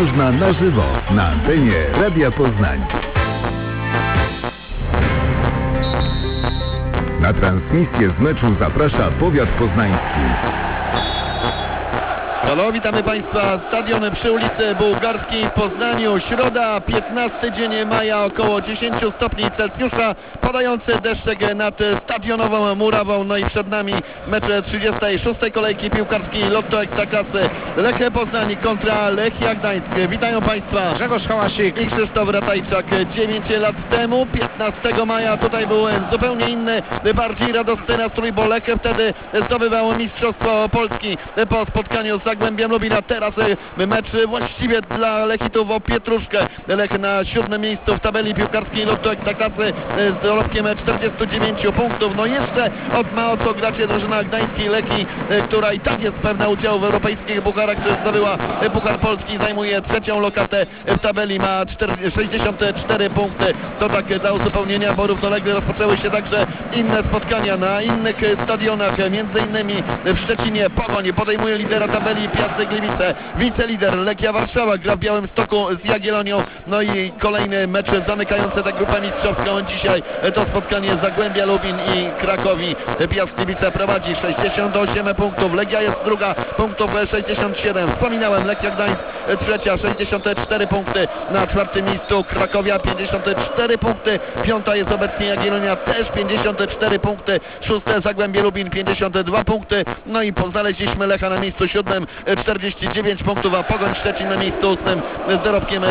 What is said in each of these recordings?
można na żywo na antenie Radia Poznań. Na transmisję z meczu zaprasza powiat poznański. Halo, witamy Państwa. Stadion przy ulicy Bułgarskiej w Poznaniu. Środa, 15 dzień maja, około 10 stopni Celsjusza. Padający deszczek nad stadionową murawą. No i przed nami mecz 36. kolejki piłkarskiej Lotto Ekstraklasy. Lech Poznań kontra Lechia Gdańsk. Witają Państwa Grzegorz Hałasik i Krzysztof Ratajczak. 9 lat temu, 15 maja, tutaj był zupełnie inny, bardziej radosny nastrój, bo Lech wtedy zdobywał Mistrzostwo Polski po spotkaniu z Zagłębiem Lubina. Teraz mecz właściwie dla Lechitów o pietruszkę. Lech na 7. miejscu w tabeli piłkarskiej Lotto Ekstraklasy z dorobkiem 49 punktów. No jeszcze ma o co grać drużyna gdańskiej Lechii, która i tak jest pewna udziału w europejskich pucharach, gdyż zdobyła Puchar Polski, zajmuje trzecią lokatę w tabeli, ma 64 punkty. To tak dla uzupełnienia, bo równolegle rozpoczęły się także inne spotkania na innych stadionach, między innymi w Szczecinie Pogoń podejmuje lidera tabeli Piast Gliwice. Wicelider Lechia Warszawa gra w Białymstoku z Jagiellonią. No i kolejny mecz zamykający tę grupę mistrzowską. Dzisiaj to spotkanie Zagłębia Lubin i Krakowi. Piast Gliwice prowadzi 68 punktów. Legia jest druga, punktów 67. Wspominałem, Lechia Gdańsk trzecia, 64 punkty. Na czwartym miejscu Krakowia 54 punkty. Piąta jest obecnie Jagiellonia, też 54 punkty. Szóste Zagłębie Lubin 52 punkty. No i znaleźliśmy Lecha na miejscu siódmym, 49 punktów, a Pogoń Szczecin na miejscu 8 z dorobkiem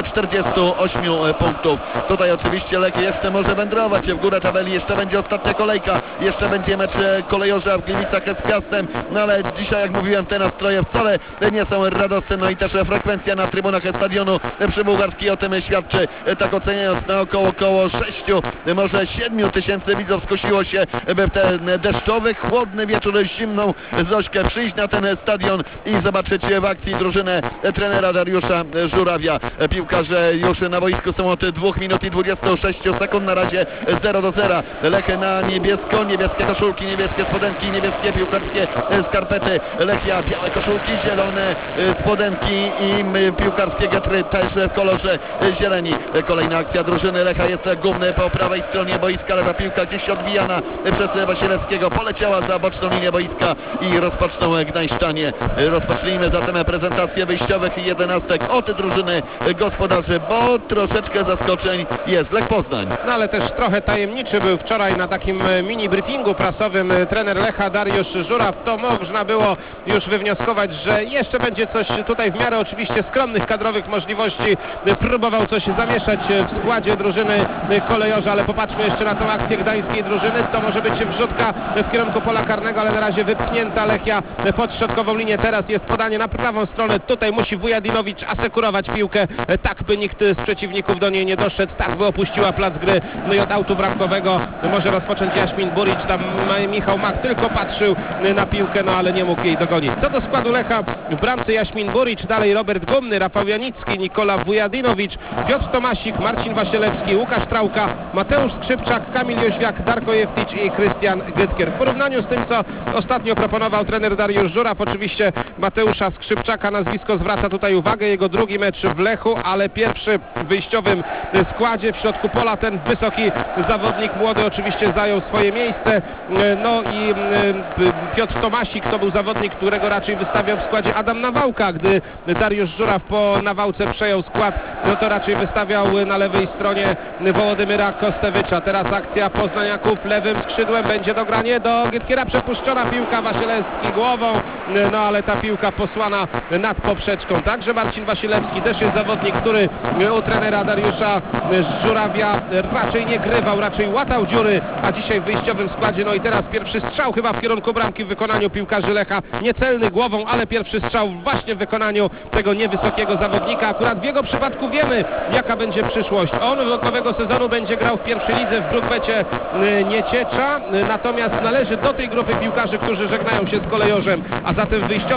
48 punktów. Tutaj oczywiście Lech jeszcze może wędrować w górę tabeli, jeszcze będzie ostatnia kolejka, jeszcze będzie mecz kolejorza w Gliwicach z Piastem, no ale dzisiaj, jak mówiłem, te nastroje wcale nie są radosne, no i też frekwencja na trybunach stadionu przy Bułgarskiej o tym świadczy, tak oceniając na około 6, może 7 tysięcy widzów skusiło się, by w ten deszczowy, chłodny wieczór, zimną Zośkę przyjść na ten stadion i zobaczyć w akcji drużynę trenera Dariusza Żurawia. Piłkarze już na boisku są od 2 minut i 26 sekund, na razie 0-0. Lech na niebiesko, niebieskie koszulki, niebieskie spodenki, niebieskie piłkarskie skarpety. Lechia białe koszulki, zielone spodenki i piłkarskie getry też w kolorze zieleni. Kolejna akcja drużyny Lecha, jest gumny po prawej stronie boiska, lewa piłka gdzieś odbijana przez Wasilewskiego, poleciała za boczną linię boiska i rozpoczną gdańszczanie. Rozpocznijmy zatem prezentację wyjściowych jedenastek od drużyny gospodarzy, bo troszeczkę zaskoczeń jest Lech Poznań. No ale też trochę tajemniczy był wczoraj na takim mini briefingu prasowym trener Lecha Dariusz Żuraw. To można było już wywnioskować, że jeszcze będzie coś tutaj w miarę oczywiście skromnych kadrowych możliwości. Próbował coś zamieszać w składzie drużyny kolejorza, ale popatrzmy jeszcze na tą akcję gdańskiej drużyny. To może być wrzutka w kierunku pola karnego, ale na razie wypchnięta Lechia pod środkową linię. Teraz jest podanie na prawą stronę. Tutaj musi Vujadinovic asekurować piłkę, tak by nikt z przeciwników do niej nie doszedł, tak by opuściła plac gry. No i od autu bramkowego może rozpocząć Jaśmin Burić. Tam Michał Mach tylko patrzył na piłkę, no ale nie mógł jej dogonić. Co do składu Lecha, w bramce Jaśmin Burić, dalej Robert Gumny, Rafał Janicki, Nikola Vujadinovic, Piotr Tomasik, Marcin Wasilewski, Łukasz Trałka, Mateusz Skrzypczak, Kamil Jóźwiak, Darko Jeftić i Krystian Gytkier. W porównaniu z tym, co ostatnio proponował trener Dariusz Żuraw, oczywiście Mateusza Skrzypczaka nazwisko zwraca tutaj uwagę, jego drugi mecz w Lechu, ale pierwszy w wyjściowym składzie. W środku pola ten wysoki zawodnik młody oczywiście zajął swoje miejsce. No i Piotr Tomasik to był zawodnik, którego raczej wystawiał w składzie Adam Nawałka. Gdy Dariusz Żuraw po Nawałce przejął skład, no to raczej wystawiał na lewej stronie Wołodymyra Kostewicza. Teraz akcja Poznaniaków lewym skrzydłem, będzie dogranie do Gytkiera, przepuszczona piłka, Wasilewski głową, no ale ta piłka posłana nad poprzeczką. Także Marcin Wasilewski też jest zawodnik, który u trenera Dariusza Żurawia raczej nie grywał, raczej łatał dziury, a dzisiaj w wyjściowym składzie. No i teraz pierwszy strzał chyba w kierunku bramki w wykonaniu piłkarzy Lecha, niecelny głową, ale pierwszy strzał właśnie w wykonaniu tego niewysokiego zawodnika. Akurat w jego przypadku wiemy, jaka będzie przyszłość. On od nowego sezonu będzie grał w pierwszej lidze w Brukbecie Nieciecza, natomiast należy do tej grupy piłkarzy, którzy żegnają się z kolejorzem, a zatem w wyjściowym składzie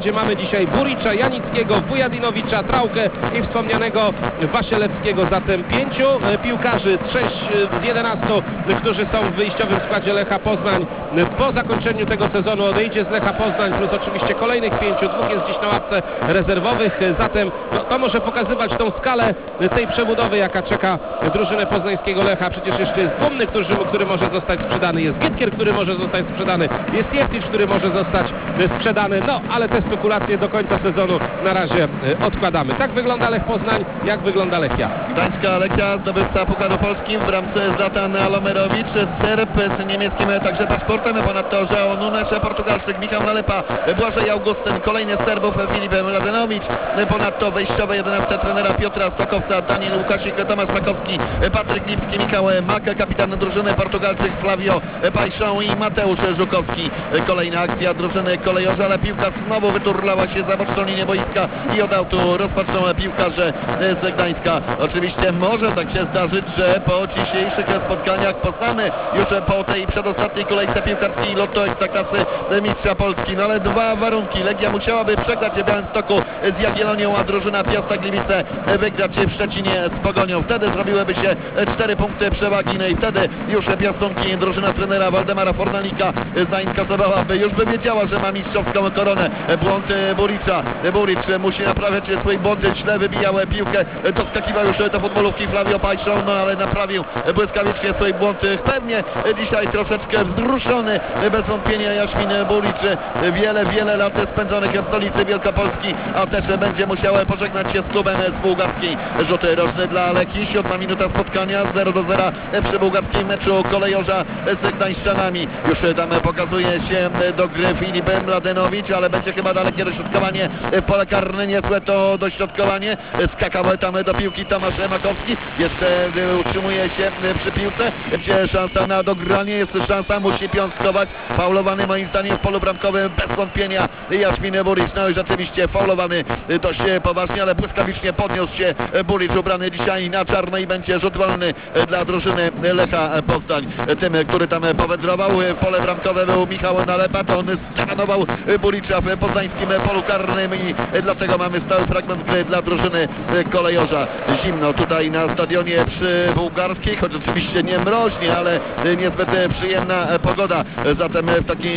składzie mamy dzisiaj Buricza, Janickiego, Wujadinowicza, Traukę i wspomnianego Wasielewskiego. Zatem 5 piłkarzy, 6 z 11, którzy są w wyjściowym składzie Lecha Poznań. Po zakończeniu tego sezonu odejdzie z Lecha Poznań, plus oczywiście kolejnych 5, 2 jest dziś na ławce rezerwowych. Zatem to może pokazywać tą skalę tej przebudowy, jaka czeka drużynę poznańskiego Lecha. Przecież jeszcze jest Gumny, który może zostać sprzedany, jest Gytkier, który może zostać sprzedany, jest Jefticz, który może zostać sprzedany, no ale te spekulacje do końca sezonu na razie odkładamy. Tak wygląda Lech Poznań, jak wygląda Lechia. Gdańska Lechia, zdobywca Pucharu Polski, w bramce Zlatan Alomerowicz, Serb z niemieckim także paszportem, ponadto João Nunes, Portugalczyk Michał Nalepa, Błażej Augustyn, kolejny z Serbów Filip Mladenowicz, ponadto wejściowe 11 trenera Piotra Stokowca, Daniel Łukasik, Tomasz Makowski, Patryk Lipski, Michał Mak, kapitan drużyny Portugalczyk Flavio Paixão i Mateusz Żukowski. Kolejna akcja drużyny kolejorza, ale piłka znowu wyturlała się za boczną linię boiska i od autu rozpoczną piłkarze z Gdańska. Oczywiście może tak się zdarzyć, że po dzisiejszych spotkaniach poznamy już po tej przedostatniej kolejce piłkarskiej Lotto Ekstraklasy mistrza Polski. No ale dwa warunki. Legia musiałaby przegrać w Białymstoku z Jagiellonią, a drużyna Piasta Gliwice wygrać w Szczecinie z Pogonią. Wtedy zrobiłyby się 4 punkty przewagi, no i wtedy już piastunki, drużyna trenera Waldemara Fornalika zainkasowałaby, już by wiedziała, że ma mistrzowską koronę. Błąd Buricza. Buricz musi naprawiać swoje błądy, źle wybijał piłkę, doskakiwał już do futbolówki Flavio Paixão, no ale naprawił błyskawicznie swój błąd. Pewnie dzisiaj troszeczkę wzruszony bez wątpienia Jaśmin Buricz. Wiele lat spędzonych w stolicy Wielkopolski, a też będzie musiał pożegnać się z klubem z bułgarskiej. Rzut rożny dla Lechii, 7 minuta spotkania, 0-0 przy bułgarskim meczu kolejorza z Gdańszczanami. Już tam pokazuje się do gry Filip Mladenowicz, ale będzie chyba dalekie dośrodkowanie w pole karne, niezłe to dośrodkowanie. Skakał tam do piłki Tomasz Makowski, jeszcze utrzymuje się przy piłce, będzie szansa na dogranie, jest szansa, musi piąstkować. Faulowany moim zdaniem w polu bramkowym bez wątpienia Jaśmin Buricz. No i rzeczywiście faulowany dość poważnie, ale błyskawicznie podniósł się Buricz, ubrany dzisiaj na czarno i będzie rzut wolny dla drużyny Lecha Poznań. Tym, który tam powędrował w pole bramkowe, był Michał Nalepa, to on staranował Buricza w poznańskim polu karnym i dlatego mamy stały fragment gry dla drużyny kolejorza. Zimno tutaj na stadionie przy bułgarskiej, choć oczywiście nie mroźnie, ale niezbyt przyjemna pogoda. Zatem w takiej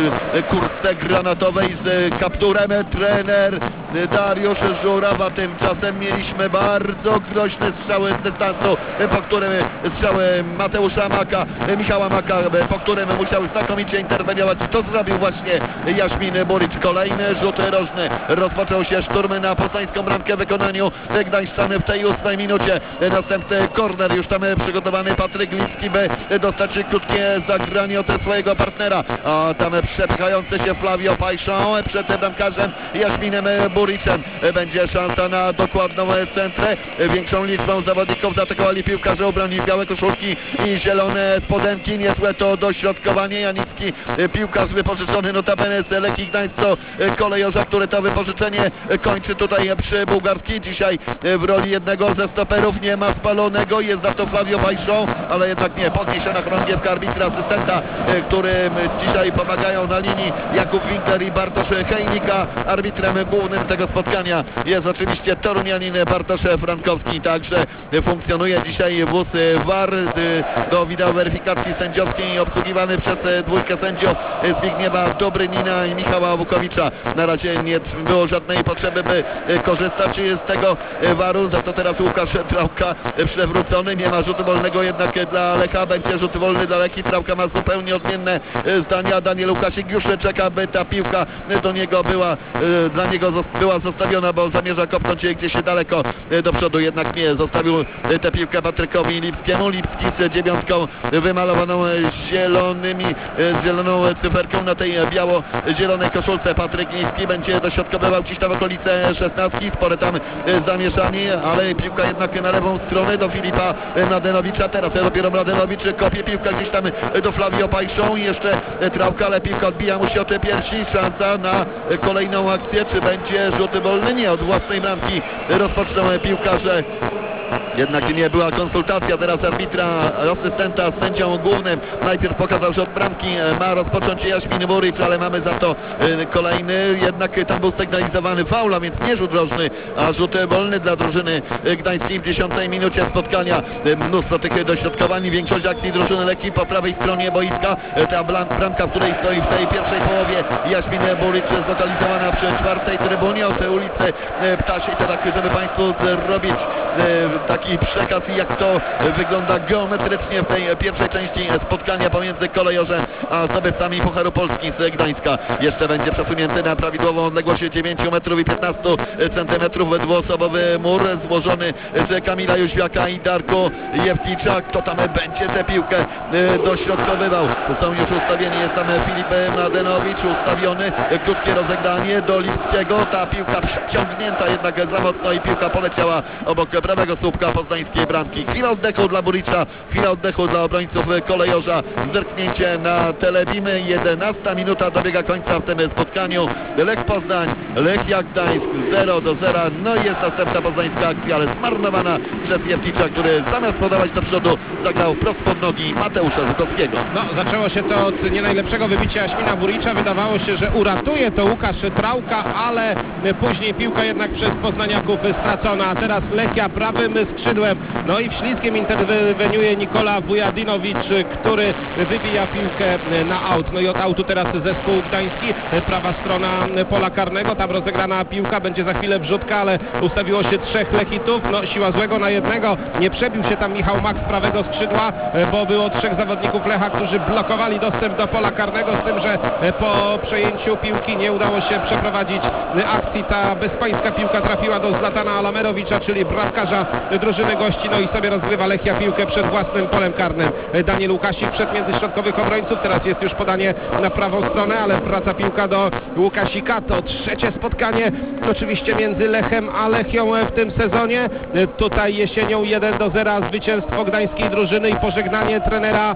kurtce granatowej z kapturem trener Dariusz Żurawa. Tymczasem mieliśmy bardzo groźne strzały z dystansu, po którym strzały Mateusza Maka, Michała Maka, po którym musiał znakomicie interweniować. To zrobił właśnie Jaśmin Buricz. Kolejny rzut rożny. Rozpoczął się szturm na poznańską bramkę w wykonaniu Gdańszczany w tej 8 minucie. Następny korner, już tam przygotowany Patryk Lipski, by dostać krótkie zagranie od swojego partnera. A tam przepychający się Flavio Paixão przed bramkarzem Jaśminem Buriczem. Będzie szansa na dokładną centrę. Większą liczbą zawodników zaatakowali piłkarze ubrani w białe koszulki i zielone spodenki. Niezłe to dośrodkowanie. Janicki, piłkarz wypożyczony notabene z Lechii Gdańsk do kolejorza, który to wypożyczenie kończy tutaj przy bułgarskiej. Dzisiaj w roli jednego ze stoperów nie ma spalonego, jest za to Flavio Paixão, ale jednak nie, podniesiona chorągiewka arbitra, asystenta, którym dzisiaj pomagają na linii Jakub Winkler i Bartosz Hejnika. Arbitrem głównym tego spotkania jest oczywiście torunianin Bartosz Frankowski, także funkcjonuje dzisiaj wóz VAR do wideoweryfikacji sędziowskiej obsługiwany przez dwójkę sędziów Zbigniewa Dobrynina i Michała Wukowicza. Na razie nie było żadnej potrzeby, by korzystać z tego VAR-u, za to teraz Łukasz Trauka przewrócony, nie ma rzutu wolnego jednak dla Lecha, będzie rzut wolny dla Lechii. Trauka ma zupełnie odmienne zdania. Daniel Łukasik już czeka, by ta piłka do niego była, dla niego była zostawiona, bo zamierza kopnąć gdzieś daleko do przodu, jednak nie, zostawił tę piłkę Patrykowi Lipskiemu. Lipski z 9 wymalowaną zieloną cyferką na tej biało-zielonej koszulce. Patryk Lipski będzie dośrodkowywał gdzieś tam w okolice 16, spore tam zamieszanie, ale piłka jednak na lewą stronę do Filipa Mladenowicza. Teraz dopiero Mladenowicz kopie piłkę gdzieś tam do Flavio Paixão i jeszcze Trauka, ale piłka odbija mu się od piersi. Szansa na kolejną akcję, czy będzie rzut wolny? Nie, od własnej bramki rozpoczną piłkarze Jednak nie była konsultacja teraz arbitra, asystenta z sędzią głównym. Najpierw pokazał, że od bramki ma rozpocząć Jaśmin Buricz, ale mamy za to kolejny. Jednak tam był sygnalizowany faul, a więc nie rzut rożny, a rzut wolny dla drużyny gdańskiej w 10 minucie spotkania. Mnóstwo tych dośrodkowań, większość akcji drużyny Lechii po prawej stronie boiska. Ta bramka, w której stoi w tej pierwszej połowie Jaśmin Buricz, zlokalizowana przy czwartej trybunie od ulicy Ptasiej. To tak, żeby Państwu zrobić taki przekaz, jak to wygląda geometrycznie w tej pierwszej części spotkania pomiędzy Kolejorzem a zdobywcami Pucharu Polski z Gdańska. Jeszcze będzie przesunięty na prawidłową odległość 9 metrów i 15 centymetrów dwuosobowy mur złożony z Kamila Jóźwiaka i Darko Jewticza. Kto tam będzie tę piłkę dośrodkowywał? Są już ustawieni, jest tam Filip Mladenowicz ustawiony. Krótkie rozegranie do Lipskiego. Ta piłka przeciągnięta jednak za mocno i piłka poleciała obok prawego słupka poznańskiej bramki. Chwila oddechu dla Buricza, chwila oddechu dla obrońców Kolejorza. Zerknięcie na telebimy. 11 minuta dobiega końca w tym spotkaniu. Lech Poznań, Lechia Gdańsk 0-0. No i jest następna poznańska akcja, ale zmarnowana przez Jewticza, który zamiast podawać do przodu zagrał prost pod nogi Mateusza Żukowskiego. No, zaczęło się to od nie najlepszego wybicia Jaśmina Buricza. Wydawało się, że uratuje to Łukasz Trauka, ale później piłka jednak przez poznaniaków stracona. A teraz Lechia prawym skrzydłem. No i w ślizgiem interweniuje Nikola Vujadinowicz, który wybija piłkę na aut. No i od autu teraz zespół gdański. Prawa strona pola karnego. Tam rozegrana piłka. Będzie za chwilę wrzutka, ale ustawiło się 3 Lechitów. No siła złego na jednego. Nie przebił się tam Michał Mak z prawego skrzydła, bo było 3 zawodników Lecha, którzy blokowali dostęp do pola karnego, z tym, że po przejęciu piłki nie udało się przeprowadzić akcji. Ta bezpańska piłka trafiła do Zlatana Alamerowicza, czyli bramkarza drużyny gości. No i sobie rozgrywa Lechia piłkę przed własnym polem karnym. Daniel Łukasik wszedł między środkowych obrońców. Teraz jest już podanie na prawą stronę, ale wraca piłka do Łukasika. To trzecie spotkanie oczywiście między Lechem a Lechią w tym sezonie. Tutaj jesienią 1-0 zwycięstwo gdańskiej drużyny i pożegnanie trenera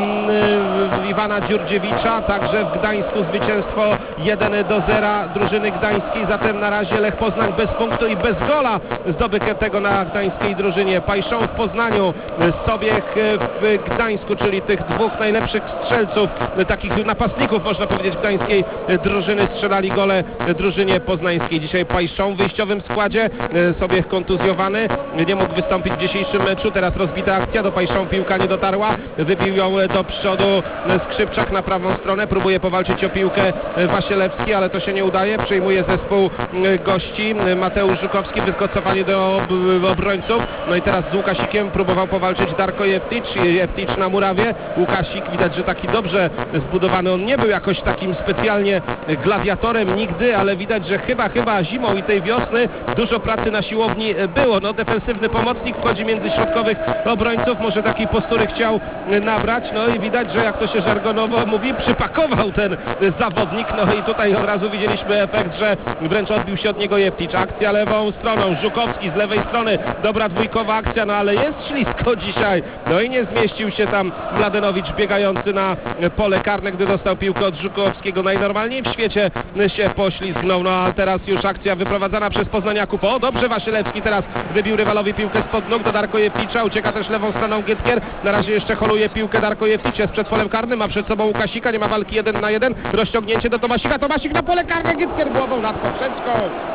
Iwana Dziurdziewicza. Także w Gdańsku zwycięstwo 1-0 drużyny gdańskiej. Zatem na razie Lech Poznań bez punktu i bez gola zdobytego na gdańskiej drużynie. Pajszą w Poznaniu, Sobiech w Gdańsku, czyli tych 2 najlepszych strzelców, takich napastników można powiedzieć gdańskiej drużyny, strzelali gole drużynie poznańskiej. Dzisiaj Pajszą w wyjściowym składzie, Sobiech kontuzjowany, nie mógł wystąpić w dzisiejszym meczu. Teraz rozbita akcja, do Pajszą piłka nie dotarła, wybił ją do przodu Skrzypczak na prawą stronę, próbuje powalczyć o piłkę Wasielewski, ale to się nie udaje. Przejmuje zespół gości Mateusz Żukowski, wyskocowali do obrońców. No i teraz z Łukasikiem próbował powalczyć Darko Jewticz na murawie. Łukasik widać, że taki dobrze zbudowany. On nie był jakoś takim specjalnie gladiatorem nigdy, ale widać, że chyba zimą i tej wiosny dużo pracy na siłowni było. No defensywny pomocnik wchodzi między środkowych obrońców, może takiej postury chciał nabrać. No i widać, że jak to się żargonowo mówi, przypakował ten zawodnik. No i tutaj od razu widzieliśmy efekt, że wręcz odbił się od niego Jewticz. Akcja lewą stroną, Żukowski z lewej strony, dobra dwójkowa akcja, no ale jest ślisko dzisiaj. No i nie zmieścił się tam Mladenowicz biegający na pole karne, gdy dostał piłkę od Żukowskiego. Najnormalniej w świecie się poślizgnął. No a teraz już akcja wyprowadzana przez poznaniaków. O, dobrze Wasielewski teraz wybił rywalowi piłkę spod nóg do Darko Jewticza. Ucieka też lewą stroną Gytkier. Na razie jeszcze holuje piłkę Darko Jewticz, jest przed polem karnym, ma przed sobą Łukasika, nie ma walki 1 na 1. Rozciągnięcie do Tomasika. Tomasik na pole karne, Gytkier głową nad poprzeczką.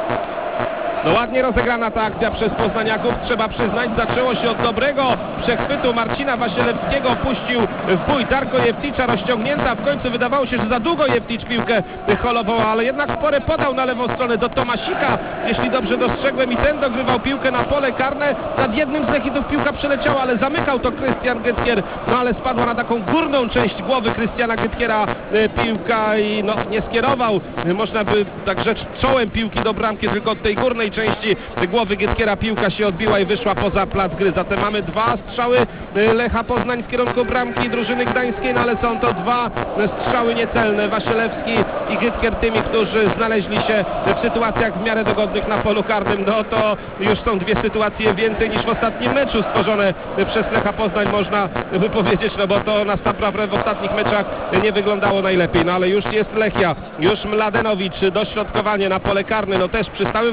No ładnie rozegrana ta akcja przez poznaniaków, trzeba przyznać. Zaczęło się od dobrego przechwytu Marcina Wasielewskiego, puścił w bój Darko Jewticza, rozciągnięta. W końcu wydawało się, że za długo Jewticz piłkę holował, ale jednak w porę podał na lewą stronę do Tomasika, jeśli dobrze dostrzegłem, i ten dogrywał piłkę na pole karne. Nad jednym z Lechitów piłka przeleciała, ale zamykał to Krystian Gytkier, no ale spadła na taką górną część głowy Krystiana Gytkiera piłka i no nie skierował, można by tak rzecz, czołem piłki do bramki, tylko od tej górnej części głowy Gytkiera piłka się odbiła i wyszła poza plac gry. Zatem mamy 2 strzały Lecha Poznań w kierunku bramki drużyny gdańskiej, no ale są to 2 strzały niecelne. Wasielewski i Gytkier tymi, którzy znaleźli się w sytuacjach w miarę dogodnych na polu karnym. No to już są 2 sytuacje więcej niż w ostatnim meczu stworzone przez Lecha Poznań, można by powiedzieć, no bo to na naprawdę w ostatnich meczach nie wyglądało najlepiej. No ale już jest Lechia, już Mladenowicz, dośrodkowanie na pole karne, no też przy stałym fragmencie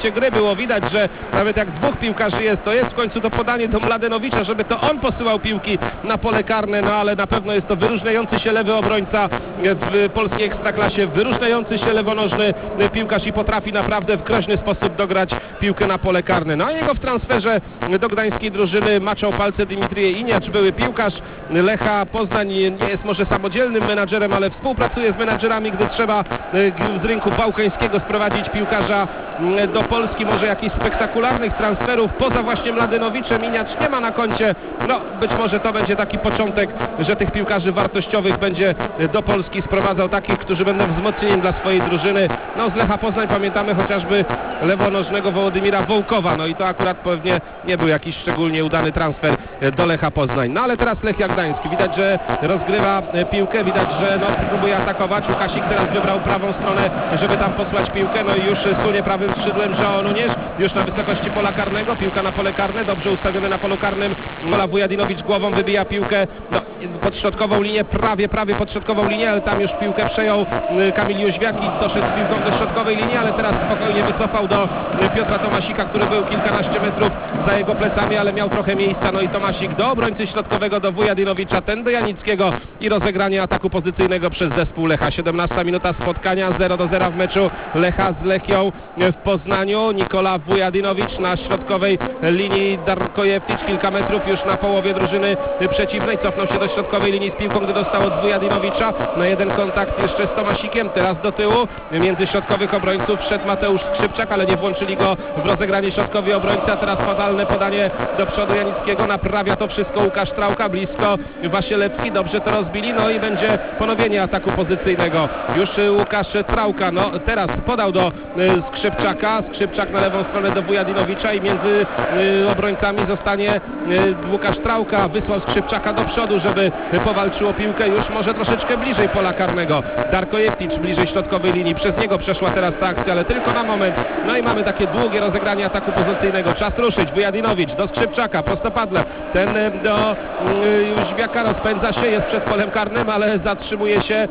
trakcie gry było widać, że nawet jak dwóch piłkarzy jest, to jest w końcu to podanie do Mladenowicza, żeby to on posyłał piłki na pole karne, no ale na pewno jest to wyróżniający się lewy obrońca w polskiej ekstraklasie, wyróżniający się lewonożny piłkarz i potrafi naprawdę w groźny sposób dograć piłkę na pole karne. No a jego w transferze do gdańskiej drużyny maczał palce Dimitrij Iniacz, były piłkarz Lecha Poznań, nie jest może samodzielnym menadżerem, ale współpracuje z menadżerami, gdy trzeba z rynku bałkańskiego sprowadzić piłkarza do Polski. Może jakichś spektakularnych transferów poza właśnie Mladenowiczem Iniacz nie ma na koncie. No być może to będzie taki początek, że tych piłkarzy wartościowych będzie do Polski sprowadzał, takich, którzy będą wzmocnieniem dla swojej drużyny. No z Lecha Poznań pamiętamy chociażby lewonożnego Wołodymira Wołkowa, no i to akurat pewnie nie był jakiś szczególnie udany transfer do Lecha Poznań. No ale teraz Lechia Gdańsk, widać, że rozgrywa piłkę, widać, że próbuje atakować. Łukasik teraz wybrał prawą stronę, żeby tam posłać piłkę, no i już sunie prawym skrzydłem João Nunes, już na wysokości pola karnego, piłka na pole karne, dobrze ustawiony na polu karnym Ola Vujadinovic głową wybija piłkę pod środkową linię, prawie pod środkową linię, ale tam już piłkę przejął Kamil Jóźwiak i doszedł z piłką do środkowej linii, ale teraz spokojnie wycofał do Piotra Tomasika, który był kilkanaście metrów za jego plecami, ale miał trochę miejsca, no i Tomasik do obrońcy środkowego, do Vujadinowicza, ten do Janickiego i rozegranie ataku pozycyjnego przez zespół Lecha. 17 minuta spotkania, 0-0 w meczu Lecha z Lechią w Poznaniu. Nikola Vujadinowicz na środkowej linii, Darko Jeftić kilka metrów już na połowie drużyny przeciwnej, cofnął się do środkowej linii z piłką, gdy dostał od Vujadinowicza, na jeden kontakt jeszcze z Tomasikiem, teraz do tyłu, między środkowych obrońców wszedł Mateusz Skrzypczak, ale nie włączyli go w rozegranie środkowi obrońcy, a teraz fatalne podanie do przodu Janickiego, naprawia to wszystko Łukasz Trałka, blisko Wasielewski, dobrze to rozbili, no i będzie ponowienie ataku pozycyjnego. Już Łukasz Trałka, no teraz podał do Skrzypczaka, Skrzypczak na lewą stronę do Vujadinowicza i między obrońcami zostanie Łukasz Trałka, wysłał Skrzypczaka do przodu, żeby powalczył o piłkę, już może troszeczkę bliżej pola karnego. Darko Jeftić bliżej środkowej linii, przez niego przeszła teraz ta akcja, ale tylko na moment. No i mamy takie długie rozegranie ataku pozycyjnego. Czas ruszyć, Vujadinowicz do Skrzypczaka, prostopadle, ten do Jóźwiaka rozpędza się, jest przed polem karnym, ale zatrzymuje się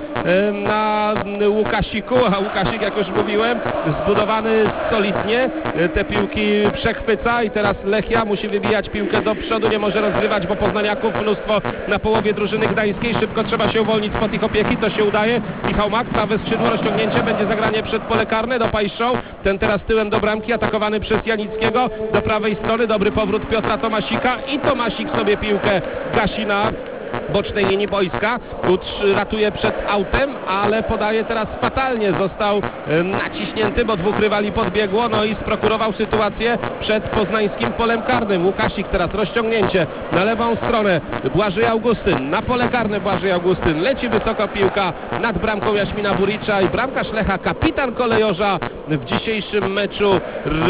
na Łukasiku, a Łukasik, jak już mówiłem, zbudowany solidnie, te piłki przechwyca i teraz Lechia musi wybijać piłkę do przodu, nie może rozgrywać, bo poznaniaków mnóstwo na połowie drużyny gdańskiej, szybko trzeba się uwolnić spod ich opieki, to się udaje. Michał Mak, prawe skrzydło, rozciągnięcie, będzie zagranie przed pole karne do Pajszą, ten teraz tyłem do bramki, atakowany przez Janickiego, do prawej strony, dobry powrót Piotra Tomasika i Tomasik sobie piłkę gasi na bocznej linii boiska, ratuje przed autem, ale podaje teraz fatalnie, został naciśnięty, bo dwóch rywali podbiegło, no i sprokurował sytuację przed poznańskim polem karnym. Łukasik teraz rozciągnięcie na lewą stronę, Błażej Augustyn, na pole karne Błażej Augustyn, leci wysoko piłka nad bramką Jaśmina Buricza i bramkarz Lecha, kapitan kolejorza w dzisiejszym meczu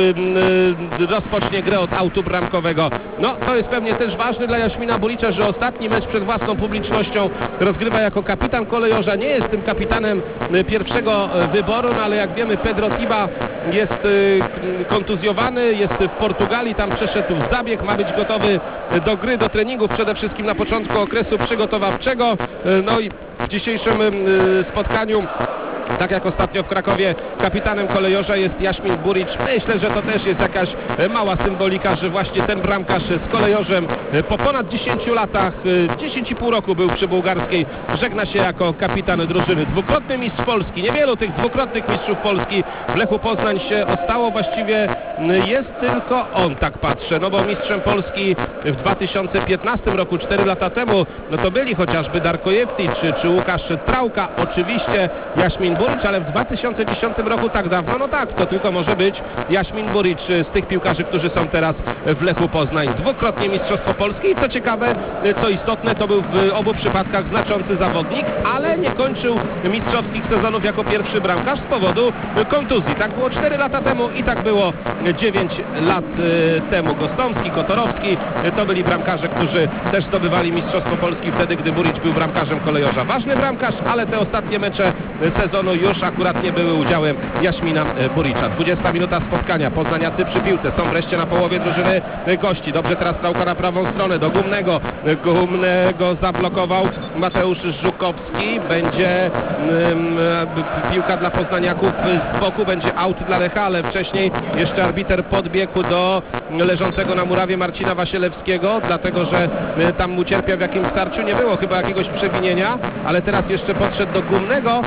rozpocznie grę od autu bramkowego. No to jest pewnie też ważne dla Jaśmina Buricza, że ostatni mecz przed własną publicznością rozgrywa jako kapitan kolejorza, nie jest tym kapitanem pierwszego wyboru, no ale jak wiemy Pedro Tiba jest kontuzjowany, jest w Portugalii, tam przeszedł zabieg, ma być gotowy do gry, do treningów przede wszystkim na początku okresu przygotowawczego, no i w dzisiejszym spotkaniu, tak jak ostatnio w Krakowie, kapitanem kolejorza jest Jaśmin Buricz. Myślę, że to też jest jakaś mała symbolika, że właśnie ten bramkarz z kolejorzem po ponad 10 latach, 10,5 roku był przy bułgarskiej, żegna się jako kapitan drużyny. Dwukrotny mistrz Polski, niewielu tych dwukrotnych mistrzów Polski w Lechu Poznań się ostało, właściwie jest tylko on, tak patrzę, no bo mistrzem Polski w 2015 roku, 4 lata temu, no to byli chociażby Darko Jeftić czy Łukasz Trałka, oczywiście Jaśmin Buricz, ale w 2010 roku tak dawno, no tak, to tylko może być Jaśmin Buricz z tych piłkarzy, którzy są teraz w Lechu Poznań. Dwukrotnie Mistrzostwo Polski i co ciekawe, co istotne, to był w obu przypadkach znaczący zawodnik, ale nie kończył mistrzowskich sezonów jako pierwszy bramkarz z powodu kontuzji. Tak było 4 lata temu i tak było 9 lat temu. Gostomski, Kotorowski to byli bramkarze, którzy też zdobywali Mistrzostwo Polski wtedy, gdy Buricz był bramkarzem kolejorza. Ważny bramkarz, ale te ostatnie mecze sezonu już akurat nie były udziałem Jaśmina Buricza. 20 minuta spotkania, poznaniacy przy piłce, są wreszcie na połowie drużyny gości. Dobrze teraz Trałka na prawą stronę, do Gumnego zablokował Mateusz Żukowski, będzie piłka dla poznaniaków z boku, będzie aut dla Lecha, ale wcześniej jeszcze arbitr arbiter podbiegł do leżącego na murawie Marcina Wasielewskiego, dlatego że tam mu cierpiał w jakimś starciu, nie było chyba jakiegoś przewinienia, ale teraz jeszcze podszedł do Gumnego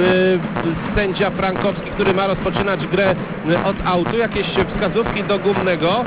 sędzia Frankowski, który ma rozpoczynać grę od autu, jakieś wskazówki do Gumnego,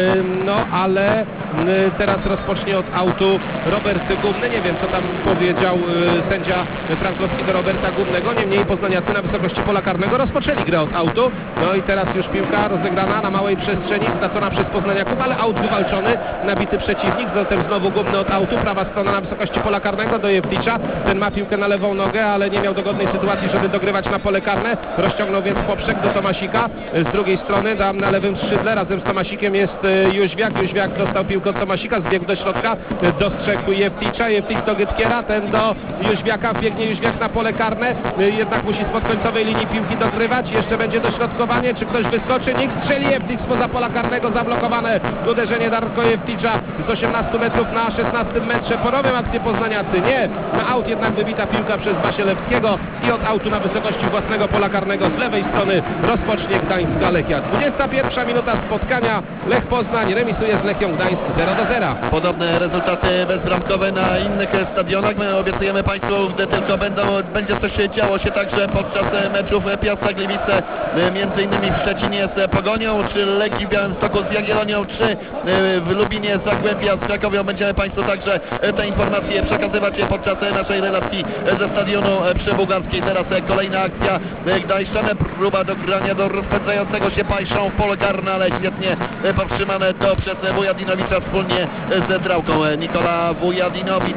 no ale teraz rozpocznie od autu Robert Gumny, nie wiem co tam powiedział sędzia Frankowski do Roberta Gumnego, niemniej poznaniacy na wysokości pola karnego rozpoczęli grę od autu, no i teraz już piłka rozegrana na małej przestrzeni, stracona przez poznaniaków, ale aut wywalczony, nabity przeciwnik, zatem znowu Gumny od autu, prawa strona na wysokości pola karnego do Jewticza, ten ma piłkę na lewą nogę, ale nie miał dogodnej sytuacji, żeby dogrywać na pole karne, rozciągnął więc poprzek do Tomasika, z drugiej strony tam na lewym skrzydle razem z Tomasikiem jest Jóźwiak dostał piłkę od Tomasika, zbiegł do środka, dostrzegł Jewticza, Jewticz do Gytkiera, ten do Jóźwiaka, biegnie Jóźwiak na pole karne, jednak musi spod końcowej linii piłki dogrywać, jeszcze będzie dośrodkowanie, czy ktoś wyskoczy, nikt strzeli, Jewticz spoza pola karnego, zablokowane uderzenie Darko Jewticza z 18 metrów na 16 metrze, porobią akcję poznaniacy, nie, na aut jednak wybita piłka przez Wasielewskiego i od autu na wysokości własnego pola karnego z lewej strony rozpocznie Gdańska Lechia. 21 minuta spotkania, Lech Poznań remisuje z Lechią Gdańsk 0-0. Podobne rezultaty bezbramkowe na innych stadionach. My obiecujemy Państwu, gdy tylko będzie coś działo się także podczas meczów Piasta Gliwice, między innymi w Szczecinie z Pogonią, czy Legii w Białymstoku z Jagiellonią, czy w Lubinie z Zagłębia z Krakowią. Będziemy Państwu także te informacje przekazywać podczas naszej relacji ze stadionu przy Bułgarskiej. Teraz kolejna akcja Gdańszczan, próba dogrania do rozpędzającego się Pajszą w pole karne, ale świetnie powstrzymane to przez Wujadinowicza wspólnie z Drałką. Nikola Wujadinowicz,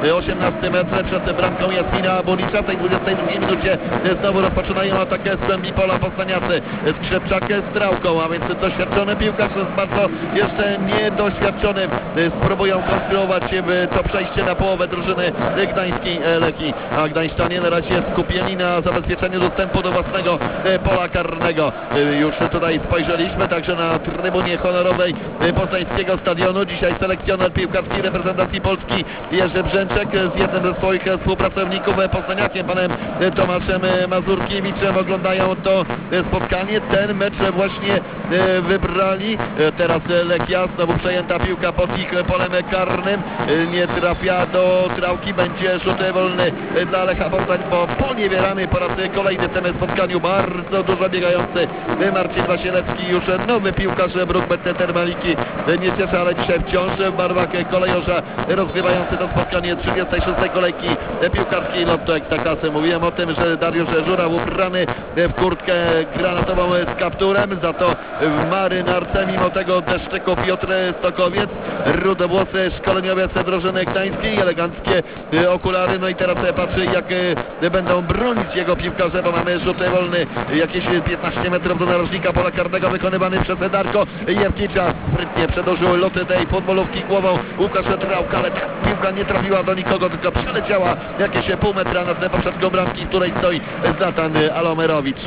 18 metr przed bramką Jasmina Bulicza. W tej 22 minucie znowu rozpoczynają atakę z głębi pola poznaniacy. Skrzypczak z Drałką, a więc doświadczony piłkarz z bardzo jeszcze niedoświadczonym. Spróbują konstruować to przejście na połowę drużyny gdańskiej Lechii, a Gdańszczanie na razie skupieni na zabezpieczeniu dostępu do własnego pola karnego. Już tutaj spojrzeliśmy także na trybunie honorowej poznańskiego stadionu. Dzisiaj selekcjoner piłkarskiej reprezentacji Polski Jerzy Brzęczek z jednym ze swoich współpracowników poznaniakiem, panem Tomaszem Mazurkiewiczem, oglądają to spotkanie. Ten mecz właśnie wybrali. Teraz Lechia, znowu przejęta piłka pod ich polem karnym, nie trafia do Drałki, będzie rzut wolny dla Lecha Poznań, bo poniewierany po raz kolejny w tym spotkaniu. Bardzo dużo biegający Marcin Wasielewski, już nowy piłkarz Brookbet Termaliki, nie cieszy, ale dzisiaj wciąż w barwach kolejorza, rozgrywający to spotkanie 36. kolejki piłkarskiej Lotto Ekstraklasy. Mówiłem o tym, że Dariusz Żuraw ubrany w kurtkę granatową z kapturem, za to w marynarce, mimo tego deszczyku Piotr Stokowiec, rudowłosy szkoleniowiec drużyny gdańskiej, eleganckie okulary, no i teraz patrzy, jak będą bronić jego piłkarze, bo mamy rzut wolny jakieś 15 metrów do narożnika pola karnego, wykonywany przez Darko Jewticza. Sprytnie przedłużył loty tej futbolówki głową Łukasz Drałka, ale piłka nie trafiła do nikogo, tylko przeleciała jakieś pół metra nad poprzeczką bramki, w której stoi Zlatan Alomerowicz.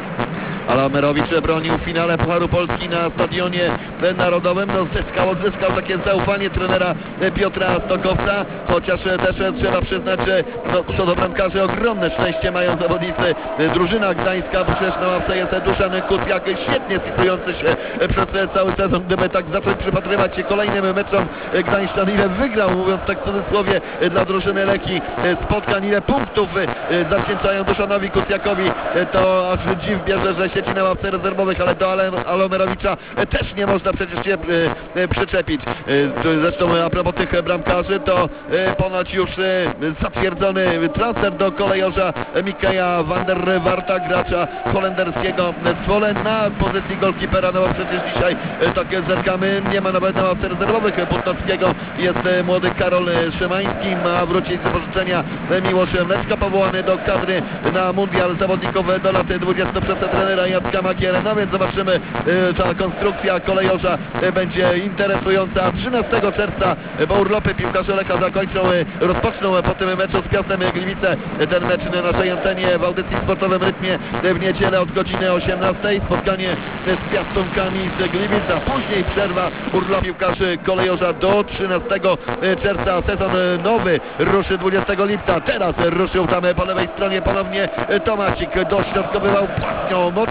Alomerowicz bronił w finale Pucharu Polski na Stadionie Narodowym. No, odzyskał takie zaufanie trenera Piotra Stokowca, chociaż też trzeba przyznać, że co do bramkarzy ogromne szczęście mają zawodnicy. Drużyna gdańska, bo przecież na ławce jest Duszan Kucjak, świetnie spisujący się przez cały sezon. Gdyby tak zacząć przypatrywać się kolejnym meczom Gdańszczan, ile wygrał, mówiąc tak w cudzysłowie, dla drużyny Lechii spotkań, ile punktów zawdzięczają Duszanowi Kucjakowi, to aż dziw bierze, że siedzi na ławce rezerwowych, ale do Alomerowicza też nie można przecież się przyczepić. Zresztą a propos tych bramkarzy, to ponoć już zatwierdzony transfer do kolejorza Mikeja van der Warta, gracza holenderskiego Zwolle, na pozycji golkipera, no bo przecież dzisiaj tak zerkamy, nie ma nawet na ławce rezerwowych Putnockiego, jest młody Karol Szymański, ma wrócić z wypożyczenia Miłosz Mleczka, powołany do kadry na mundial zawodników do lat 20 przez trenera Jacka Magierę. No więc zobaczymy, ta konstrukcja kolejorza będzie interesująca. 13 czerwca, bo urlopy piłkarze Lecha rozpoczną po tym meczu z Piastem Gliwice. Ten mecz na naszej antenie w audycji Sportowym Rytmie w niedzielę od godziny 18. Spotkanie z Piastunkami z Gliwic, a później przerwa, urlop piłkarzy kolejorza do 13 czerwca. Sezon nowy ruszy 20 lipca. Teraz ruszył tam po lewej stronie ponownie Tomasik, dośrodkowywał płatnią, mocno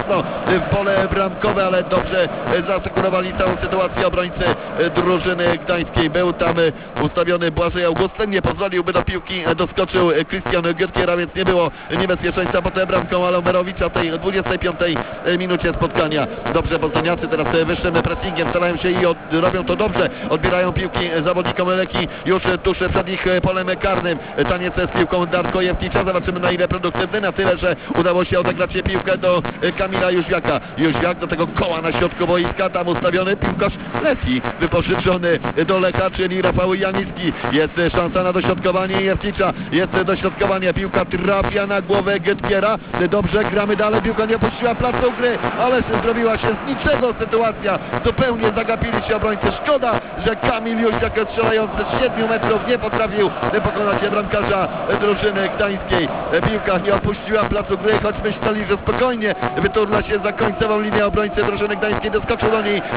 mocno w pole bramkowe, ale dobrze zasekurowali całą sytuację obrońcy drużyny gdańskiej. Był tam ustawiony Błażej Augustyn, nie pozwoliłby do piłki, doskoczył Christian Gytkiera, więc nie było niebezpieczeństwa pod bramką Alomerowicza w tej 25 minucie spotkania. Dobrze poznaniacy teraz wyższym pressingiem starają się i robią to dobrze. Odbierają piłki zawodnikom Leki już tuż przed ich polem karnym. Taniec z piłką Darko Jewticza. Zobaczymy, na ile produktywny, na tyle, że udało się odegrać piłkę do Kamila Jóźwiaka. Jóźwiak do tego koła na środku boiska, tam ustawiony piłkarz Leki, wypożyczony do Lecha, czyli Rafał Janicki. Jest szansa na dośrodkowanie Jewticza, jest dośrodkowanie, piłka trafia na głowę Gytkiera. Dobrze, gramy dalej, piłka nie opuściła placu gry, ale zrobiła się z niczego sytuacja. Zupełnie zagapili się obrońcy. Szkoda, że Kamil Jóźwiak, strzelający z 7 metrów, nie potrafił pokonać bramkarza drużyny gdańskiej. Piłka nie opuściła placu gry, choć myśleli, że spokojnie wyturla się za końcową linię obrońcy drużyny gdańskiej. Doskoczył do niej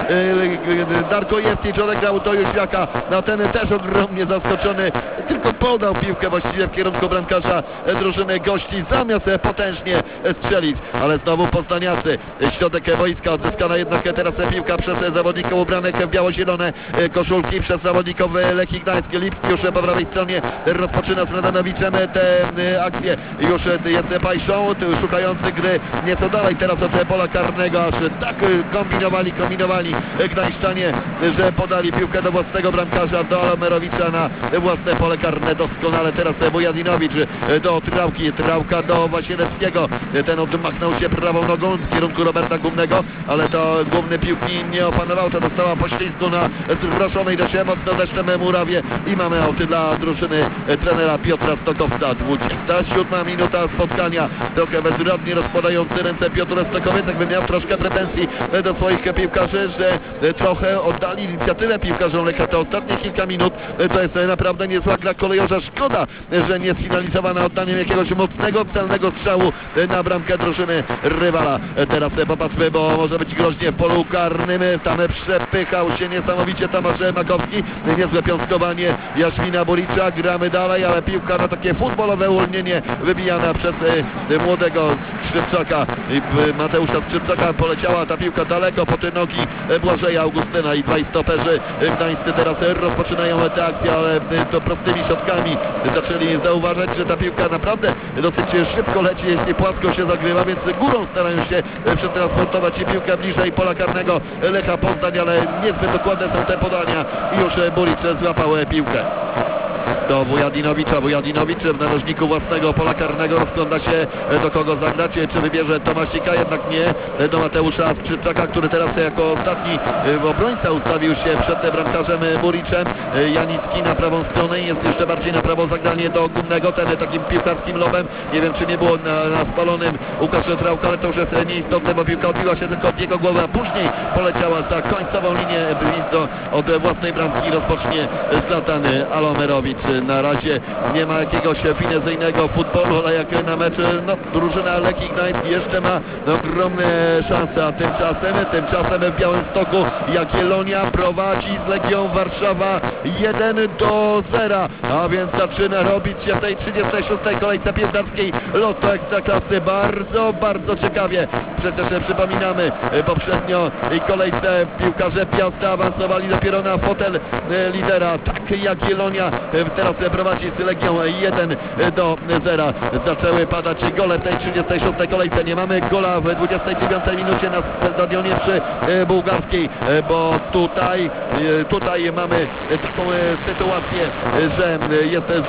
Darko Jewticz, odegrał do Jóźwiaka. No ten też ogromnie zaskoczony, tylko podał piłkę właściwie w kierunku bramkarza drużyny gości, zamiast potężnie strzelić. Ale znowu poznaniacy. Środek boiska odzyskana jednak teraz piłka przez zawodników ubranych w biało-zielone koszulki, przez zawodników Lechii Gdańsk. Lipski już po prawej stronie rozpoczyna z Radanowiczem tę akcję. Już jest Pajszą, szukający gry nieco dalej teraz od pola karnego, aż tak kombinowali gdańszczanie, że podali piłkę do własnego bramkarza, do Alomerowicza na własne pole karne. Doskonale teraz Bujadinowicz do Trałki, Trałka do Wasilewskiego. Ten odmachnął się prawą nogą w kierunku Roberta Gumnego, ale to Gumny piłki nie opanował, to dostała poślizgu na zroszonej dość mocno deszczem murawie i mamy auty dla drużyny trenera Piotra Stokowca. 27 minuta spotkania. Trochę bezradnie rozkładający ręce Piotr Stokowiec, jakby miał troszkę pretensji do swoich piłkarzy, że trochę oddali inicjatywę piłkarzom Lecha. Te ostatnie kilka minut to jest naprawdę niezła gra kolejorza. Szkoda, że nie sfinalizowana oddaniem jakiegoś mocnego, celnego strzału na bramkę drużyny rywala. Teraz popatrzmy, bo może być groźnie w polu karnym. Tam przepychał się niesamowicie Tomasz Makowski. Niezłe piątkowanie Jaśmina Bulicza. Gramy dalej, ale piłka na takie futbolowe uwolnienie wybijana przez młodego Skrzypczaka. Mateusza Skrzypczaka. Poleciała ta piłka daleko pod nogi Błażeja Augustyna i dwaj stoperzy gdańscy teraz rozpoczynają tę akcję, ale to prostymi środkami zaczęli zauważać, że ta piłka naprawdę dosyć szybko leci, jeśli płasko się zagrywa, więc górą starają się przetransportować piłkę bliżej pola karnego Lecha Poznań, ale niezbyt dokładne są te podania i już Bulicz złapał piłkę do Wujadinowicza. Wujadinowicz w narożniku własnego pola karnego rozgląda się, do kogo zagrać, czy wybierze Tomasika, jednak nie, do Mateusza Skrzypczaka, który teraz jako ostatni obrońca ustawił się przed bramkarzem Buriczem. Janicki na prawą stronę i jest jeszcze bardziej na prawo zagranie do Gumnego, ten takim piłkarskim lobem, nie wiem, czy nie było na spalonym Łukasz Trałka, ale to już jest nieistotne, bo piłka odbiła się tylko od jego głowy, a później poleciała za końcową linię, więc od własnej bramki rozpocznie Zlatan Alomerowicz. Na razie nie ma jakiegoś finezyjnego futbolu, ale jak na mecz, no, drużyna Lechii Gdańsk jeszcze ma ogromne szanse, a tymczasem w Białymstoku Jagiellonia prowadzi z Legią Warszawa 1-0, a więc zaczyna robić się w tej 36. kolejce piłkarskiej Lotto Ekstraklasy bardzo ciekawie. Przecież przypominamy, poprzednio kolejce piłkarze Piasta awansowali dopiero na fotel lidera. Tak Jagiellonia teraz prowadzi z Legią 1-0. Zaczęły padać gole w tej 36. kolejce. Nie mamy gola w 29 minucie na stadionie przy Bułgarskiej, bo tutaj mamy taką sytuację, że jest 0-0.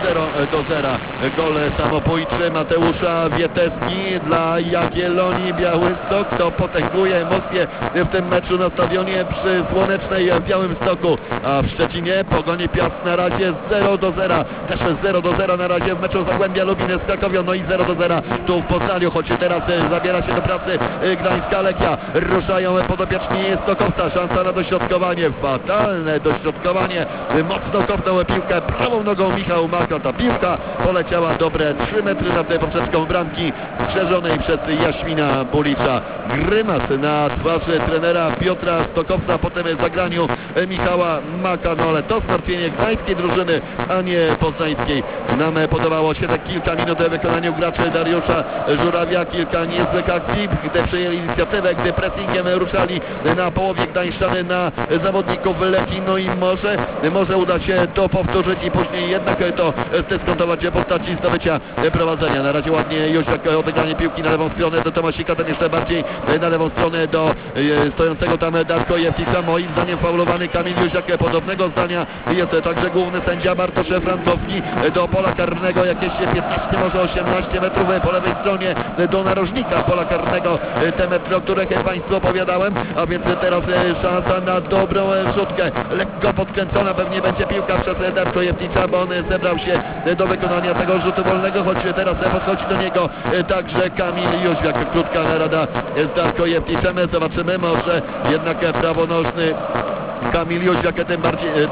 Gol samobójczy Mateusza Wieteski dla Jagiellonii Białystok. To potęguje emocje w tym meczu na stadionie przy Słonecznej w Białymstoku, a w Szczecinie Pogoni Piast na razie 0-0. Też 0-0 na razie w meczu Zagłębia Lubin z Krakowią, no i 0-0 tu w Poznaniu, choć teraz zabiera się do pracy gdańska Lechia. Ruszają podopieczni Stokowca, szansa na dośrodkowanie, fatalne dośrodkowanie, mocno kopnął piłkę prawą nogą Michał Maka. Ta piłka poleciała dobre 3 metry nad poprzeczką bramki strzeżonej przez Jaśmina Bulicza. Grymas na twarzy trenera Piotra Stokowca po tym zagraniu Michała Maka, no ale to zmartwienie gdańskiej drużyny, a nie stronie poznańskiej nam podobało się tak kilka minut w wykonaniu graczy Dariusza Żurawia, kilka niezłych akcji, gdy przejęli inicjatywę, gdy pressingiem ruszali na połowie Gdańszczany na zawodników Lechii, no i może uda się to powtórzyć i później jednak to zdyskontować w postaci zdobycia prowadzenia. Na razie ładnie Jóźwiak, odegranie piłki na lewą stronę do Tomasika, ten jeszcze bardziej na lewą stronę do stojącego tam Darko Jewticza. Moim zdaniem faulowany Kamil Jóźwiak, podobnego zdania jest także główny sędzia Bartosz Frankowski. Do pola karnego jakieś 15, może 18 metrów po lewej stronie do narożnika pola karnego, te metry, o których Państwu opowiadałem, a więc teraz szansa na dobrą rzutkę, lekko podkręcona pewnie będzie piłka przez Darko Jewticza, bo on zebrał się do wykonania tego rzutu wolnego, choć teraz podchodzi do niego także Kamil Jóźwiak. Krótka narada z Darko Jewticzem, zobaczymy, może jednak prawonożny Kamil Jóźwiak tym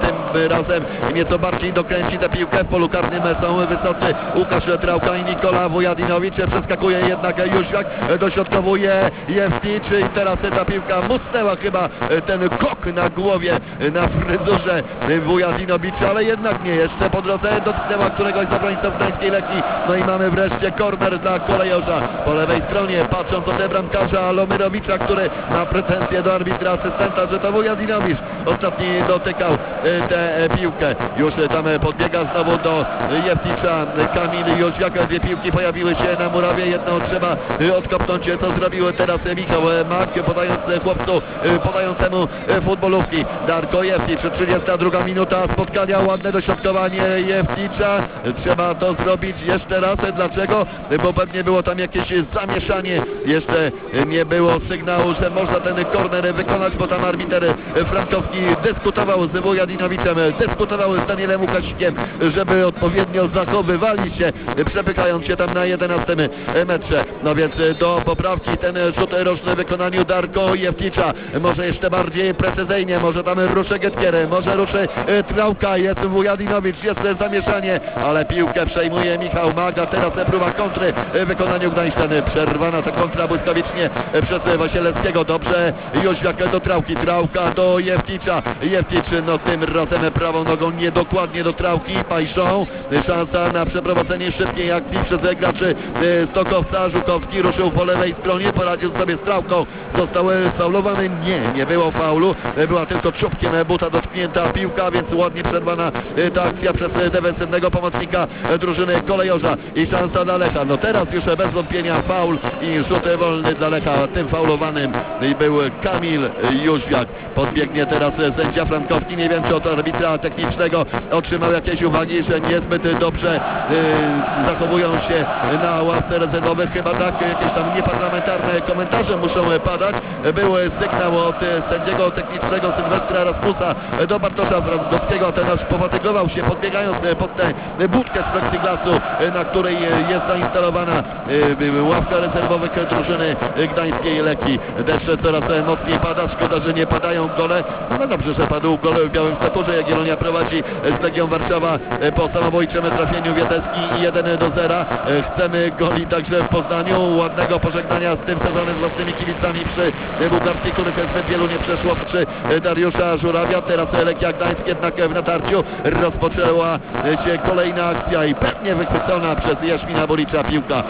razem nieco bardziej dokręci tę piłkę. W polu karnym są wysocy Łukasz Trałka i Nikola Wujadinowicz. Przeskakuje jednak Jóźwiak, dośrodkowuje Jewticz i teraz ta piłka musnęła chyba ten kok na głowie, na fryzurze Wujadinowicza, ale jednak nie, jeszcze po drodze dotknęła któregoś z obrońców gdańskiej Lechii. No i mamy wreszcie korner dla kolejorza. Po lewej stronie, patrząc od bramkarza Lomyrowicza, który ma pretensje do arbitra asystenta, że to Wujadinowicz ostatni dotykał tę piłkę. Już tam podbiega znowu do Jewticza Kamil Jóźwiak. Dwie piłki pojawiły się na murawie, jedną trzeba odkopnąć, co zrobił teraz Michał Mak, podając chłopcu podającemu futbolówki. Darko Jewticz, 32 minuta spotkania, ładne dośrodkowanie Jewticza. Trzeba to zrobić jeszcze raz. Dlaczego? Bo pewnie było tam jakieś zamieszanie. Jeszcze nie było sygnału, że można ten korner wykonać, bo tam arbiter Frankowski dyskutował z Wujadinowiczem, dyskutował z Danielem Łukasikiem, żeby odpowiednio zachowywali się, przepychając się tam na 11 metrze. No więc do poprawki ten rzut roczny w wykonaniu Darko Jewticza. Może jeszcze bardziej precyzyjnie, może tam ruszy Gytkier, może ruszy Trałka, jest Wujadinowicz, jest zamieszanie, ale piłkę przejmuje Michał Maga. Teraz próba kontry w wykonaniu Gdańszczany. Przerwana ta kontra błyskawicznie przez Wasilewskiego. Dobrze, Jóźwiak do Trałki, Trałka do Jewticza. Jewticz no tym razem prawą nogą niedokładnie do Trałki. Pajszą. Szansa na przeprowadzenie szybkiej akcji przez graczy Stokowca. Żukowski ruszył po lewej stronie, poradził sobie z Trałką. Został sfaulowany? Nie było faulu. Była tylko czubkiem buta dotknięta piłka, więc ładnie przerwana ta akcja przez defensywnego pomocnika drużyny kolejorza. I szansa dla Lecha. No teraz już bez wątpienia faul i rzut wolny dla Lecha. Tym faulowanym był Kamil Jóźwiak. Podbiegnie teraz sędzia Frankowski. Nie wiem, czy od arbitra technicznego otrzymał jakieś uwagi, że niezbyt dobrze zachowują się na ławce rezerwowych. Chyba tak, jakieś tam nieparlamentarne komentarze muszą padać. Był sygnał od sędziego technicznego Sylwestra Rasmusa do Bartosza Zrandowskiego, a ten aż pofatygował się, podbiegając pod tę budkę z plexiglasu, na której jest zainstalowana ławka rezerwowych drużyny gdańskiej Lechii. Deszcz coraz mocniej pada, szkoda, że nie padają gole, ale dobrze, że padł gol w Białymstoku, że Jagiellonia prowadzi z Legią Warszawa po samobójczym trafieniu Wiedeski 1-0. Chcemy goli także w Poznaniu, ładnego pożegnania z tym sezonem z własnymi kibicami przy bułgarskich, których zbyt wielu nie przeszło, przy Dariusza Żurawia. Teraz Lechia Gdańsk jednak w natarciu. Rozpoczęła się kolejna akcja i pewnie wychwycona przez Jaśmina Bolicza piłka.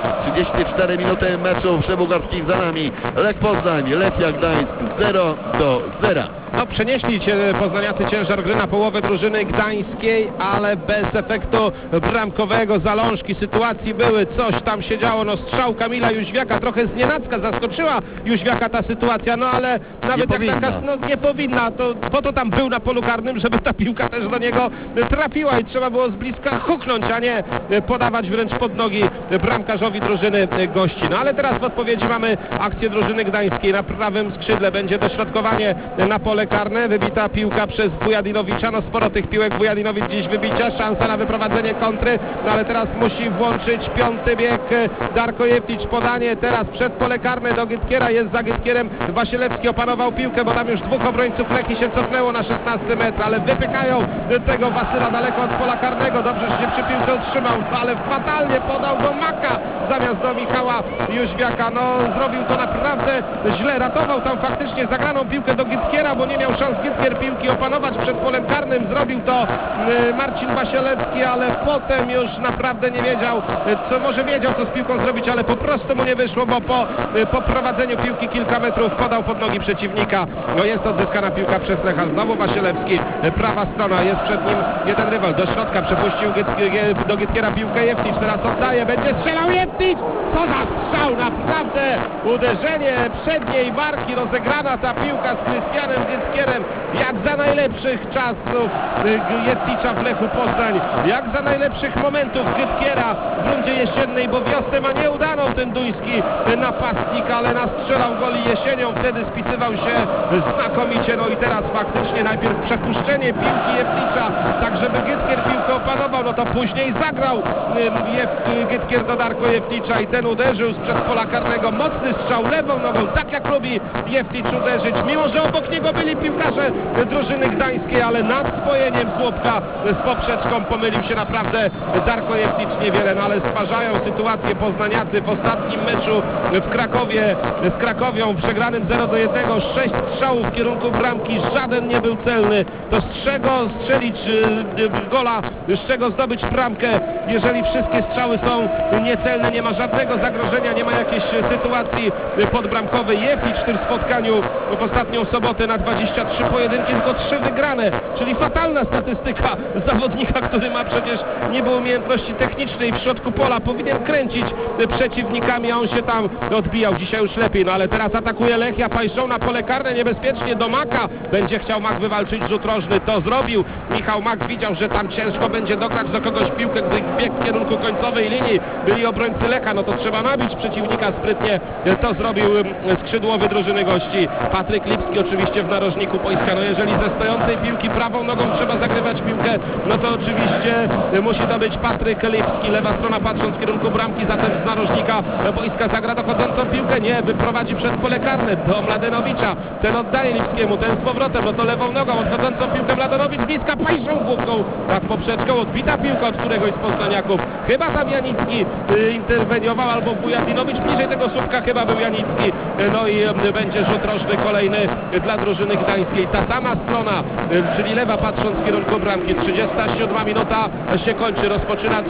34 minuty meczu przy bułgarskich za nami. Lech Poznań, Lechia Gdańsk 0-0. No, przenieśli poznaniacy ciężar gry na połowę drużyny gdańskiej, ale bez efektu bramkowego. Zalążki sytuacji były, coś tam się działo. No, strzał Kamila Jóźwiaka, trochę znienacka zaskoczyła Jóźwiaka ta sytuacja, no ale nawet jak taka, no nie powinna, to po to tam był na polu karnym, żeby ta piłka też do niego trafiła i trzeba było z bliska huknąć, a nie podawać wręcz pod nogi bramkarzowi drużyny gości. No ale teraz w odpowiedzi mamy akcję drużyny gdańskiej. Na prawym skrzydle będzie dośrodkowanie na pole karne, wybita piłka przez Wujadinowicza, no sporo tych piłek, Wujadinowicz dziś wybicia, szansa na wyprowadzenie kontry, no ale teraz musi włączyć piąty bieg Darko Jewticz, podanie teraz przed pole karne do Gytkiera, jest za Gytkierem Wasilewski, opanował piłkę, bo tam już dwóch obrońców Lechii się cofnęło na 16 metr, ale wypychają tego Wasyla daleko od pola karnego, dobrze, że się przy piłce utrzymał, ale fatalnie podał do Maka zamiast do Michała Jóźwiaka, no zrobił to naprawdę źle, ratował tam faktycznie zagraną piłkę do Gytkiera, bo nie miał szans szans Gytkier piłki opanować przed polem karnym. Zrobił to Marcin Wasielewski, ale potem już naprawdę nie wiedział, może wiedział co z piłką zrobić, ale po prostu mu nie wyszło, bo po prowadzeniu piłki kilka metrów podał pod nogi przeciwnika. No jest odzyskana piłka przez Lecha. Znowu Wasielewski, prawa strona, jest przed nim jeden rywal. Do środka przepuścił do Gytkiera piłkę Jeftić. Teraz oddaje, będzie strzelał Jeftić. Co za strzał, naprawdę uderzenie przedniej barki, rozegrana ta piłka z Krystianem Gytkierem, jak za najlepszych czasów Jefticza w Lechu Poznań, jak za najlepszych momentów Gytkiera w rundzie jesiennej, bo wiosnę ma nieudaną ten duński napastnik, ale nastrzelał goli jesienią, wtedy spisywał się znakomicie. No i teraz faktycznie najpierw przepuszczenie piłki Jefticza, tak żeby Gytkier piłkę opanował, no to później zagrał Gytkier do Darko Jefticza i ten uderzył sprzed pola karnego. Mocny strzał lewą nogą, tak jak lubi Jefticz uderzyć, mimo że obok niego byli piłkarze drużyny gdańskiej, ale nad spojeniem słupka z poprzeczką pomylił się naprawdę Darko Jefticz niewiele, no ale stwarzają sytuację poznaniacy w ostatnim meczu w Krakowie z Krakowią przegranym 0-1. 6 strzałów w kierunku bramki, żaden nie był celny. To z czego strzelić gola, z czego zdobyć bramkę, jeżeli wszystkie strzały są niecelne, nie ma żadnego zagrożenia, nie ma jakiejś sytuacji podbramkowej. Jefticz w tym spotkaniu w ostatnią sobotę na 23 pojedynki, tylko 3 wygrane, czyli fatalna statystyka zawodnika, który ma przecież niby umiejętności technicznej w środku pola, powinien kręcić przeciwnikami, a on się tam odbijał. Dzisiaj już lepiej, no ale teraz atakuje Lechia, Pajszą na pole karne, niebezpiecznie do Maka, będzie chciał Mak wywalczyć rzut rożny, to zrobił. Michał Mak widział, że tam ciężko będzie dograć do kogoś piłkę, gdy biegł w kierunku końcowej linii, byli obrońcy Lecha, no to trzeba nabić przeciwnika sprytnie, to zrobił skrzydłowy drużyny gości. Patryk Lipski oczywiście w narożniku boiska, no jeżeli ze stojącej piłki prawą nogą trzeba zagrywać piłkę, no to oczywiście musi to być Patryk Lipski, lewa strona patrząc w kierunku bramki, zatem z narożnika boiska zagra dochodzącą piłkę, nie, wyprowadzi przed pole karne do Mladenowicza, ten oddaje Lipskiemu, ten z powrotem, no to lewą nogą, odchodzącą piłkę Mladenowicz, bliska Pajszą główką, tak poprzeczką, odbita piłka od któregoś z poznaniaków, chyba tam Janicki interweniował, albo Bujadinowicz, bliżej tego słupka chyba był Janicki, no i będzie rzut rożny kolejny dla drużyny gdańskiej, ta sama strona, czyli lewa patrząc w kierunku bramki. 37 minuta się kończy, rozpoczyna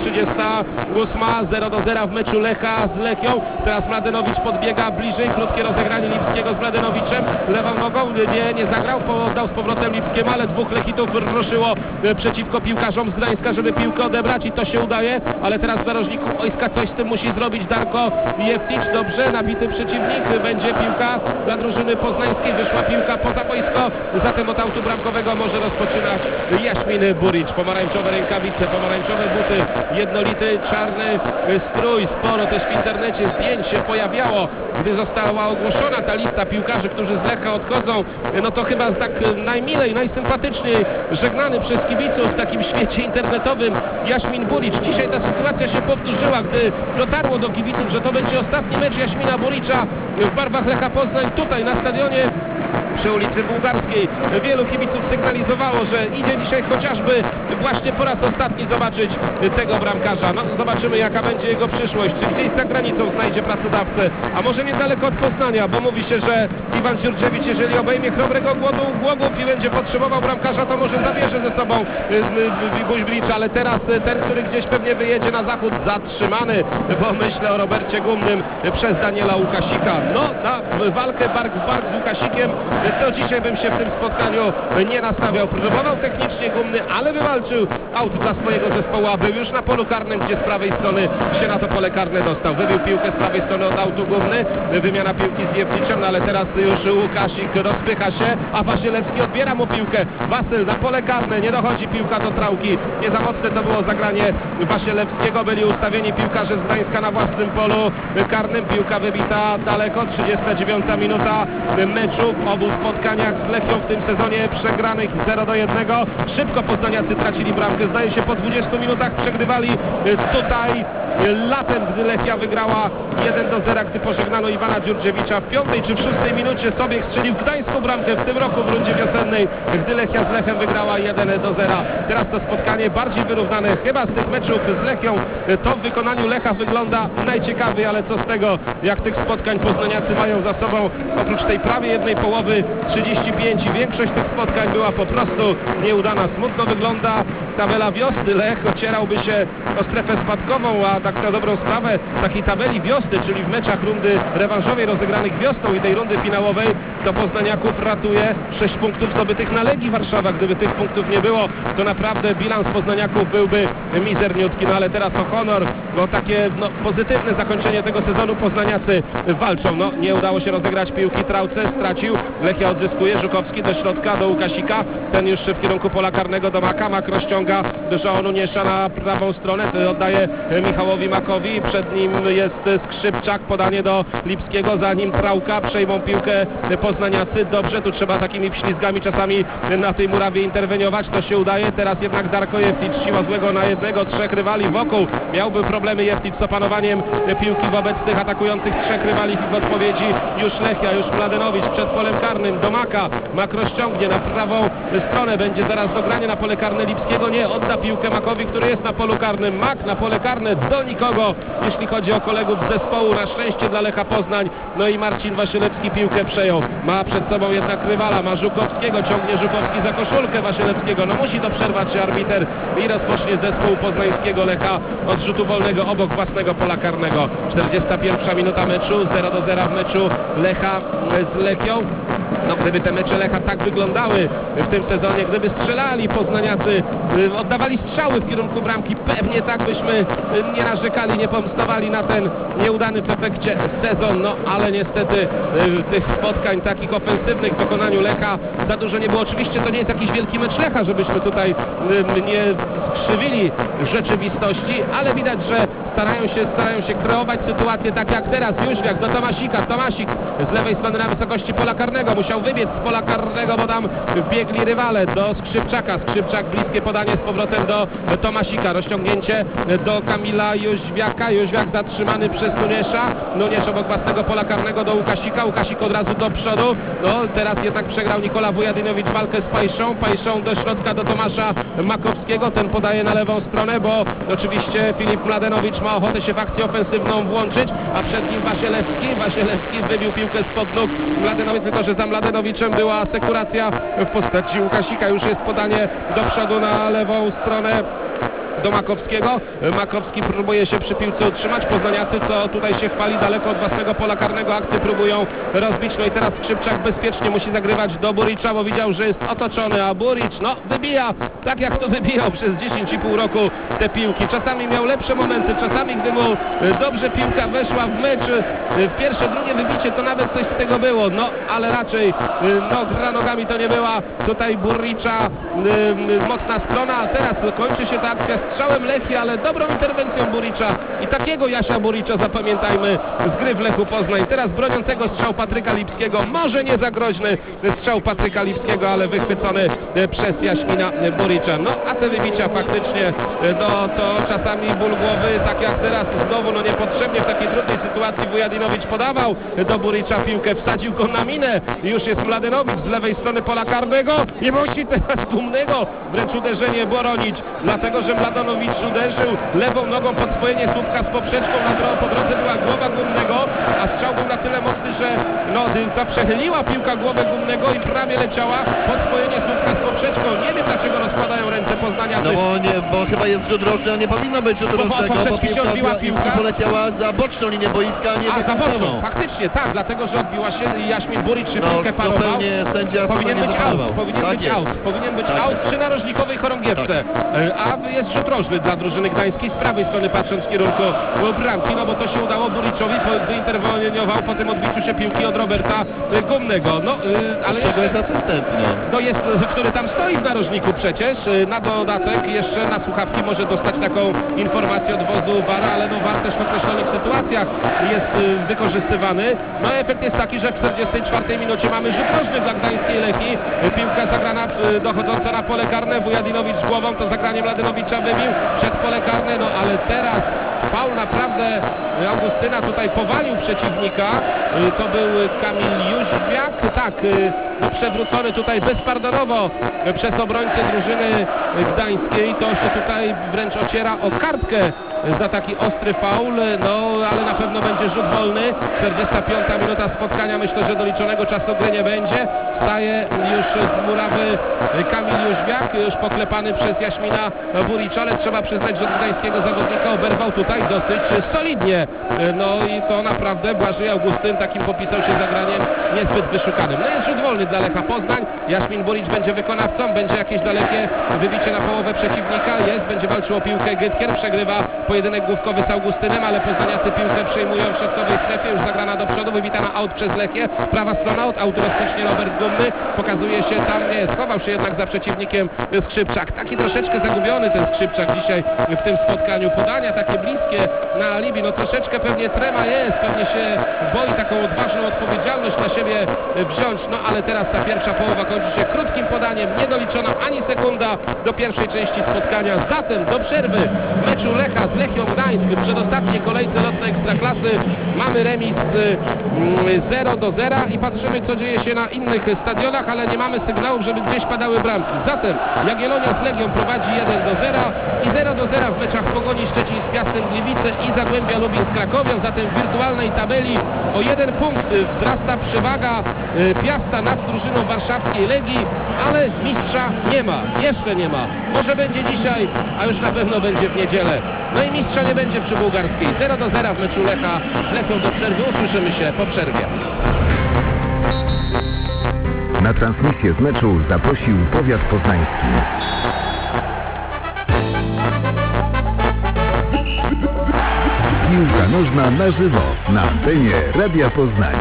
38, 0-0 w meczu Lecha z Lechią. Teraz Mladenowicz podbiega bliżej, krótkie rozegranie Lipskiego z Mladenowiczem, lewą nogą, nie zagrał, oddał z powrotem Lipskiemu, ale dwóch Lechitów ruszyło przeciwko piłkarzom z Gdańska, żeby piłkę odebrać i to się udaje, ale teraz w narożniku wojska coś z tym musi zrobić Darko Jefticz, dobrze, nabity przeciwnik, będzie piłka dla drużyny poznańskiej, wyszła piłka poza boisko, zatem od autu bramkowego może rozpoczynać Jaśmin Burić. Pomarańczowe rękawice, pomarańczowe buty, jednolity czarny strój. Sporo też w internecie zdjęć się pojawiało, gdy została ogłoszona ta lista piłkarzy, którzy z Lecha odchodzą. No to chyba tak najmilej, najsympatyczniej żegnany przez kibiców w takim świecie internetowym Jaśmin Burić. Dzisiaj ta sytuacja się powtórzyła, gdy dotarło do kibiców, że to będzie ostatni mecz Jaśmina Buricza w barwach Lecha Poznań tutaj na stadionie przy ulicy Bułgarskiej. Wielu kibiców sygnalizowało, że idzie dzisiaj chociażby właśnie po raz ostatni zobaczyć tego bramkarza. No zobaczymy, jaka będzie jego przyszłość. Czy gdzieś za granicą znajdzie pracodawcę, a może niedaleko od Poznania, bo mówi się, że Iwan Dziurdziewicz, jeżeli obejmie chrobrego Głogów i będzie potrzebował bramkarza, to może zabierze ze sobą Buricza, ale teraz ten, który gdzieś pewnie wyjedzie na zachód, zatrzymany, bo myślę o Robercie Gumnym przez Daniela Łukasika. No na walkę bark w bark z Łukasikiem to dzisiaj bym się w tym spotkaniu nie nastawiał. Próbował technicznie Gumny, ale wywalczył aut dla swojego zespołu, a był już na polu karnym, gdzie z prawej strony się na to pole karne dostał. Wybił piłkę z prawej strony od autu Gumny, wymiana piłki z Jefticzem, no ale teraz już Łukasik rozpycha się, a Wasielewski odbiera mu piłkę. Wasyl na pole karne, nie dochodzi piłka do Trałki. Nie za mocne to było zagranie Wasielewskiego, byli ustawieni piłkarze z Gdańska na własnym polu karnym. Piłka wybita daleko, 39 minuta meczu w obu spotkaniach z Lechią w tym sezonie przegranych 0-1. Szybko poznaniacy tracili bramkę, zdaje się po 20 minutach przegrywali tutaj latem, gdy Lechia wygrała 1-0, gdy pożegnano Iwana Dziurdziewicza w 5. czy w 6. minucie Sobiech strzelił gdańską bramkę w tym roku w rundzie wiosennej, gdy Lechia z Lechem wygrała 1-0. Teraz to spotkanie bardziej wyrównane. Chyba z tych meczów z Lechią to w wykonaniu Lecha wygląda najciekawiej, ale co z tego, jak tych spotkań poznaniacy mają za sobą oprócz tej prawie jednej połowy 35 i większość tych spotkań była po prostu nieudana. Smutno wygląda tabela wiosny. Lech ocierałby się o strefę spadkową, a tak na dobrą sprawę w takiej tabeli wiosny, czyli w meczach rundy rewanżowej rozegranych wiosną i tej rundy finałowej, to poznaniaków ratuje 6 punktów zdobytych na Legii Warszawa. Gdyby tych punktów nie było, to naprawdę bilans poznaniaków byłby mizerniutki. No ale teraz o honor, bo takie pozytywne zakończenie tego sezonu poznaniacy walczą. No nie udało się rozegrać piłki, Trauce stracił, Lechia odzyskuje, Żukowski do środka, do Łukasika, ten już w kierunku pola karnego do Maka, Mak rozciąga do João Nuniesza na prawą stronę, oddaje Michałowi Makowi, przed nim jest Skrzypczak, podanie do Lipskiego, za nim Trauka, przejmą piłkę poznaniacy, dobrze, tu trzeba takimi ślizgami czasami na tej murawie interweniować, to się udaje, teraz jednak Darko Jeftic, siła złego na jednego, 3 rywali wokół, miałby problemy Jeftic z opanowaniem piłki wobec tych atakujących 3 rywali, w odpowiedzi już Lechia, już Mladenowicz przed polem karnym do Maka, Mak rozciągnie na prawą stronę, będzie zaraz dogranie na pole karne Lipskiego, nie, odda piłkę Makowi, który jest na polu karnym, Mak na pole karne do nikogo, jeśli chodzi o kolegów z zespołu, na szczęście dla Lecha Poznań, no i Marcin Wasilewski piłkę przejął, ma przed sobą jednak rywala, ma Żukowskiego, ciągnie Żukowski za koszulkę Wasilewskiego, no musi to przerwać arbiter i rozpocznie zespół poznańskiego Lecha od rzutu wolnego obok własnego pola karnego. 41 minuta meczu, 0-0 w meczu Lecha z Lechią. No gdyby te mecze Lecha tak wyglądały w tym sezonie, gdyby strzelali poznaniacy, oddawali strzały w kierunku bramki, pewnie tak byśmy nie narzekali, nie pomstowali na ten nieudany w efekcie sezon, no ale niestety tych spotkań takich ofensywnych w wykonaniu Lecha za dużo nie było. Oczywiście to nie jest jakiś wielki mecz Lecha, żebyśmy tutaj nie skrzywili rzeczywistości, ale widać, że starają się kreować sytuację tak jak teraz. Jóźwiak do Tomasika, Tomasik z lewej strony na wysokości pola karnego, musiał wybiec z pola karnego, bo tam wbiegli rywale do Skrzypczaka, Skrzypczak bliskie podanie z powrotem do Tomasika, rozciągnięcie do Kamila Jóźwiaka, Jóźwiak zatrzymany przez Nuniesza, Nuniesz obok własnego pola karnego do Łukasika, Łukasik od razu do przodu, no teraz jednak przegrał Nikola Wujadynowicz walkę z Pajszą, Pajszą do środka do Tomasza Makowskiego, ten podaje na lewą stronę, bo oczywiście Filip Mladenowicz ma ochotę się w akcję ofensywną włączyć, a przed nim Wasilewski wybił piłkę spod nóg Mladenowicz, tylko że za Mladenowiczem była asekuracja w postaci Łukasika, już jest podanie do przodu na lewą stronę do Makowskiego. Makowski próbuje się przy piłce utrzymać. Poznaniacy, co tutaj się chwali, daleko od własnego pola karnego, akcję próbują rozbić. No i teraz Skrzypczak bezpiecznie musi zagrywać do Buricza, bo widział, że jest otoczony, a Buricz, no wybija, tak jak to wybijał przez 10,5 roku te piłki. Czasami miał lepsze momenty, czasami gdy mu dobrze piłka weszła w mecz, w pierwsze, drugie wybicie, to nawet coś z tego było, no ale raczej gra nogami to nie była tutaj Buricza mocna strona, a teraz kończy się ta akcja strzałem Lechii, ale dobrą interwencją Buricza i takiego Jasia Buricza zapamiętajmy z gry w Lechu Poznań. Teraz broniącego strzał Patryka Lipskiego, może nie za groźny strzał Patryka Lipskiego, ale wychwycony przez Jaśmina Buricza. No a te wybicia faktycznie, no to czasami ból głowy, tak jak teraz znowu, no niepotrzebnie w takiej trudnej sytuacji Wujadynowicz podawał do Buricza piłkę, wsadził go na minę i już jest Mladenowicz z lewej strony pola karnego i musi teraz tłumnego wręcz uderzenie bronić, dlatego że Mladenowicz uderzył lewą nogą pod swojenie słupka z poprzeczką, po drodze była głowa Gumnego, a strzał był na tyle mocny, że ta przechyliła piłka głowę Gumnego i prawie leciała pod swojenie słupka z poprzeczką. Nie wiem, dlaczego rozkładają ręce poznaniacy. No bo chyba jest rzut rożny, a nie powinno być rzutu rożnego, poprzeczki się odbiła piłka. Poleciała za boczną linię boiska, a nie za boczną. Faktycznie, tak, dlatego że odbiła się i Jaśmin Buricz piłkę parował. Sędzia powinien być out, powinien być out przy narożnikowej chorągiewce. A jest rzut rożny dla drużyny gdańskiej z prawej strony, patrząc w kierunku bramki, no bo to się udało Buriczowi, gdy interweniował po tym odbiciu się piłki od Roberta Gumnego. No, ale czego jest asystent? No jest, który tam stoi w narożniku przecież. Na dodatek jeszcze na słuchawki może dostać taką informację od wozu VAR, ale no VAR też w określonych sytuacjach jest wykorzystywany. No efekt jest taki, że w 44 minucie mamy rzut rożny dla gdańskiej Lechii. Piłka zagrana dochodząca na pole karne, Wujadynowicz głową, to zagranie Mladenowicza wybił przed pole karne, no ale teraz Faul naprawdę Augustyna tutaj powalił przeciwnika. To był Kamil Jóźwiak. Tak, no przewrócony tutaj bezpardonowo przez obrońcę drużyny gdańskiej. To się tutaj wręcz ociera o kartkę za taki ostry faul, no ale na pewno będzie rzut wolny. 45 minuta spotkania, myślę, że doliczonego czasu gry nie będzie. Wstaje już z murawy Kamil Jóźwiak, już poklepany przez Jaśmina Buricza, ale trzeba przyznać, że od gdańskiego zawodnika oberwał tutaj dosyć solidnie. No i to naprawdę Błażej Augustyn takim popisał się zagraniem niezbyt wyszukanym. No jest rzut wolny dla Lecha Poznań. Jaśmin Buricz będzie wykonawcą, będzie jakieś dalekie wybicie na połowę przeciwnika. Jest, będzie walczył o piłkę Gytkier, przegrywa pojedynek główkowy z Augustynem, ale poznaniacy piłkę przejmują w środkowej strefie, już zagrana do przodu, wybita na aut przez Lechię. Prawa strona aut rozpocznie Robert Gumny, pokazuje się tam, nie, schował się jednak za przeciwnikiem Skrzypczak. Taki troszeczkę zagubiony ten Skrzypczak dzisiaj w tym spotkaniu. Podania takie bliskie na alibi, no troszeczkę pewnie trema jest, pewnie się boi taką odważną odpowiedzialność na siebie wziąć, no ale teraz ta pierwsza połowa kończy się krótkim podaniem, niedoliczona ani sekunda do pierwszej części spotkania. Zatem do przerwy w meczu Lecha z Lechią Gdańsk w przedostatniej kolejce lotnej Ekstraklasy mamy remis 0-0 i patrzymy, co dzieje się na innych stadionach, ale nie mamy sygnałów, żeby gdzieś padały bramki. Zatem Jagiellonia z Legią prowadzi 1-0 i 0-0 w meczach Pogoni Szczecin z Piastem Gliwice i Zagłębia Lubin z Krakowią. Zatem w wirtualnej tabeli o 1 punkt wzrasta przewaga Piasta nad drużyną warszawskiej Legii, ale mistrza nie ma, jeszcze nie ma. Może będzie dzisiaj, a już na pewno będzie w niedzielę. No i mistrza nie będzie przy bułgarskiej. 0-0 w meczu Lecha z Lechią do przerwy. Usłyszymy się po przerwie. Na transmisję z meczu zaprosił powiat poznański. Piłka nożna na żywo na antenie Radia Poznań.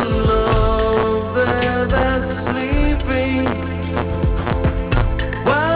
Sleeping while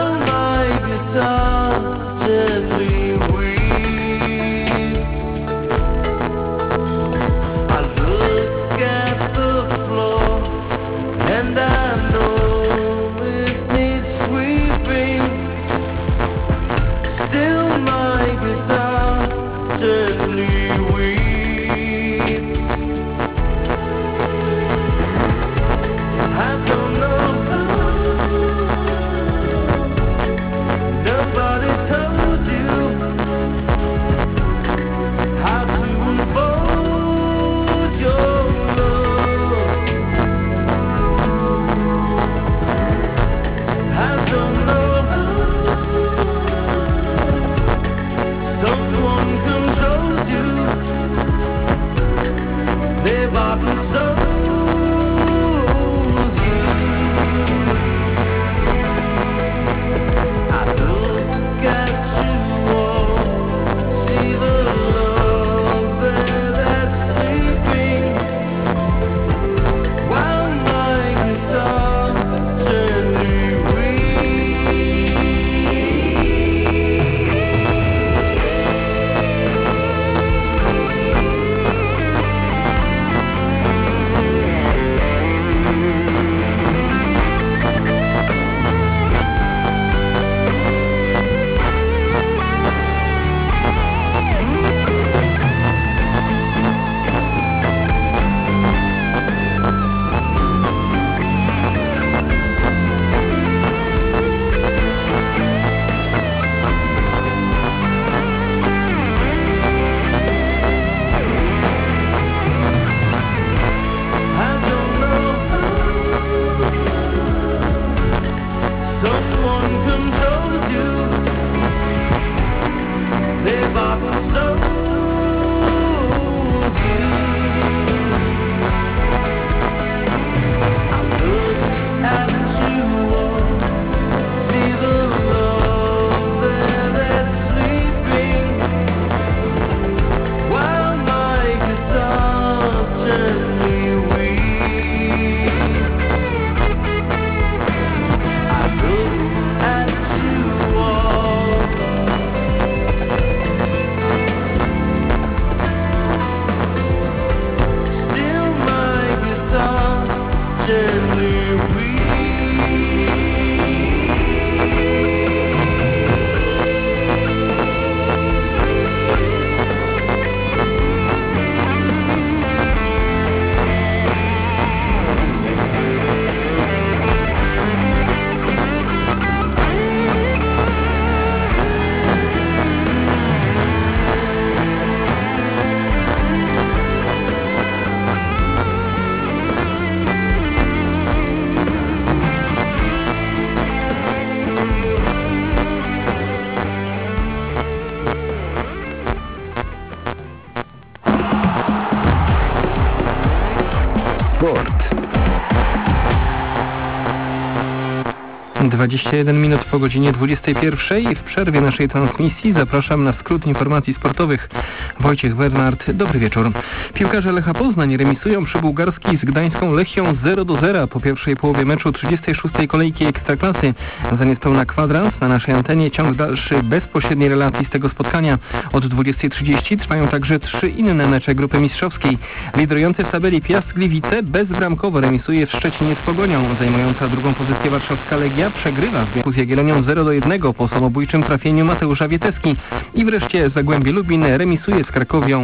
21 minut po godzinie 21. W przerwie naszej transmisji zapraszam na skrót informacji sportowych. Wojciech Bernard, dobry wieczór. Piłkarze Lecha Poznań remisują przy Bułgarskiej z gdańską Lechią 0-0 po pierwszej połowie meczu 36. kolejki Ekstraklasy. Za niespełna kwadrans na naszej antenie ciąg dalszy bezpośredniej relacji z tego spotkania. Od 20:30 trwają także 3 inne mecze grupy mistrzowskiej. Liderujący w tabeli Piast Gliwice bezbramkowo remisuje w Szczecinie z Pogonią. Zajmująca drugą pozycję warszawska Legia przegrywa z Jagiellonią 0-1 po samobójczym trafieniu Mateusza Wieteski. I wreszcie Zagłębie Lubin remisuje z Krakowią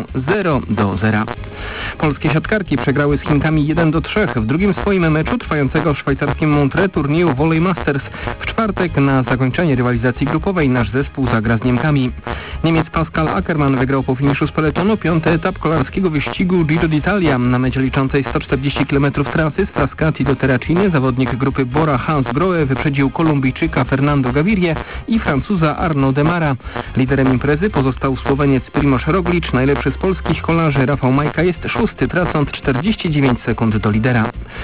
0-0. Polskie siatkarki przegrały z Chinkami 1-3 w drugim swoim meczu trwającego w szwajcarskim Montreux turnieju Volley Masters. W czwartek na zakończenie rywalizacji grupowej nasz zespół zagra z Niemkami. Niemiec Pascal Ackermann wygrał po finiszu z peletonu 5. etap kolarskiego wyścigu Giro d'Italia. Na mecie liczącej 140 km trasy z Frascati do Terraciny zawodnik grupy Bora Hans Grohe wyprzedził Kolumbijczyka Fernando Gavirie i Francuza Arnaud Demara. Liderem imprezy pozostał Słoweniec Primož Roglič. Najlepszy z polskich kolarzy Rafał Majka jest 6, tracąc 49 sekund do lidera.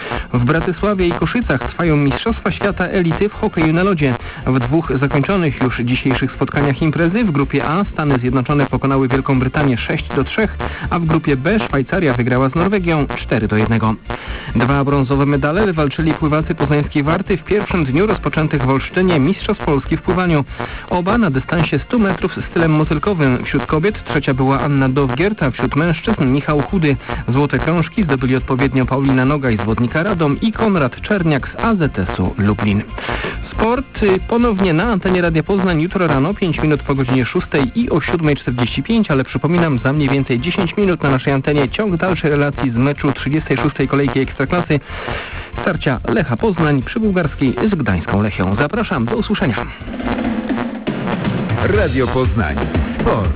W Bratysławie i Koszycach trwają Mistrzostwa Świata Elity w hokeju na lodzie. W dwóch zakończonych już dzisiejszych spotkaniach imprezy w grupie A Stany Zjednoczone pokonały Wielką Brytanię 6-3, a w grupie B Szwajcaria wygrała z Norwegią 4-1. 2 brązowe medale wywalczyli pływacy poznańskiej Warty w pierwszym dniu rozpoczętych w Olsztynie Mistrzostw Polski w pływaniu. Oba na dystansie 100 metrów z stylem motylkowym. Wśród kobiet trzecia była Anna Dowgiert, a wśród mężczyzn Michał Chudy. Złote krążki zdobyli odpowiednio Paulina Nogaj z Wodnika Radom i Konrad Czerniak z AZS-u Lublin. Sport ponownie na antenie Radia Poznań jutro rano 5 minut po godzinie 6 i o 7:45, ale przypominam, za mniej więcej 10 minut na naszej antenie ciąg dalszej relacji z meczu 36. kolejki Ekstraklasy. Starcia Lecha Poznań przy Bułgarskiej z gdańską Lechią. Zapraszam, do usłyszenia. Radio Poznań. Sport.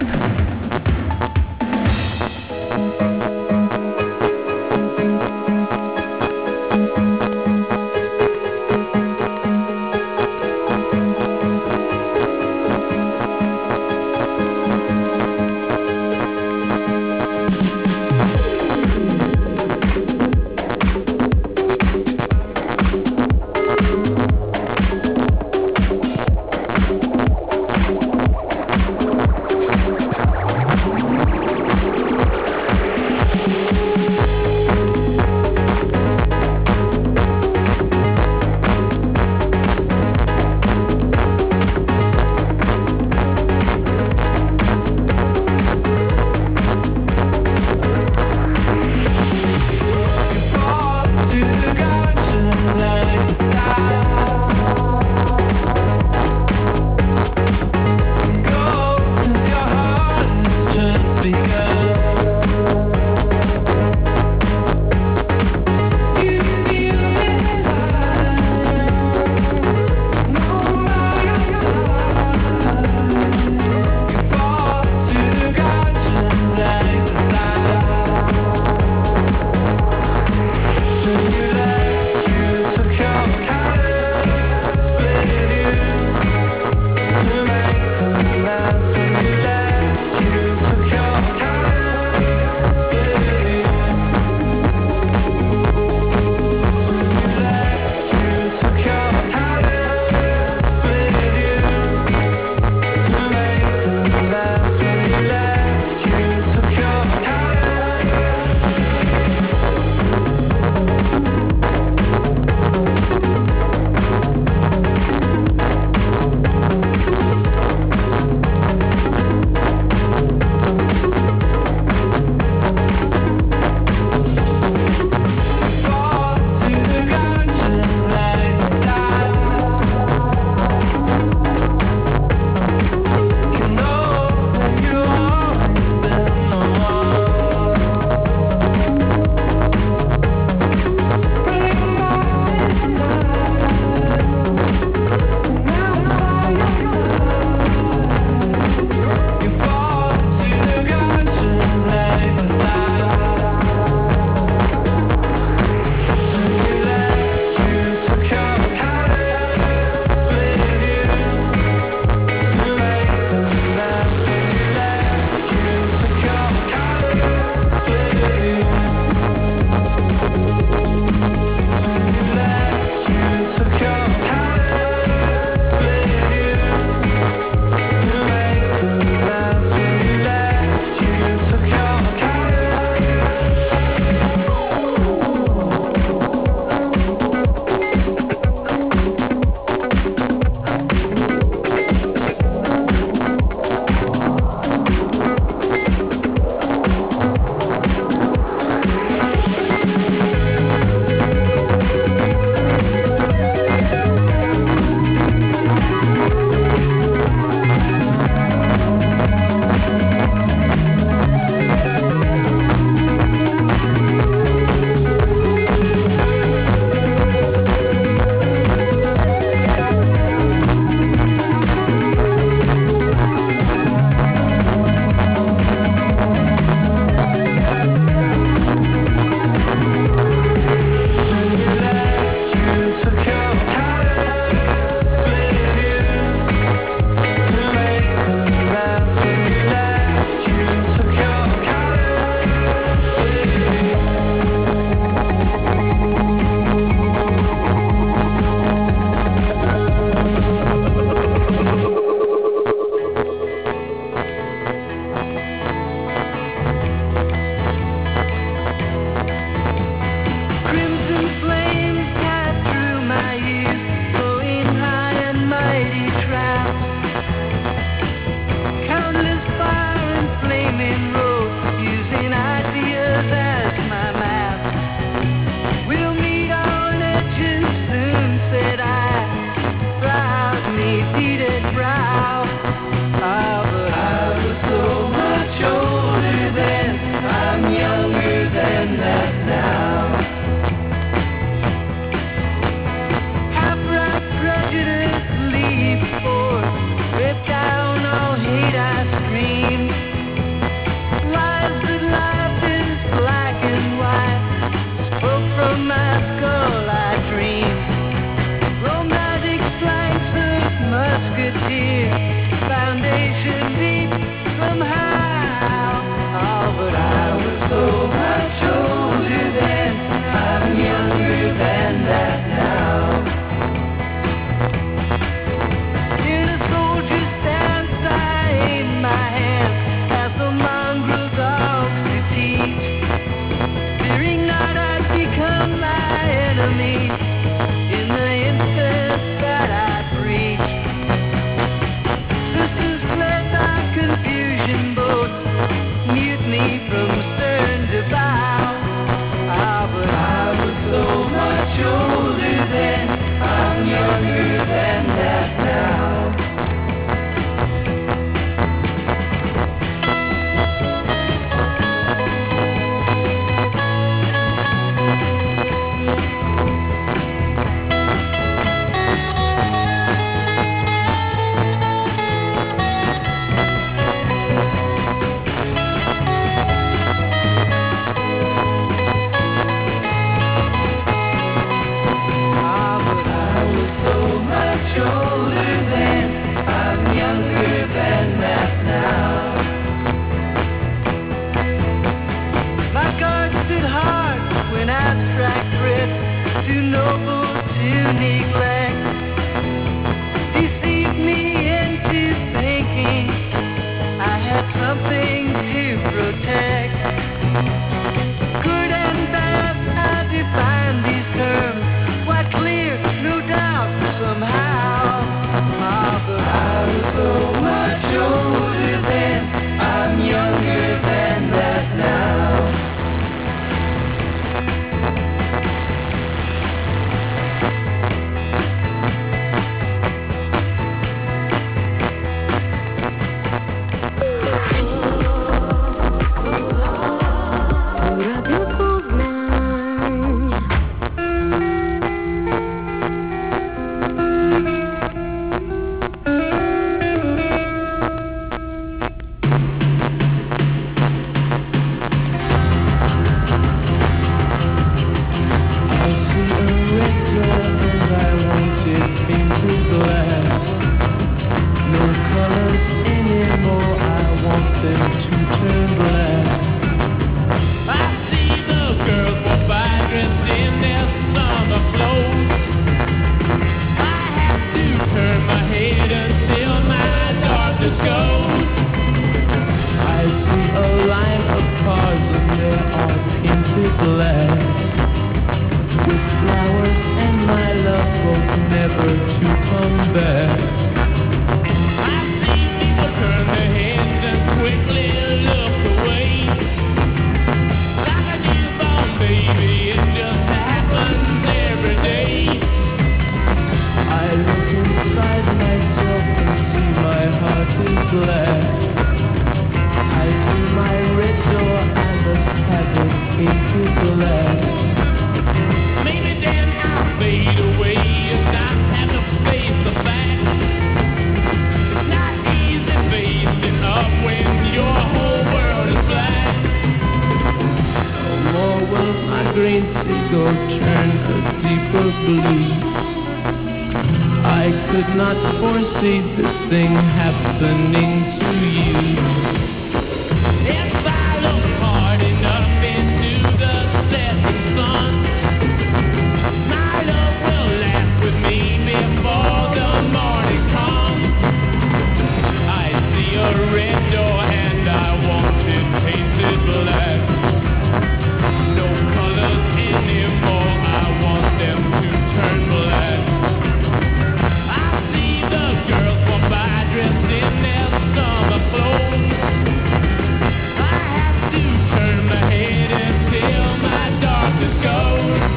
both never to come back. I've seen people turn their heads and quickly look away. Like a newborn baby, it just happens every day. I look inside myself and see my heart is black. I see my red door, I must have it painted black. Maybe then I'll fade away and not have to face the fact. It's not easy facing up when your whole world is black. No more will my green seagull turn a deeper blue. I could not foresee this thing happening to you. If I look hard enough into the setting sun, my love will last with me before the morning comes. I see a red door and I want it painted black. No colors anymore, I want them to turn black. I see the girls walk by dressed in their summer clothes. I have to turn my head until my darkness goes.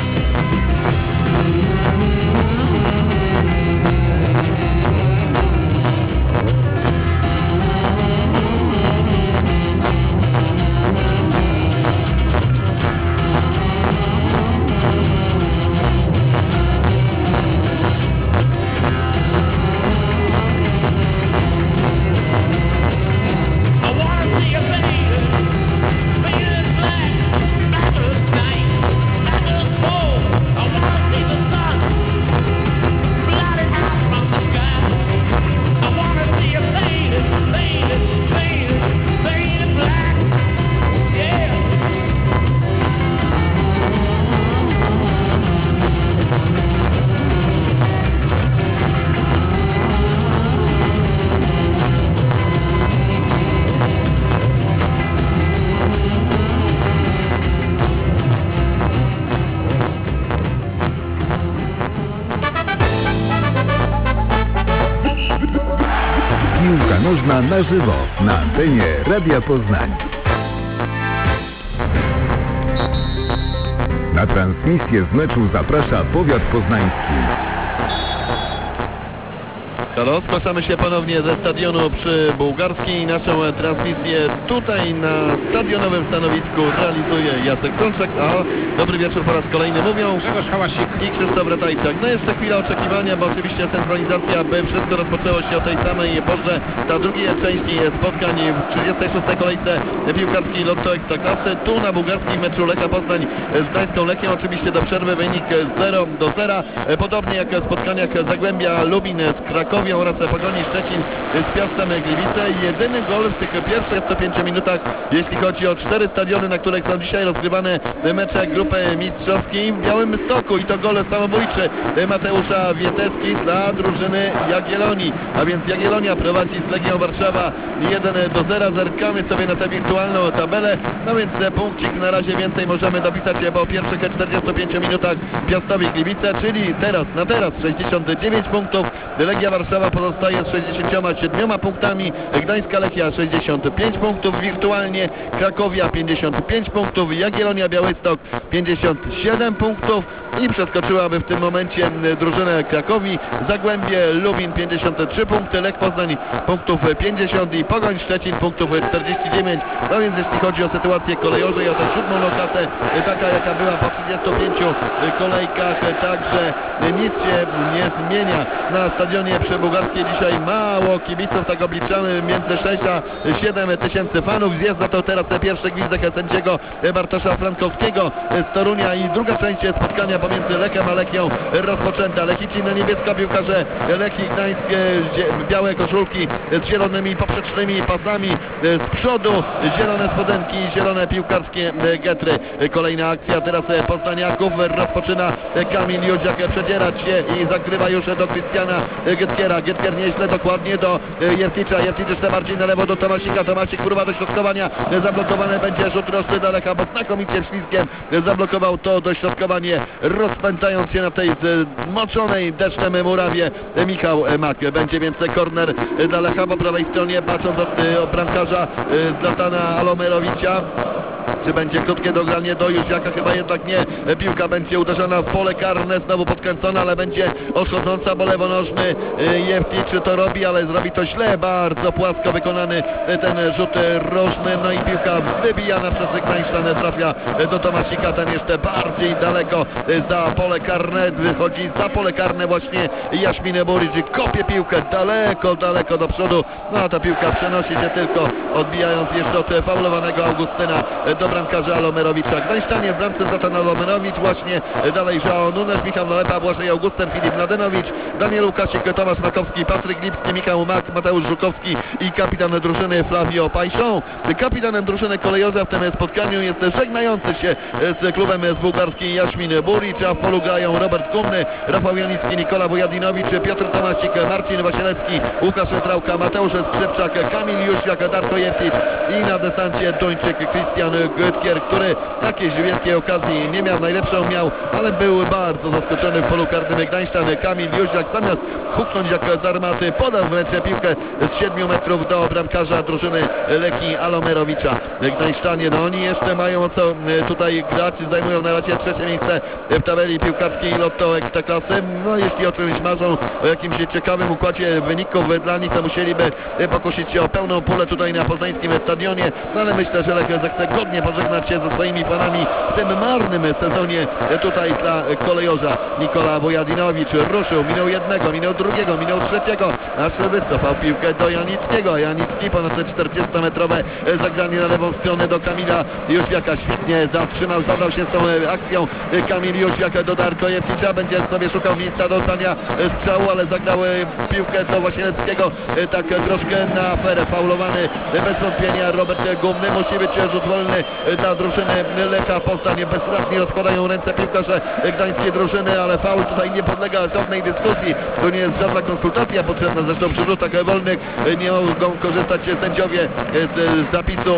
I wanna see a faded, faded black, black as night, black as coal. I wanna see the sun blotted out from the sky. I wanna see a faded, faded, faded, faded black. Yeah. Piłka nożna na żywo na antenie Radia Poznań. Na transmisję z meczu zaprasza powiat poznański. Rozkoszamy się ponownie ze stadionu przy Bułgarskiej. Naszą transmisję tutaj na stadionowym stanowisku realizuje Jacek Krączek, a dobry wieczór po raz kolejny mówią Grzegorz Hałasik i Krzysztof Ratajczak. No jeszcze chwila oczekiwania, bo oczywiście synchronizacja, by wszystko rozpoczęło się o tej samej porze. Ta drugiej części spotkań w 36. kolejce piłkarskiej Lotto Ekstraklasy. Tu na bułgarskim meczu Lecha Poznań z Gdańską Lechią. Oczywiście do przerwy wynik 0-0. Podobnie jak w spotkaniach Zagłębia Lubin z Krakowią oraz Pogoni Szczecin z Piastem Gliwice. Jedyny gol w tych pierwszych 105 minutach, jeśli chodzi o 4 stadiony, na których są dzisiaj rozgrywane mecze grupy mistrzowskiej w Białymstoku, i to gol samobójczy Mateusza Wieteski dla drużyny Jagiellonii. A więc Jagiellonia prowadzi z Legią Warszawa 1-0. Zerkamy sobie na tę wirtualną tabelę. No więc punkcik na razie więcej możemy dopisać po pierwszych 45 minutach Piastowi Gliwice, czyli na teraz 69 punktów. Legia Warszawa pozostaje z 67 punktami, Gdańska Lechia 65 punktów wirtualnie, Krakowia 55 punktów, Jagiellonia Białystok 57 punktów i przeskoczyłaby w tym momencie drużynę Krakowi, Zagłębie Lubin 53 punkty, Lech Poznań punktów 50 i Pogoń Szczecin punktów 49. No więc jeśli chodzi o sytuację kolejorzej i o tę 7. lokatę, taka jaka była po 35 kolejkach, także nic się nie zmienia. Na stadionie przy Bułgarskiej dzisiaj mało kibiców, tak obliczamy między 6 a 7 tysięcy fanów. Zjeżdża to teraz pierwszy gwizdek sędziego Bartosza Frankowskiego z Torunia i druga część spotkania pomiędzy Lechem a Lechią rozpoczęta. Lechicin niebieska, piłkarze Lechii Gdańsk białe koszulki z zielonymi poprzecznymi pasami z przodu, zielone spodenki, zielone piłkarskie getry. Kolejna akcja teraz Poznaniaków, rozpoczyna Kamil Jóźwiak przedzierać się i zagrywa już do Krystiana Gytkiera. Gytkiera. Gytkier nieźle, dokładnie do Jefticza. Jefticz jeszcze bardziej na lewo do Tomasika. Tomasik próba dośrodkowania. Zablokowane będzie rzut roczny dla Lecha, bo znakomicie ślizgiem zablokował to dośrodkowanie, rozpętając się na tej zmoczonej deszczem murawie Michał Mak. Będzie więc korner dla Lecha po prawej stronie, patrząc od bramkarza Zlatana Alomerowicza. Czy będzie krótkie dogranie do Jóźwiaka? Chyba jednak nie. Piłka będzie uderzona w pole karne, znowu podkręcona, ale będzie odchodząca, bo lewonożny Jefticz to robi, ale zrobi to źle, bardzo płasko wykonany ten rzut rożny, no i piłka wybijana przez Gdańszczanę, trafia do Tomasika, ten jeszcze bardziej daleko za pole karne, wychodzi za pole karne właśnie Jaśmin Buric, kopie piłkę daleko do przodu, no a ta piłka przenosi się tylko, odbijając jeszcze od faulowanego Augustyna do bramkarza Alomerowicza. Gdańszczanie w bramce Zlatan Alomerowicz, właśnie dalej João Nunes, Michał Nalepa, Błażej Augustyn, Filip Mladenowicz, Daniel Łukasik, Tomasz Makowski, Patryk Lipski, Michał Mak, Mateusz Żukowski i kapitan drużyny Flavio Pajszą. Kapitanem drużyny kolejorza w tym spotkaniu jest żegnający się z klubem z bułgarskiej Jaśmin Buric, a w polu grają Robert Kumny, Rafał Janicki, Nikola Wojadinowicz, Piotr Tomasik, Marcin Wasilewski, Łukasz Trałka, Mateusz Skrzypczak, Kamil Jóźwiak, Darko Jefticz i na desancie Duńczyk Christian Gytkier, który jakiejś wielkiej okazji nie miał, najlepszą miał, ale był bardzo zaskoczony w polu karnym Gdańszczan. Kamil Jóźwiak zamiast huknąć jak z armaty podał wręcz piłkę z 7 metrów do bramkarza drużyny Lechii Alomerowicza. Gdańszczanie, no oni jeszcze mają o co tutaj grać, zajmują na razie 3. miejsce w tabeli piłkarskiej Lotto Ekstraklasy. No jeśli o czymś marzą, o jakimś ciekawym układzie wyników dla nich, to musieliby pokusić się o pełną pulę tutaj na poznańskim stadionie, no ale myślę, że Lech zechce godnie pożegnać się ze swoimi fanami w tym marnym sezonie tutaj dla kolejorza. Nikola Wojadinowicz ruszył, minął jednego, minął drugiego, minął trzeciego, aż wycofał piłkę do Janickiego. Janicki ponad 40-metrowe zagranie na lewą stronę do Kamila Jóźwiaka. Świetnie zatrzymał, zabrał się z tą akcją Kamil Jóźwiak do Darko Jefticza. Będzie sobie szukał miejsca do oddania strzału, ale zagrał piłkę do Wasilewskiego tak troszkę na aferę. Faulowany bez wątpienia Robert Gumny. Musi być rzut wolny dla drużyny Lecha Poznań. Bezradnie rozkładają ręce piłkarze gdańskiej drużyny, ale faul tutaj nie podlega żadnej dyskusji. To nie jest żadna konsultacja potrzebna. Zresztą przy rzutach wolnych nie mogą korzystać sędziowie z zapisu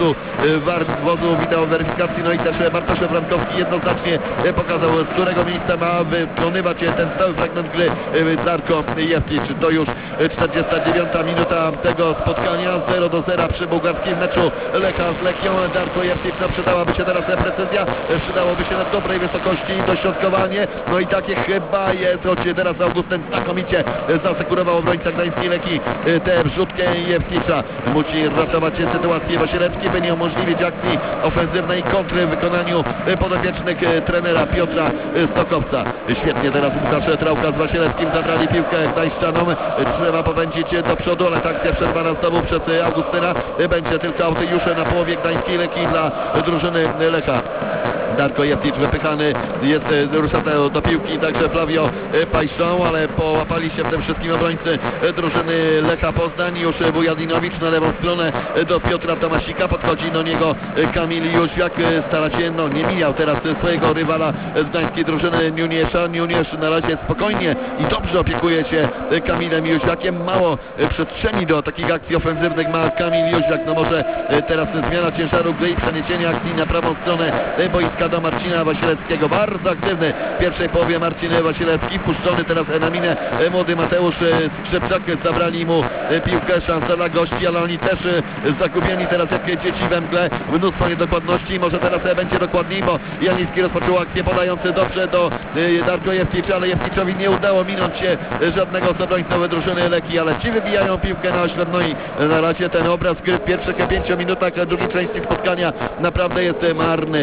wozu wideoweryfikacji. No i też Bartosz Frankowski jednoznacznie pokazał, z którego miejsca ma wykonywać ten stały fragment gry Darko Jefticz. To już 49 minuta tego spotkania. 0-0 przy bułgarskim meczu Lecha z Lechią. Darko Jefticz, no przydałaby się teraz precyzja, przydałoby się na dobrej wysokości dośrodkowanie, no i takie chyba jest, choć teraz Augustyn znakomicie zasekurował obrońca gdańskiej Lechii tę wrzutkę Jefticza. Musi ratować sytuację Wasilewski, by nie umożliwić akcji ofensywnej kontry w wykonaniu podopiecznych trenera Piotra Stokowca. Świetnie teraz Łukasz Trałka z Wasilewskim zabrali piłkę Gdańszczanom, trzeba popędzić do przodu, ale ta akcja przerwana znowu przez Augustyna. Będzie tylko aut już na połowie gdańskiej Lechii dla drużyny Lecha. Darko Jefticz wypychany jest, rusza do piłki także Flavio Pajszą, ale połapali się w tym wszystkim obrońcy drużyny Lecha Poznań. Już Wujadinowicz na lewą stronę do Piotra Tomasika, podchodzi do niego Kamil Jóźwiak, stara się, no nie mijał teraz swojego rywala z gdańskiej drużyny Niuniesza. Niuniesz na razie spokojnie i dobrze opiekuje się Kamilem Jóźwiakiem, mało przestrzeni do takich akcji ofensywnych ma Kamil Jóźwiak. No może teraz zmiana ciężaru gry i przeniesienie akcji na prawą stronę boiska do Marcina Wasilewskiego. Bardzo aktywny w pierwszej połowie Marcin Wasilewski, wpuszczony teraz na minę młody Mateusz Skrzypczak. Zabrali mu piłkę, szansa dla gości, ale oni też zagubieni teraz jak dzieci we mgle, mnóstwo niedokładności. Może teraz będzie dokładniej, bo Janicki rozpoczął akcję podający dobrze do Darko Jefticza, ale Jefticzowi nie udało minąć się żadnego z obrońców drużyny Lechii, ale ci wybijają piłkę na oślep. No i na razie ten obraz gry w pierwszych 5 minutach drugiej części spotkania naprawdę jest marny.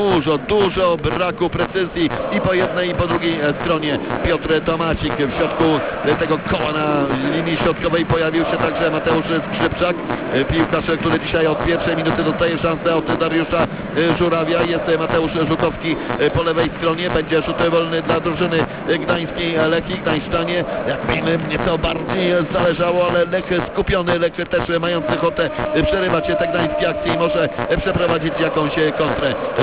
Dużo braku precyzji i po jednej i po drugiej stronie. Piotr Tomasik w środku tego koła na linii środkowej pojawił się także Mateusz Skrzypczak, piłkarz, który dzisiaj od pierwszej minuty dostaje szansę od Dariusza Żurawia. Jest Mateusz Żukowski po lewej stronie, będzie rzut wolny dla drużyny gdańskiej Lechii. Gdańszczanie jakby im nieco bardziej zależało, ale Lech skupiony, Lech też mający ochotę przerywać te gdańskie akcje i może przeprowadzić jakąś kontrę. Kibice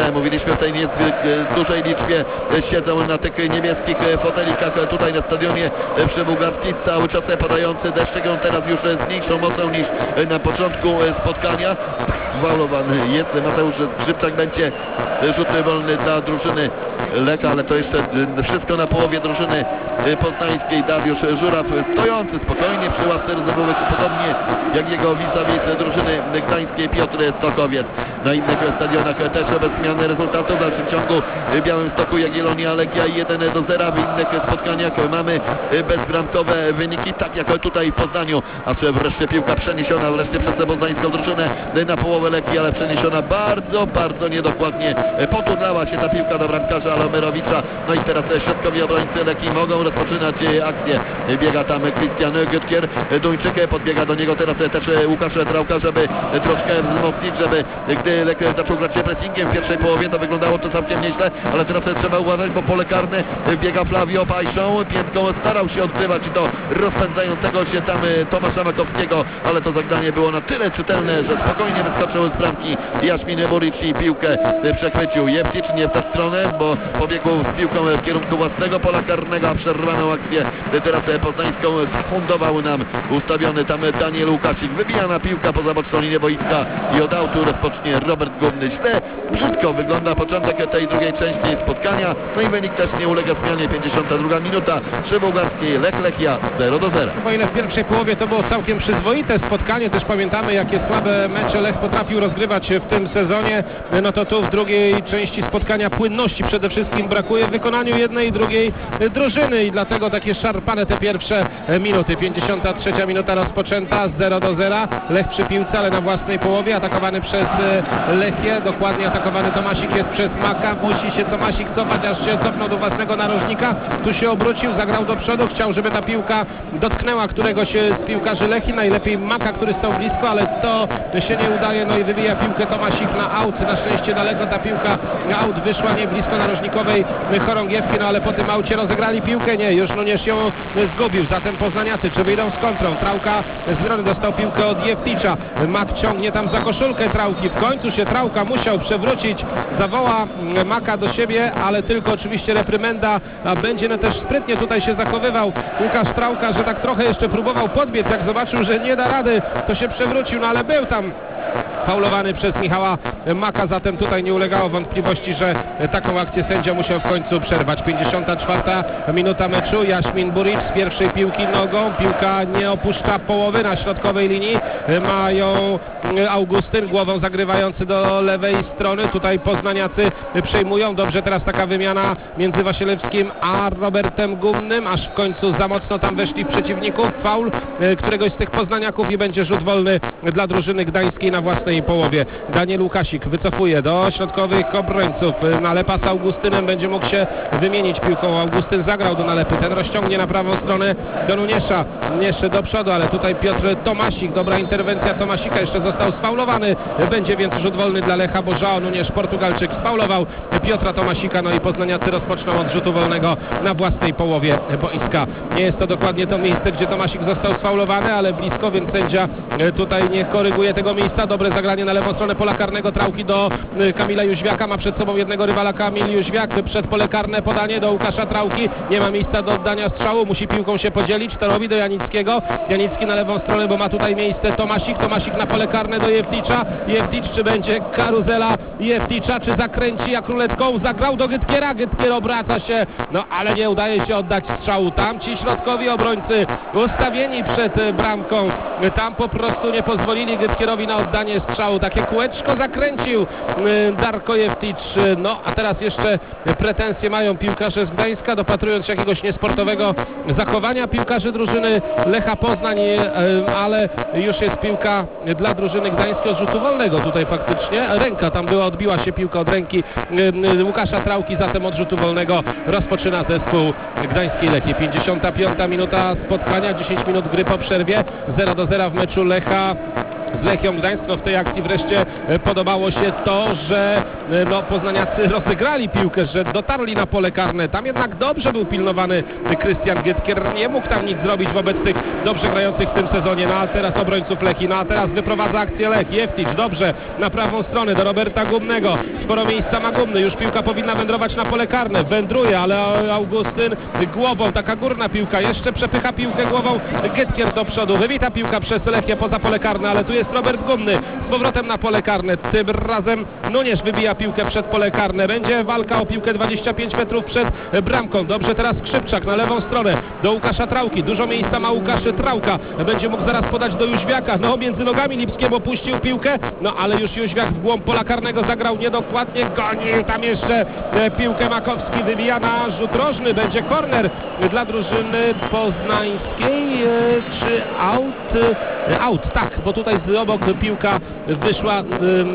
kibice, mówiliśmy o tej dużej liczbie, siedzą na tych niebieskich fotelikach tutaj na stadionie przybułgarskiej, cały czas padający deszczyk, on teraz już z mniejszą mocą niż na początku spotkania. Faulowany jest Mateusz Skrzypczak, będzie rzut wolny dla drużyny Lecha, ale to jeszcze wszystko na połowie drużyny poznańskiej. Dariusz Żuraw stojący spokojnie przy ławce rezerwowych, podobnie jak jego vis-a-vis drużyny gdańskiej Piotr Stokowiec. Na innych stadionach też bez zmiany rezultatu. W dalszym ciągu w Białymstoku Jagiellonia Legia 1-0. W innych spotkaniach mamy bezbramkowe wyniki, tak jak tutaj w Poznaniu. A czy wreszcie piłka przeniesiona wreszcie przez poznańską drużynę na połowę Legii, ale przeniesiona bardzo, bardzo niedokładnie. Poturlała się ta piłka do bramkarza Alomerowicza. No i teraz środkowi obrońcy Legii mogą rozpoczynać akcję. Biega tam Christian Gütkier, Duńczyk, podbiega do niego teraz też Łukasz Trauka, żeby troszkę wzmocnić, żeby gdy Lech zaczął grać pressingiem w pierwszej połowie, to wyglądało to całkiem nieźle, ale teraz trzeba uważać, bo pole karne biega Flavio Pajszą, piętką starał się odgrywać do rozpędzającego się tam Tomasza Makowskiego, ale to zagranie było na tyle czytelne, że spokojnie wyskoczył z bramki Jaśmin Buric i piłkę przechwycił Jewticz, nie w tę stronę, bo pobiegł z piłką w kierunku własnego pola karnego, a przerwaną akcję teraz poznańską sfundował nam ustawiony tam Daniel Łukasik. Wybijana piłka poza boczną linię boiska i od autu rozpocznie Robert Gumny. Źle, brzydko wygląda początek tej drugiej części spotkania, no i wynik też nie ulega zmianie. 52 minuta przy bułgarskiej Lechia 0-0. Bo ile w pierwszej połowie to było całkiem przyzwoite spotkanie, też pamiętamy jakie słabe mecze Lech potrafił rozgrywać w tym sezonie, no to tu w drugiej części spotkania płynności przede wszystkim brakuje w wykonaniu jednej i drugiej drużyny i dlatego takie szarpane te pierwsze minuty. 53 minuta rozpoczęta, 0-0. Lech przy piłce, ale na własnej połowie, atakowany przez Lechię, dokładnie atakowany Tomasik jest przez Maka, musi się Tomasik cofać, aż się cofnął do własnego narożnika, tu się obrócił, zagrał do przodu, chciał, żeby ta piłka dotknęła któregoś z piłkarzy Lechii, najlepiej Maka, który stał blisko, ale to się nie udaje, no i wybija piłkę Tomasik na aut, na szczęście daleko ta piłka na aut wyszła, nie blisko narożnikowej Chorągiewki, no ale po tym aucie rozegrali piłkę, nie, już Nuniesz ją zgubił, zatem poznaniacy, czy wyjdą z kontrą, Trauka z brony dostał piłkę od Jewticza, Mak ciągnie tam za koszulkę Trauki, w końcu się Trauka musiał przewrócić, zawoła Maka do siebie, ale tylko oczywiście reprymenda, a będzie też sprytnie tutaj się zachowywał Łukasz Trauka, że tak trochę jeszcze próbował podbiec, jak zobaczył, że nie da rady, to się przewrócił, no ale był tam faulowany przez Michała Maka, zatem tutaj nie ulegało wątpliwości, że taką akcję sędzia musiał w końcu przerwać. 54 minuta meczu, Jaśmin Buric z pierwszej piłki nogą, piłka nie opuszcza połowy na środkowej linii, mają Augustyn głową zagrywający do lewej strony, tutaj poznaniacy przejmują, dobrze teraz taka wymiana między Wasielewskim a Robertem Gumnym, aż w końcu za mocno tam weszli w przeciwników, faul któregoś z tych poznaniaków i będzie rzut wolny dla drużyny gdańskiej na własnej połowie. Daniel Łukasik wycofuje do środkowych obrońców, Nalepa z Augustynem będzie mógł się wymienić piłką, Augustyn zagrał do Nalepy, ten rozciągnie na prawą stronę do Nuniesza, jeszcze do przodu, ale tutaj Piotr Tomasik, dobra interwencja Tomasika, jeszcze został sfaulowany, będzie więc rzut wolny dla Lecha, bo João Nuniesz, Portugalczyk, sfaulował Piotra Tomasika, no i poznaniacy rozpoczną od rzutu wolnego na własnej połowie boiska. Nie jest to dokładnie to miejsce, gdzie Tomasik został sfaulowany, ale blisko, więc sędzia tutaj nie koryguje tego miejsca. Dobre zagranie na lewą stronę pola karnego, Trauki do Kamila Jóźwiaka, ma przed sobą jednego rywala Kamil Jóźwiak, przed pole karne podanie do Łukasza Trauki, nie ma miejsca do oddania strzału, musi piłką się podzielić, to robi do Janickiego, Janicki na lewą stronę, bo ma tutaj miejsce Tomasik na pole karne do Jewticza, Jewticz, czy będzie karuzela Jewticza, czy zakręci jak ruletką, zagrał do Gytkiera, Gytkier obraca się, no ale nie udaje się oddać strzału, tam ci środkowi obrońcy ustawieni przed bramką, tam po prostu nie pozwolili Gytkierowi na oddanie strzału, takie kółeczko zakręcił Darko Jewticz, no a teraz jeszcze pretensje mają piłkarze z Gdańska, dopatrując się jakiegoś niesportowego zachowania piłkarzy drużyny Lecha Poznań, ale już jest piłka dla drużyny gdańskiej od rzutu wolnego tutaj faktycznie, ręka tam była, odbiła się piłka od ręki Łukasza Trauki, zatem od rzutu wolnego rozpoczyna zespół gdańskiej Lechii. 55 minuta spotkania, 10 minut gry po przerwie, 0-0 w meczu Lecha z Lechią Gdańsk. No w tej akcji wreszcie podobało się to, że no, poznaniacy rozegrali piłkę, że dotarli na pole karne. Tam jednak dobrze był pilnowany Krystian Gytkier. Nie mógł tam nic zrobić wobec tych dobrze grających w tym sezonie. No a teraz obrońców Lechi. No a teraz wyprowadza akcję Lech. Jeftic dobrze na prawą stronę do Roberta Gumnego. Sporo miejsca ma Gumny. Już piłka powinna wędrować na pole karne. Wędruje, ale Augustyn głową. Taka górna piłka. Jeszcze przepycha piłkę głową Gytkier do przodu. Wybita piłka przez Lechię poza pole karne, ale tu jest Robert Gumny. Z powrotem na pole karne. Tym razem Nuniesz wybija piłkę przed pole karne. Będzie walka o piłkę 25 metrów przed bramką. Dobrze teraz Skrzypczak na lewą stronę do Łukasza Trałki. Dużo miejsca ma Łukasz Trałka. Będzie mógł zaraz podać do Jóźwiaka. No między nogami Lipskiego puścił piłkę. No ale już Jóźwiak w głąb pola karnego zagrał niedokładnie. Gonił tam jeszcze piłkę Makowski. Wybija na rzut rożny. Będzie korner dla drużyny poznańskiej. Czy out? Out, tak, bo tutaj z obok piłka wyszła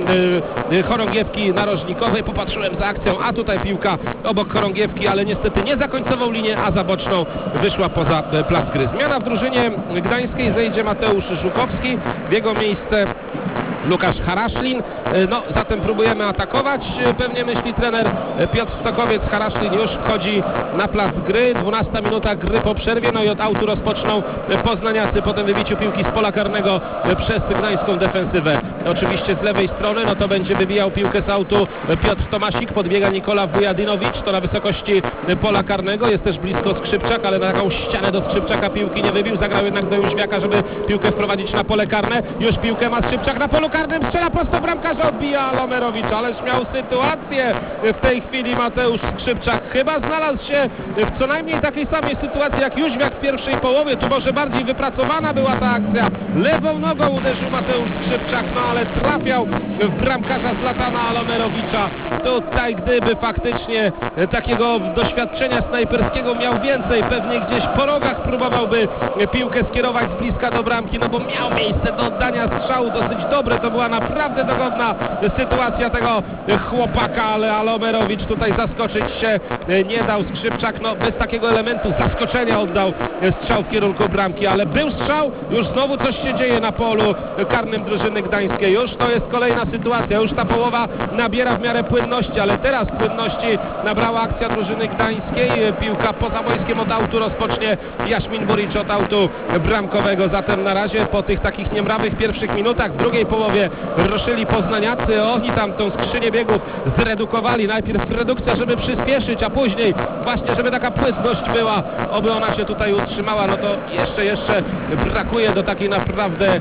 chorągiewki narożnikowej. Popatrzyłem za akcją, a tutaj piłka obok chorągiewki, ale niestety nie za końcową linię, a za boczną wyszła poza plac gry. Zmiana w drużynie gdańskiej, zejdzie Mateusz Żukowski, w jego miejsce Łukasz Haraszlin. No zatem próbujemy atakować, pewnie myśli trener Piotr Stokowiec. Haraszlin już wchodzi na plac gry, 12 minuta gry po przerwie, no i od autu rozpoczną poznaniacy po tym wybiciu piłki z pola karnego przez gdańską defensywę. Oczywiście z lewej strony, no to będzie wybijał piłkę z autu Piotr Tomasik, podbiega Nikola Wujadinowicz, to na wysokości pola karnego, jest też blisko Skrzypczak, ale na taką ścianę do Skrzypczaka piłki nie wybił, zagrał jednak do Jóźwiaka, żeby piłkę wprowadzić na pole karne. Już piłkę ma Skrzypczak na polu karnym, strzela prosto bramkarza, odbija Lomerowicz, ależ miał sytuację w tej chwili Mateusz Skrzypczak. Chyba znalazł się w co najmniej takiej samej sytuacji jak Jóźwiak w pierwszej połowie, tu może bardziej wypracowana była ta akcja. Lewą nogą uderzył Mateusz Skrzypczak, no ale trafiał w bramkarza Zlatana Lomerowicza. Tutaj gdyby faktycznie takiego doświadczenia snajperskiego miał więcej, pewnie gdzieś po rogach próbowałby piłkę skierować z bliska do bramki, no bo miał miejsce do oddania strzału dosyć dobre, to była naprawdę dogodna sytuacja tego chłopaka, ale Lomerowicz tutaj zaskoczyć się nie dał. Skrzypczak no bez takiego elementu zaskoczenia oddał strzał w kierunku bramki, ale był strzał, już znowu coś się dzieje na polu karnym drużyny gdańskiej. Już to jest kolejna sytuacja, już ta połowa nabiera w miarę płynności, ale teraz płynności nabrała akcja drużyny gdańskiej. Piłka poza boiskiem, od autu rozpocznie Jaśmin Burić, od autu bramkowego. Zatem na razie po tych takich niemrawych pierwszych minutach w drugiej połowie ruszyli poznaniacy. Oni tam tą skrzynię biegów zredukowali. Najpierw redukcja, żeby przyspieszyć, a później właśnie, żeby taka płynność była. Oby ona się tutaj utrzymała. No to jeszcze brakuje do takiej naprawdę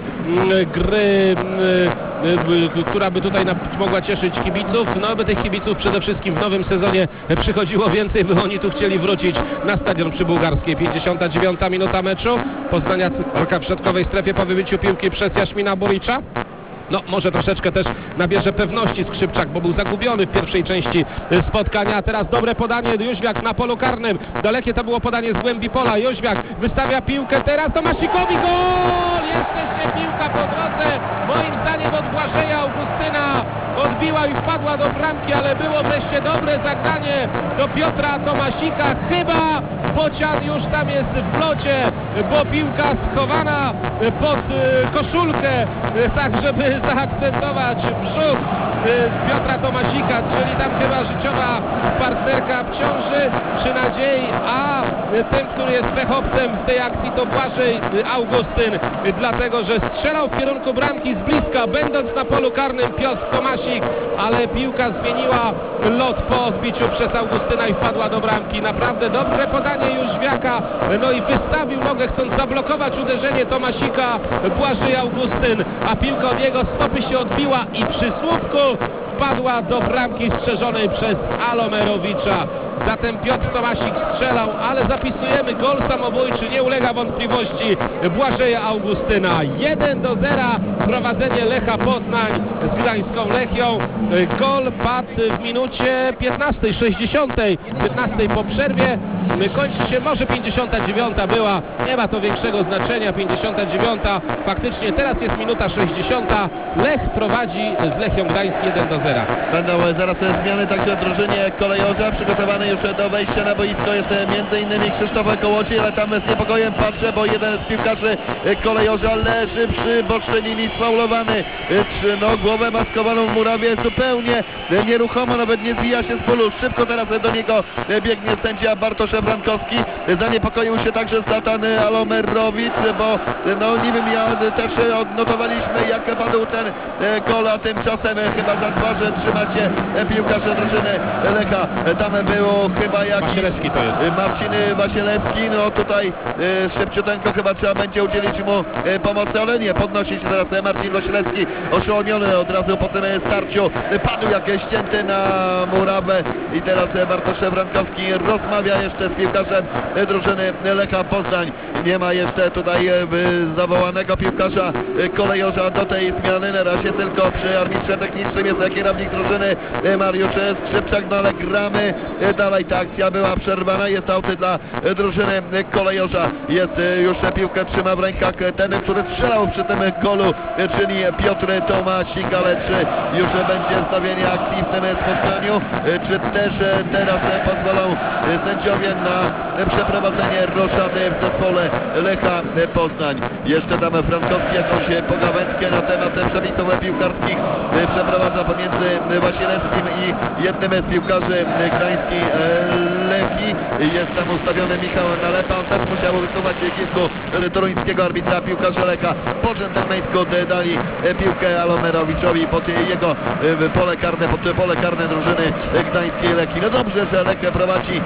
gry, która by tutaj mogła cieszyć kibiców. No by tych kibiców przede wszystkim w nowym sezonie przychodziło więcej, by oni tu chcieli wrócić na stadion przy Bułgarskiej. 59 minuta meczu. Poznaniacy w środkowej strefie po wybiciu piłki przez Jaśmina Buricza. No może troszeczkę też nabierze pewności Skrzypczak, bo był zagubiony w pierwszej części spotkania. Teraz dobre podanie, Jóźwiak na polu karnym. Dalekie to było podanie z głębi pola. Jóźwiak wystawia piłkę teraz Tomasikowi. Gol! Jeszcze się piłka po drodze, moim zdaniem od Błażeja Augustyna odbiła i wpadła do bramki, ale było wreszcie dobre zagranie do Piotra Tomasika. Chyba Bocian już tam jest w locie, bo piłka schowana pod koszulkę, tak żeby zaakcentować brzuch Piotra Tomasika, czyli tam chyba życiowa partnerka w ciąży przy nadziei, a tym, który jest pechowcem w tej akcji, to Błażej Augustyn, dlatego że strzelał w kierunku bramki z bliska, będąc na polu karnym Piotr Tomasik, ale piłka zmieniła lot po odbiciu przez Augustyna i wpadła do bramki. Naprawdę dobre podanie Jóźwiaka, no i wystawił nogę, chcąc zablokować uderzenie Tomasika Błażej Augustyn, a piłka od jego stopy się odbiła i przy słupku wpadła do bramki strzeżonej przez Lomerowicza. Zatem Piotr Tomasik strzelał, ale zapisujemy gol samobójczy, nie ulega wątpliwości Błażeja Augustyna. 1-0 prowadzenie Lecha Poznań z gdańską Lechią. Gol padł w minucie 15, 60, 15 po przerwie. kończy się, może 59 była, nie ma to większego znaczenia, 59 faktycznie, teraz jest minuta 60, Lech prowadzi z Lechią Gdańsk 1-0. Będą zaraz zmiany także w drużynie kolejorza. Przygotowany już do wejścia na boisko jest m.in. Krzysztof Kołodziej, ale tam z niepokojem patrzę, bo jeden z piłkarzy kolejorza leży przy bocznej linii, sfaulowany. Głowę ma schowaną w murawie, zupełnie nieruchomo, nawet nie zwija się z polu. Szybko teraz do niego biegnie sędzia Bartosz Frankowski. Zaniepokoił się także Zlatan Alomerowicz, bo niby też odnotowaliśmy, jak padł ten gol, a tymczasem chyba za twarzę trzyma się piłkarz drużyny Lecha. Tam było chyba jakiś Wasilewski to jest. Marcin Wasilewski. No tutaj szybciuteńko chyba trzeba będzie udzielić mu pomocy, ale nie, podnosi się teraz Marcin Wasilewski, oszołomiony od razu po tym starciu. Padł jak ścięty na murawę i teraz Bartosz Frankowski rozmawia jeszcze z piłkarzem drużyny Lecha Poznań. Nie ma jeszcze tutaj zawołanego piłkarza kolejorza do tej zmiany. Na razie tylko przy arbitrze technicznym jest kierownik drużyny Mariusz Skrzypczak, no ale gramy dalej. Ta akcja była przerwana, jest auty dla drużyny kolejorza. Jest już piłkę trzyma w rękach ten, który strzelał przy tym golu, czyli Piotr Tomasik, ale czy już będzie wstawienie akcji w tym spotkaniu, czy też teraz pozwolą sędziowie na przeprowadzenie roszady w zespole Lecha Poznań. Jeszcze tam Frankowski jakąś pogawędkę na temat przepisów piłkarskich przeprowadza pomiędzy Wasilewskim i jednym z piłkarzy gdańskiej Lechii. Jest tam ustawiony Michał Nalepa, on też musiał wycofać kilku toruńskiego arbitra piłkarza Lecha. Po dżentelmeńsku dali piłkę Alomerowiczowi pod jego pole karne, pod pole karne drużyny gdańskiej Lechii. No dobrze, że Lech prowadzi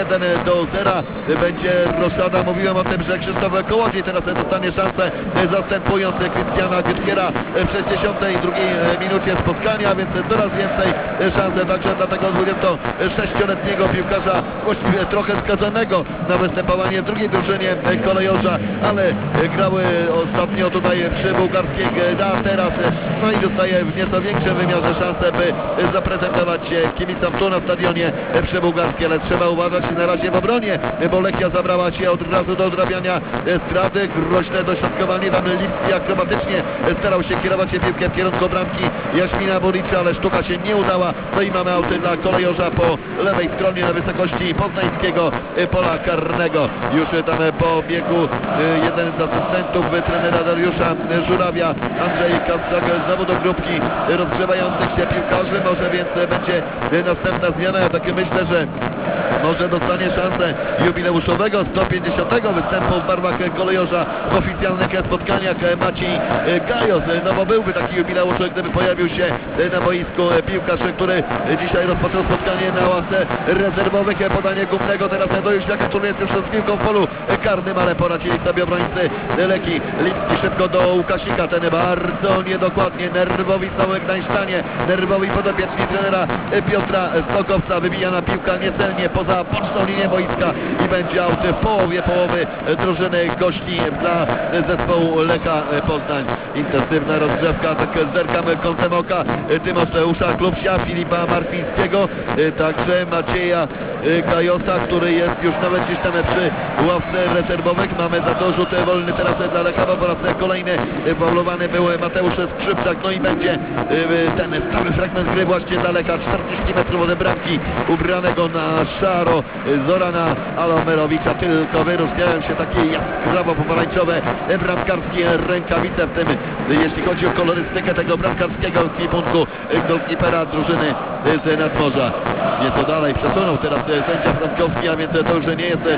1-0. Będzie roszada. Mówiłem o tym, że Krzysztof Kołodziej teraz dostanie szansę, zastępując Krystiana Gytkiera w 62 minucie spotkania, więc coraz więcej szans także dla tego 26-letniego piłkarza, właściwie trochę skazanego na występowanie w drugiej drużynie kolejorza, ale grały ostatnio tutaj przy bułgarskiej Gda, teraz no i dostaje w nieco większym wymiarze szansę, by zaprezentować się kibicom tu na stadionie przy bułgarskiej, ale trzeba uważać na razie w obronie, bo Lechia zabrała się od razu do odrabiania straty. Groźne dośrodkowanie, tam Lipski akrobatycznie starał się kierować piłkę w kierunku bramki Jaśmina Buricza, ale sztuka się nie udała. No i mamy auty dla kolejorza po lewej stronie na wysokości poznańskiego pola karnego. Już tam po biegu jeden z asystentów trenera Dariusza Żurawia, Andrzej Kasprzak, znowu do grupki rozgrzewających się piłkarzy. Może więc będzie następna zmiana. Ja tak myślę, że może dostanie szansę jubileuszowego 150 występu w barwach kolejorza w oficjalnych spotkaniach Maciej Gajos. No bo byłby taki jubileusz, gdyby pojawił się na boisku piłkarz, który dzisiaj rozpoczął spotkanie na ławce rezerwowych. Podanie Gumnego teraz do Jóźwiaka, który jest już z piłką w polu karnym, ale poradzili sobie obrońcy Leki. Lipski szybko do Łukasika, ten bardzo niedokładnie, nerwowi są Gdańszczanie, nerwowi podopieczni trenera Piotra Stokowca. Wybijana piłka niecelnie poza boczną linię boiska i będzie aut w połowie drużyny gości dla zespołu Lecha Poznań. Intensywna rozgrzewka, tak zerkam kątem oka Tymoteusza Klubsia, Filipa Markwińskiego, także Macieja Gajosa, który jest już nawet gdzieś tam przy ławce rezerwowych. Mamy za to rzut wolny teraz dla Lecha, bo po raz kolejny faulowany był Mateusz Skrzypczak. No i będzie ten stały fragment gry właśnie dla Lecha, 40 metrów od bramki, ubranego na szaro Zorana Alomerowicza. Tylko wyróżniają się takie jaskrawo-pomarańczowe bramkarskie rękawice, w tym jeśli chodzi o kolorystykę tego bramkarskiego ekwipunku golkipera drużyny z Nadmorza. Nieco dalej przesunął teraz sędzia Frankowski, a więc to już nie jest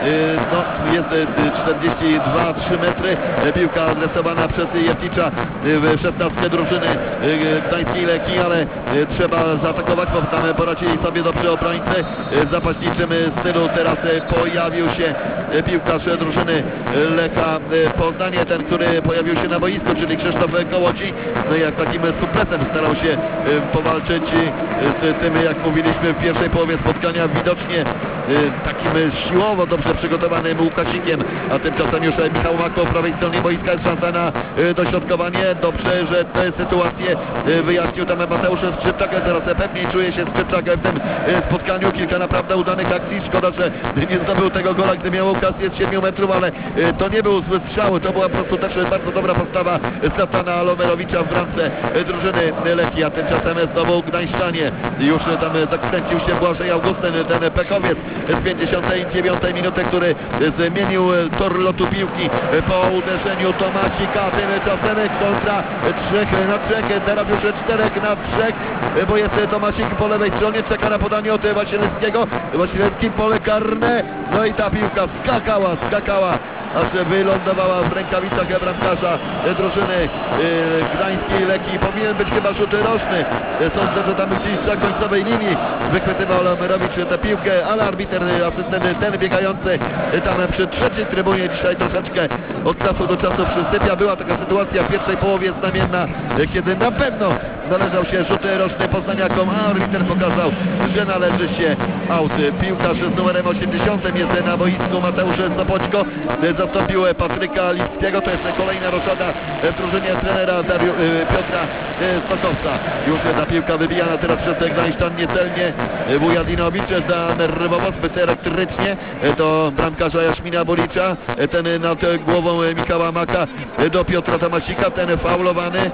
jest 42-3 metry. Piłka adresowana przez Jewticza w 16 drużyny gdańskiej Leki, ale trzeba zaatakować, bo tam poradzili sobie dobrze obrońcy. W zapaśniczym stylu teraz pojawił się piłkarz drużyny Lecha Poznań, ten, który pojawił się na boisku, czyli Krzysztof Kołodziej. No i jak takim suplesem starał się powalczyć z tym, jak mówiliśmy w pierwszej połowie spotkania, widocznie takim siłowo dobrze przygotowanym Łukasikiem, a tymczasem już Michał Mak po prawej stronie boiska. Jest szansa na dośrodkowanie. Dobrze, że tę sytuację wyjaśnił tam Mateusz Skrzypczak. Teraz pewniej czuje się Skrzypczak w tym spotkaniu. Kilka naprawdę udanych akcji. Szkoda, że nie zdobył tego gola, gdy miał okazję z 7 metrów, ale to nie był zły strzał. To była po prostu też bardzo dobra postawa Stefana Lomerowicza w bramce drużyny Lechii, a tymczasem znowu gdańszczanie. Już tam zakręcił się Błażej Augustyn, ten Pekowiec z 59 minuty, który zmienił tor lotu piłki po uderzeniu Tomasika. Tymczasem kontra 3 na 3, teraz już 4 na 3, bo jest Tomasik po lewej stronie, czeka na podanie od Wasilewskiego. Wasilewski, pole karne, no i ta piłka skakała, aż wylądowała w rękawicach bramkarza drużyny gdańskiej Lechii. Powinien być chyba rzut rożny. Sądzę, że tam gdzieś za końcowej linii wychwytywał Lomerowicz tę piłkę, ale arbiter, asystent, ten biegający tam przy trzeciej trybunie dzisiaj troszeczkę od czasu do czasu przysypia. Była taka sytuacja w pierwszej połowie znamienna, kiedy na pewno należał się rzut rożny poznaniakom, a arbiter pokazał, że należy się aut. Piłkarz z numerem 80 jest na boisku, Mateusz Sopoćko zastąpił Patryka Lipskiego. To jest kolejna roszada w drużynie trenera Piotra Stokowca. Już ta piłka wybijana teraz przez Gdańszczan niecelnie. Wujadinowicz za nerwowo, zbyt elektrycznie do bramkarza Jaśmina Bulicza. Ten nad głową Michała Maka do Piotra Tomasika, ten faulowany.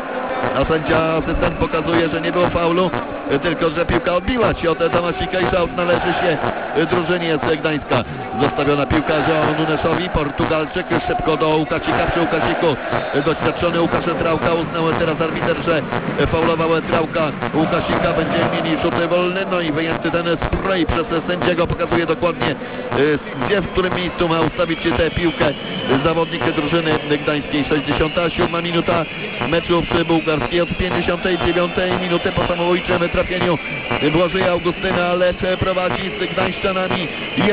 A sędzia asystent pokazuje, że nie było faulu, tylko że piłka odbiła się od Tomasika i że aut należy się drużynie z Gdańska. Zostawiona piłka Nuneszowi, Portugalczyk szybko do Łukasika, przy Łukasiku doświadczony Łukasz Trałka. Uznał teraz arbiter, że faulował Trałka Łukasika, będziemy mieli rzuty wolne, no i wyjęty ten spray przez sędziego pokazuje dokładnie, gdzie, w którym miejscu ma ustawić tę piłkę zawodnik drużyny gdańskiej. 67 minuta meczu przy Bułgarskiej. Od 59 minuty po samobójczym trafieniu Błażeja Augustyna Lech prowadzi z Gdańszczanami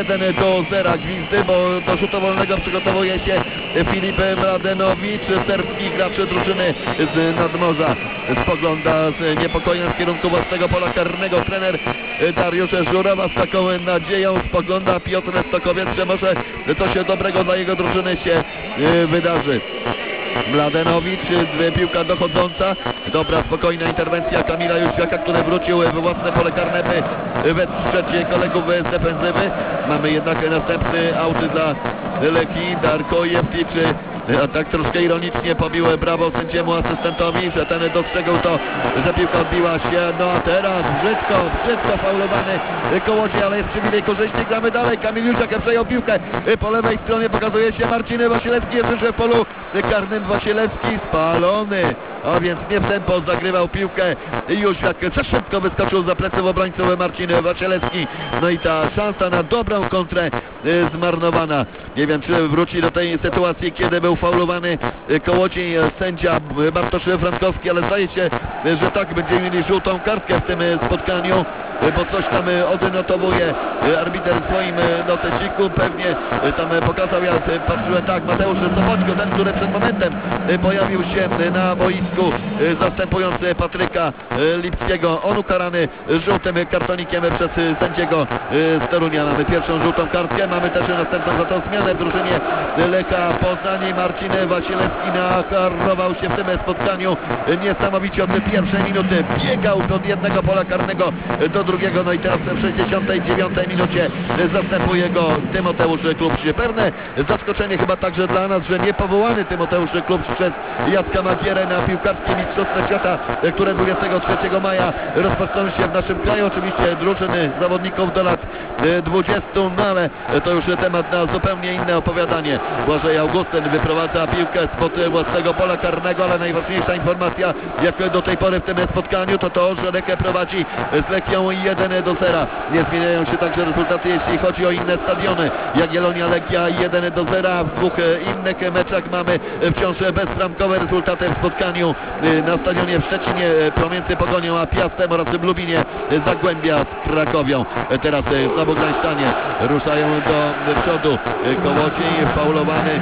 1-0. Gwizdy, bo do rzutu wolnego przygotowuje się Filip Mladenowicz, serbski gracz drużyny z Nadmorza. Spogląda z niepokojem w kierunku własnego pola karnego trener Dariusz Żurawa. Z taką nadzieją spogląda Piotr Stokowiec, że może coś dobrego dla jego drużyny się wydarzy. Mladenowicz, piłka dochodząca, dobra, spokojna interwencja Kamila Jóźwiaka, który wrócił w własne pole karne, by wesprzeć kolegów z defensywy. Mamy jednak następny aut dla Lechii. Darko Jewticz, a tak troszkę ironicznie pobił brawo sędziemu asystentowi, że ten dostrzegł to, że piłka odbiła się. No a teraz brzydko faulowany Kołodziej, ale jest przywilej korzyści. Gramy dalej. Kamil Jóźwiak przejął piłkę po lewej stronie, pokazuje się Marcin Wasilewski, jest już w polu karnym. Wasilewski spalony, a więc nie w tempo zagrywał piłkę. Jóźwiak za szybko wyskoczył za plecy w obrońców Marcin Wasilewski. No i ta szansa na dobrą kontrę zmarnowana. Nie wiem, czy wróci do tej sytuacji, kiedy był faulowany Kołodziej, sędzia Bartosz Frankowski, ale zdaje się, że tak, będziemy mieli żółtą kartkę w tym spotkaniu, bo coś tam odnotowuje arbiter w swoim noteciku. Pewnie tam pokazał, ja patrzyłem, tak, Mateusz Sopoćko, ten, który przed momentem pojawił się na boisku zastępujący Patryka Lipskiego. On ukarany żółtym kartonikiem przez sędziego z Torunia. Mamy pierwszą żółtą kartkę, mamy też następną za tą zmianę w drużynie Lecha Poznań. Marcin Wasilewski nakarował się w tym spotkaniu niesamowicie od pierwszej minuty. Biegał od jednego pola karnego do drugiego, no i teraz w 69 minucie zastępuje go Tymoteusz Klubś. Pewne zaskoczenie chyba także dla nas, że niepowołany Tymoteusz Klubś przez Jacka Magierę na piłkarskie Mistrzostwa Świata, które 23 maja rozpoczną się w naszym kraju. Oczywiście drużyny zawodników do lat 20, no ale to już temat na zupełnie inne opowiadanie. Błażej Augustyn wyprowadza piłkę spod własnego pola karnego, ale najważniejsza informacja jak do tej pory w tym spotkaniu to to, że Lechia prowadzi z Lechią 1-0. Nie zmieniają się także rezultaty, jeśli chodzi o inne stadiony. Jagiellonia Lechia 1-0. W dwóch innych meczach mamy wciąż bezbramkowe rezultaty w spotkaniu na stadionie w Szczecinie pomiędzy Pogonią a Piastem oraz w Lubinie Zagłębia z Krakowią. Teraz znowu Gdańszczanie ruszają do przodu. Kołodziej faulowany,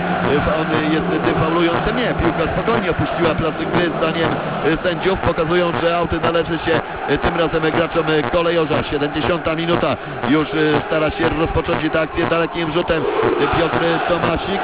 on jest tym faulującym. Nie, piłka spokojnie opuściła plac gry. Zdaniem sędziów pokazują, że aut należy się tym razem graczom kolejnym. kolejorza. 70 minuta. Już stara się rozpocząć tę akcję dalekim rzutem Piotr Tomasik.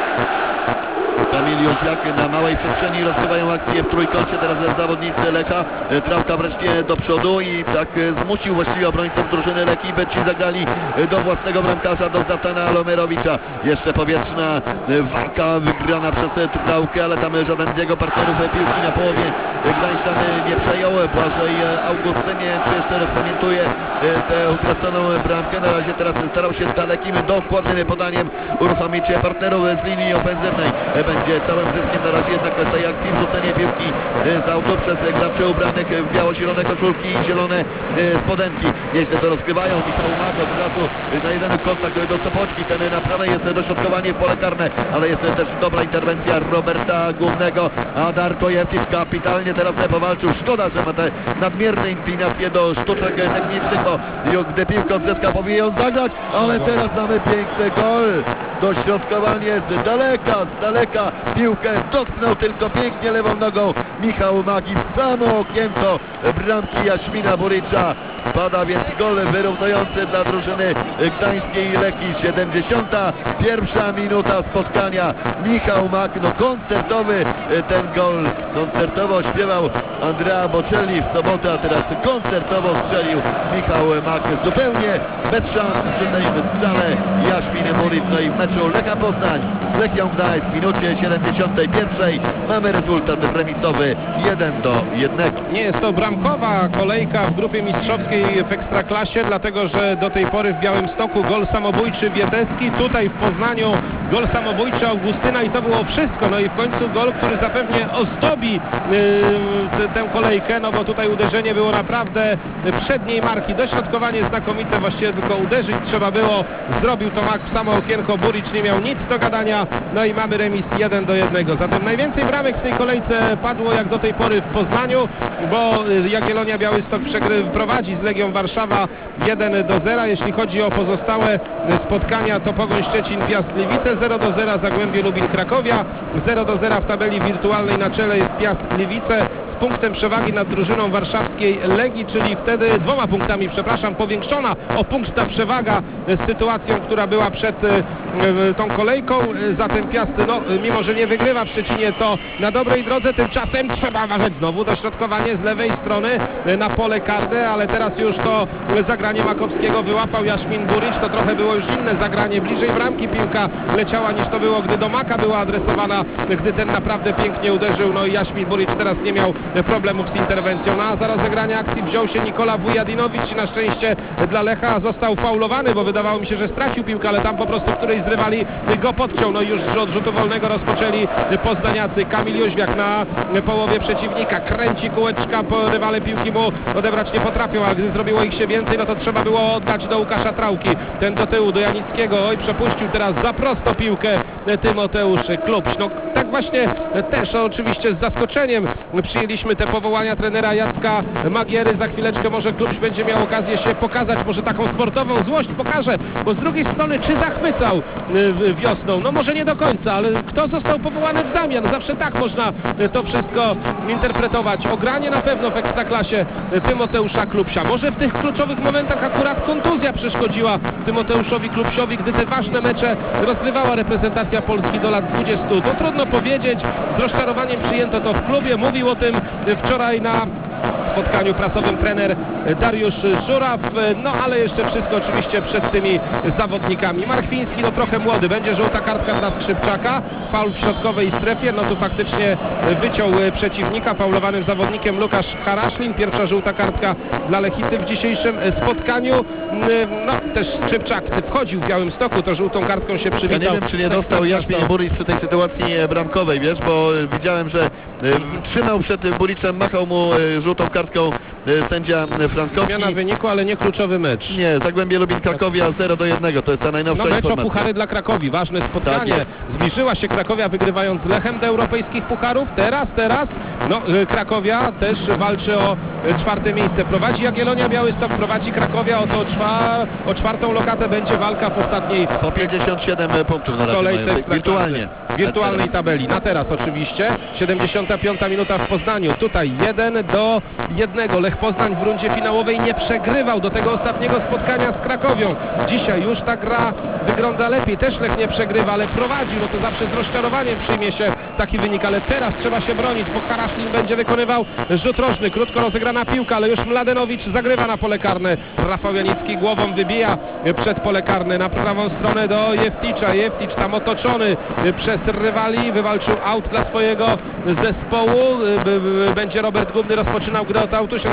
Kamil Jóźwiak na małej przestrzeni rozgrywają akcję w trójkącie. Teraz zawodnicy Lecha. Trawka wreszcie do przodu i tak zmusił właściwie obrońców drużyny Leki, by ci zagrali do własnego bramkarza, do Zlatana Lomerowicza. Jeszcze powietrzna walka wygrana przez Trawkę, ale tam żaden z jego partnerów piłki na połowie Gdańszczan nie przejął. Błażej Augustyn, nie wiem, czy jeszcze rozpamiętuje tę utraconą bramkę. Na razie teraz starał się dalekim, dokładnym podaniem uruchomić partnerów z linii ofensywnej. Będzie całym zyskiem na razie jednak z tej akcji wrzucenie piłki z autu przez graczy ubranych w biało-zielone koszulki i zielone spodenki. Nieźle to rozgrywają. Michał Mak od razu na jeden kontakt do Sopoćki. Ten naprawdę jest dośrodkowanie w pole karne, ale jest też dobra interwencja Roberta Głównego. A Darko Jewcicz kapitalnie teraz powalczył. Szkoda, że ma te nadmierne inklinacje do sztuczek technicznych, bo gdy piłkę odzyska, powinien ją zagrać, ale teraz mamy piękny gol. Dośrodkowanie z daleka piłkę dotknął tylko pięknie lewą nogą Michał Magi w samo okienko bramki Jaśmina Buricza. Pada więc gol wyrównujący dla drużyny gdańskiej Leki. 71 minuta spotkania. Michał Mak, no koncertowy ten gol. Koncertowo śpiewał Andrea Bocelli w sobotę, a teraz koncertowo strzelił Michał Mak. Zupełnie bez szans przy tej strzale Jaśmin Buric. No i w meczu Lecha Poznań z Lechią Gdańsk w minucie 71 mamy rezultat remisowy 1-1. Nie jest to bramkowa kolejka w grupie mistrzowskiej w Ekstraklasie, dlatego że do tej pory w Białymstoku gol samobójczy Wiedeski, tutaj w Poznaniu gol samobójczy Augustyna i to było wszystko. No i w końcu gol, który zapewnie ozdobi tę kolejkę, no bo tutaj uderzenie było naprawdę przedniej marki. Dośrodkowanie znakomite, właściwie tylko uderzyć trzeba było. Zrobił to Mak w samo okienko, Buric nie miał nic do gadania, no i mamy remis 1-1. Zatem najwięcej bramek w tej kolejce padło jak do tej pory w Poznaniu, bo Jagiellonia Białystok prowadzi z Legią Warszawa 1-0. Jeśli chodzi o pozostałe spotkania, to Pogoń Szczecin, Piast Gliwice 0-0, Zagłębie Lubin Krakowia 0-0. W tabeli wirtualnej na czele jest Piast Gliwice z punktem przewagi nad drużyną warszawskiej Legii, czyli wtedy 2 punktami, powiększona o punkt ta przewaga z sytuacją, która była przed tą kolejką. Zatem Piast, no, mimo że nie wygrywa w Szczecinie, to na dobrej drodze. Tymczasem trzeba ważyć znowu dośrodkowanie z lewej strony na pole karne, ale teraz już to zagranie Makowskiego wyłapał Jaśmin Buric. To trochę było już inne zagranie, bliżej bramki piłka leciała niż to było, gdy do Maka była adresowana, gdy ten naprawdę pięknie uderzył. No i Jaśmin Buric teraz nie miał problemów z interwencją. No a za rozegranie akcji wziął się Nikola Vujadinowicz i na szczęście dla Lecha został faulowany, bo wydawało mi się, że stracił piłkę, ale tam po prostu któryś z rywali go podciął. No i już od rzutu wolnego rozpoczęli poznaniacy. Kamil Jóźwiak na połowie przeciwnika, kręci kółeczka, rywale piłki mu odebrać nie potrafią, a gdy zrobiło ich się więcej, no to trzeba było oddać do Łukasza Trałki. Ten do tyłu, do Janickiego. Oj, przepuścił teraz za prosto piłkę Tymoteusz Klubś. No tak właśnie też oczywiście z zaskoczeniem przyjęliśmy te powołania trenera Jacka Magiery. Za chwileczkę może Klubś będzie miał okazję się pokazać, może taką sportową złość pokaże, bo z drugiej strony czy zachwycał wiosną? No może nie do końca, ale kto został powołany w zamian? Zawsze tak można to wszystko interpretować. Ogranie na pewno w Ekstraklasie Tymoteusza Klubsia. Może w tych kluczowych momentach akurat kontuzja przeszkodziła Tymoteuszowi Klubsiowi, gdy te ważne mecze rozgrywała reprezentacja Polski do lat 20. To trudno powiedzieć. Z rozczarowaniem przyjęto to w klubie. Mówił o tym wczoraj na spotkaniu prasowym trener Dariusz Żuraw, no ale jeszcze wszystko oczywiście przed tymi zawodnikami. Markwiński no trochę młody, będzie żółta kartka dla Skrzypczaka, faul w środkowej strefie, no tu faktycznie wyciął przeciwnika, faulowanym zawodnikiem Łukasz Haraszlin, pierwsza żółta kartka dla Lechicy w dzisiejszym spotkaniu. No też Skrzypczak wchodził w Białymstoku, to żółtą kartką się przywitał. Ja nie wiem, czy nie dostał Jaśmin Buric przy tej sytuacji bramkowej, wiesz, bo widziałem, że trzymał przed Buricem, machał mu żółtą kartką sędzia Frankowski. Zmiana wyniku, ale nie kluczowy mecz. Nie, Zagłębie Lubin Krakowia 0-1, to jest ta najnowsza mecz informacja. o puchary dla Krakowi, ważne spotkanie. Tak jest. Zbliżyła się Krakowia wygrywając z Lechem do europejskich pucharów. Teraz, no Krakowia też walczy o 4. miejsce. Prowadzi Jagiellonia Białystok, prowadzi Krakowia o 4. lokatę. Będzie walka w ostatniej po 57 punktów na razie kolejce mają, Ekstraklasy. wirtualnie. wirtualnej tabeli. Na teraz oczywiście 75 minuta w Poznaniu. Tutaj 1-1. Lech Poznań w rundzie finałowej nie przegrywał do tego ostatniego spotkania z Krakowią. Dzisiaj już ta gra wygląda lepiej. Też Lech nie przegrywa, ale prowadzi. No to zawsze z rozczarowaniem przyjmie się taki wynik, ale teraz trzeba się bronić, bo Haraslin będzie wykonywał rzut rożny. Krótko rozegrana piłka, ale już Mladenowicz zagrywa na pole karne. Rafał Janicki głową wybija przed pole karne na prawą stronę do Jefticza. Jefticz tam otoczony przez rywali, wywalczył aut dla swojego zespołu. Będzie Robert Gumny rozpoczynał grę od autu.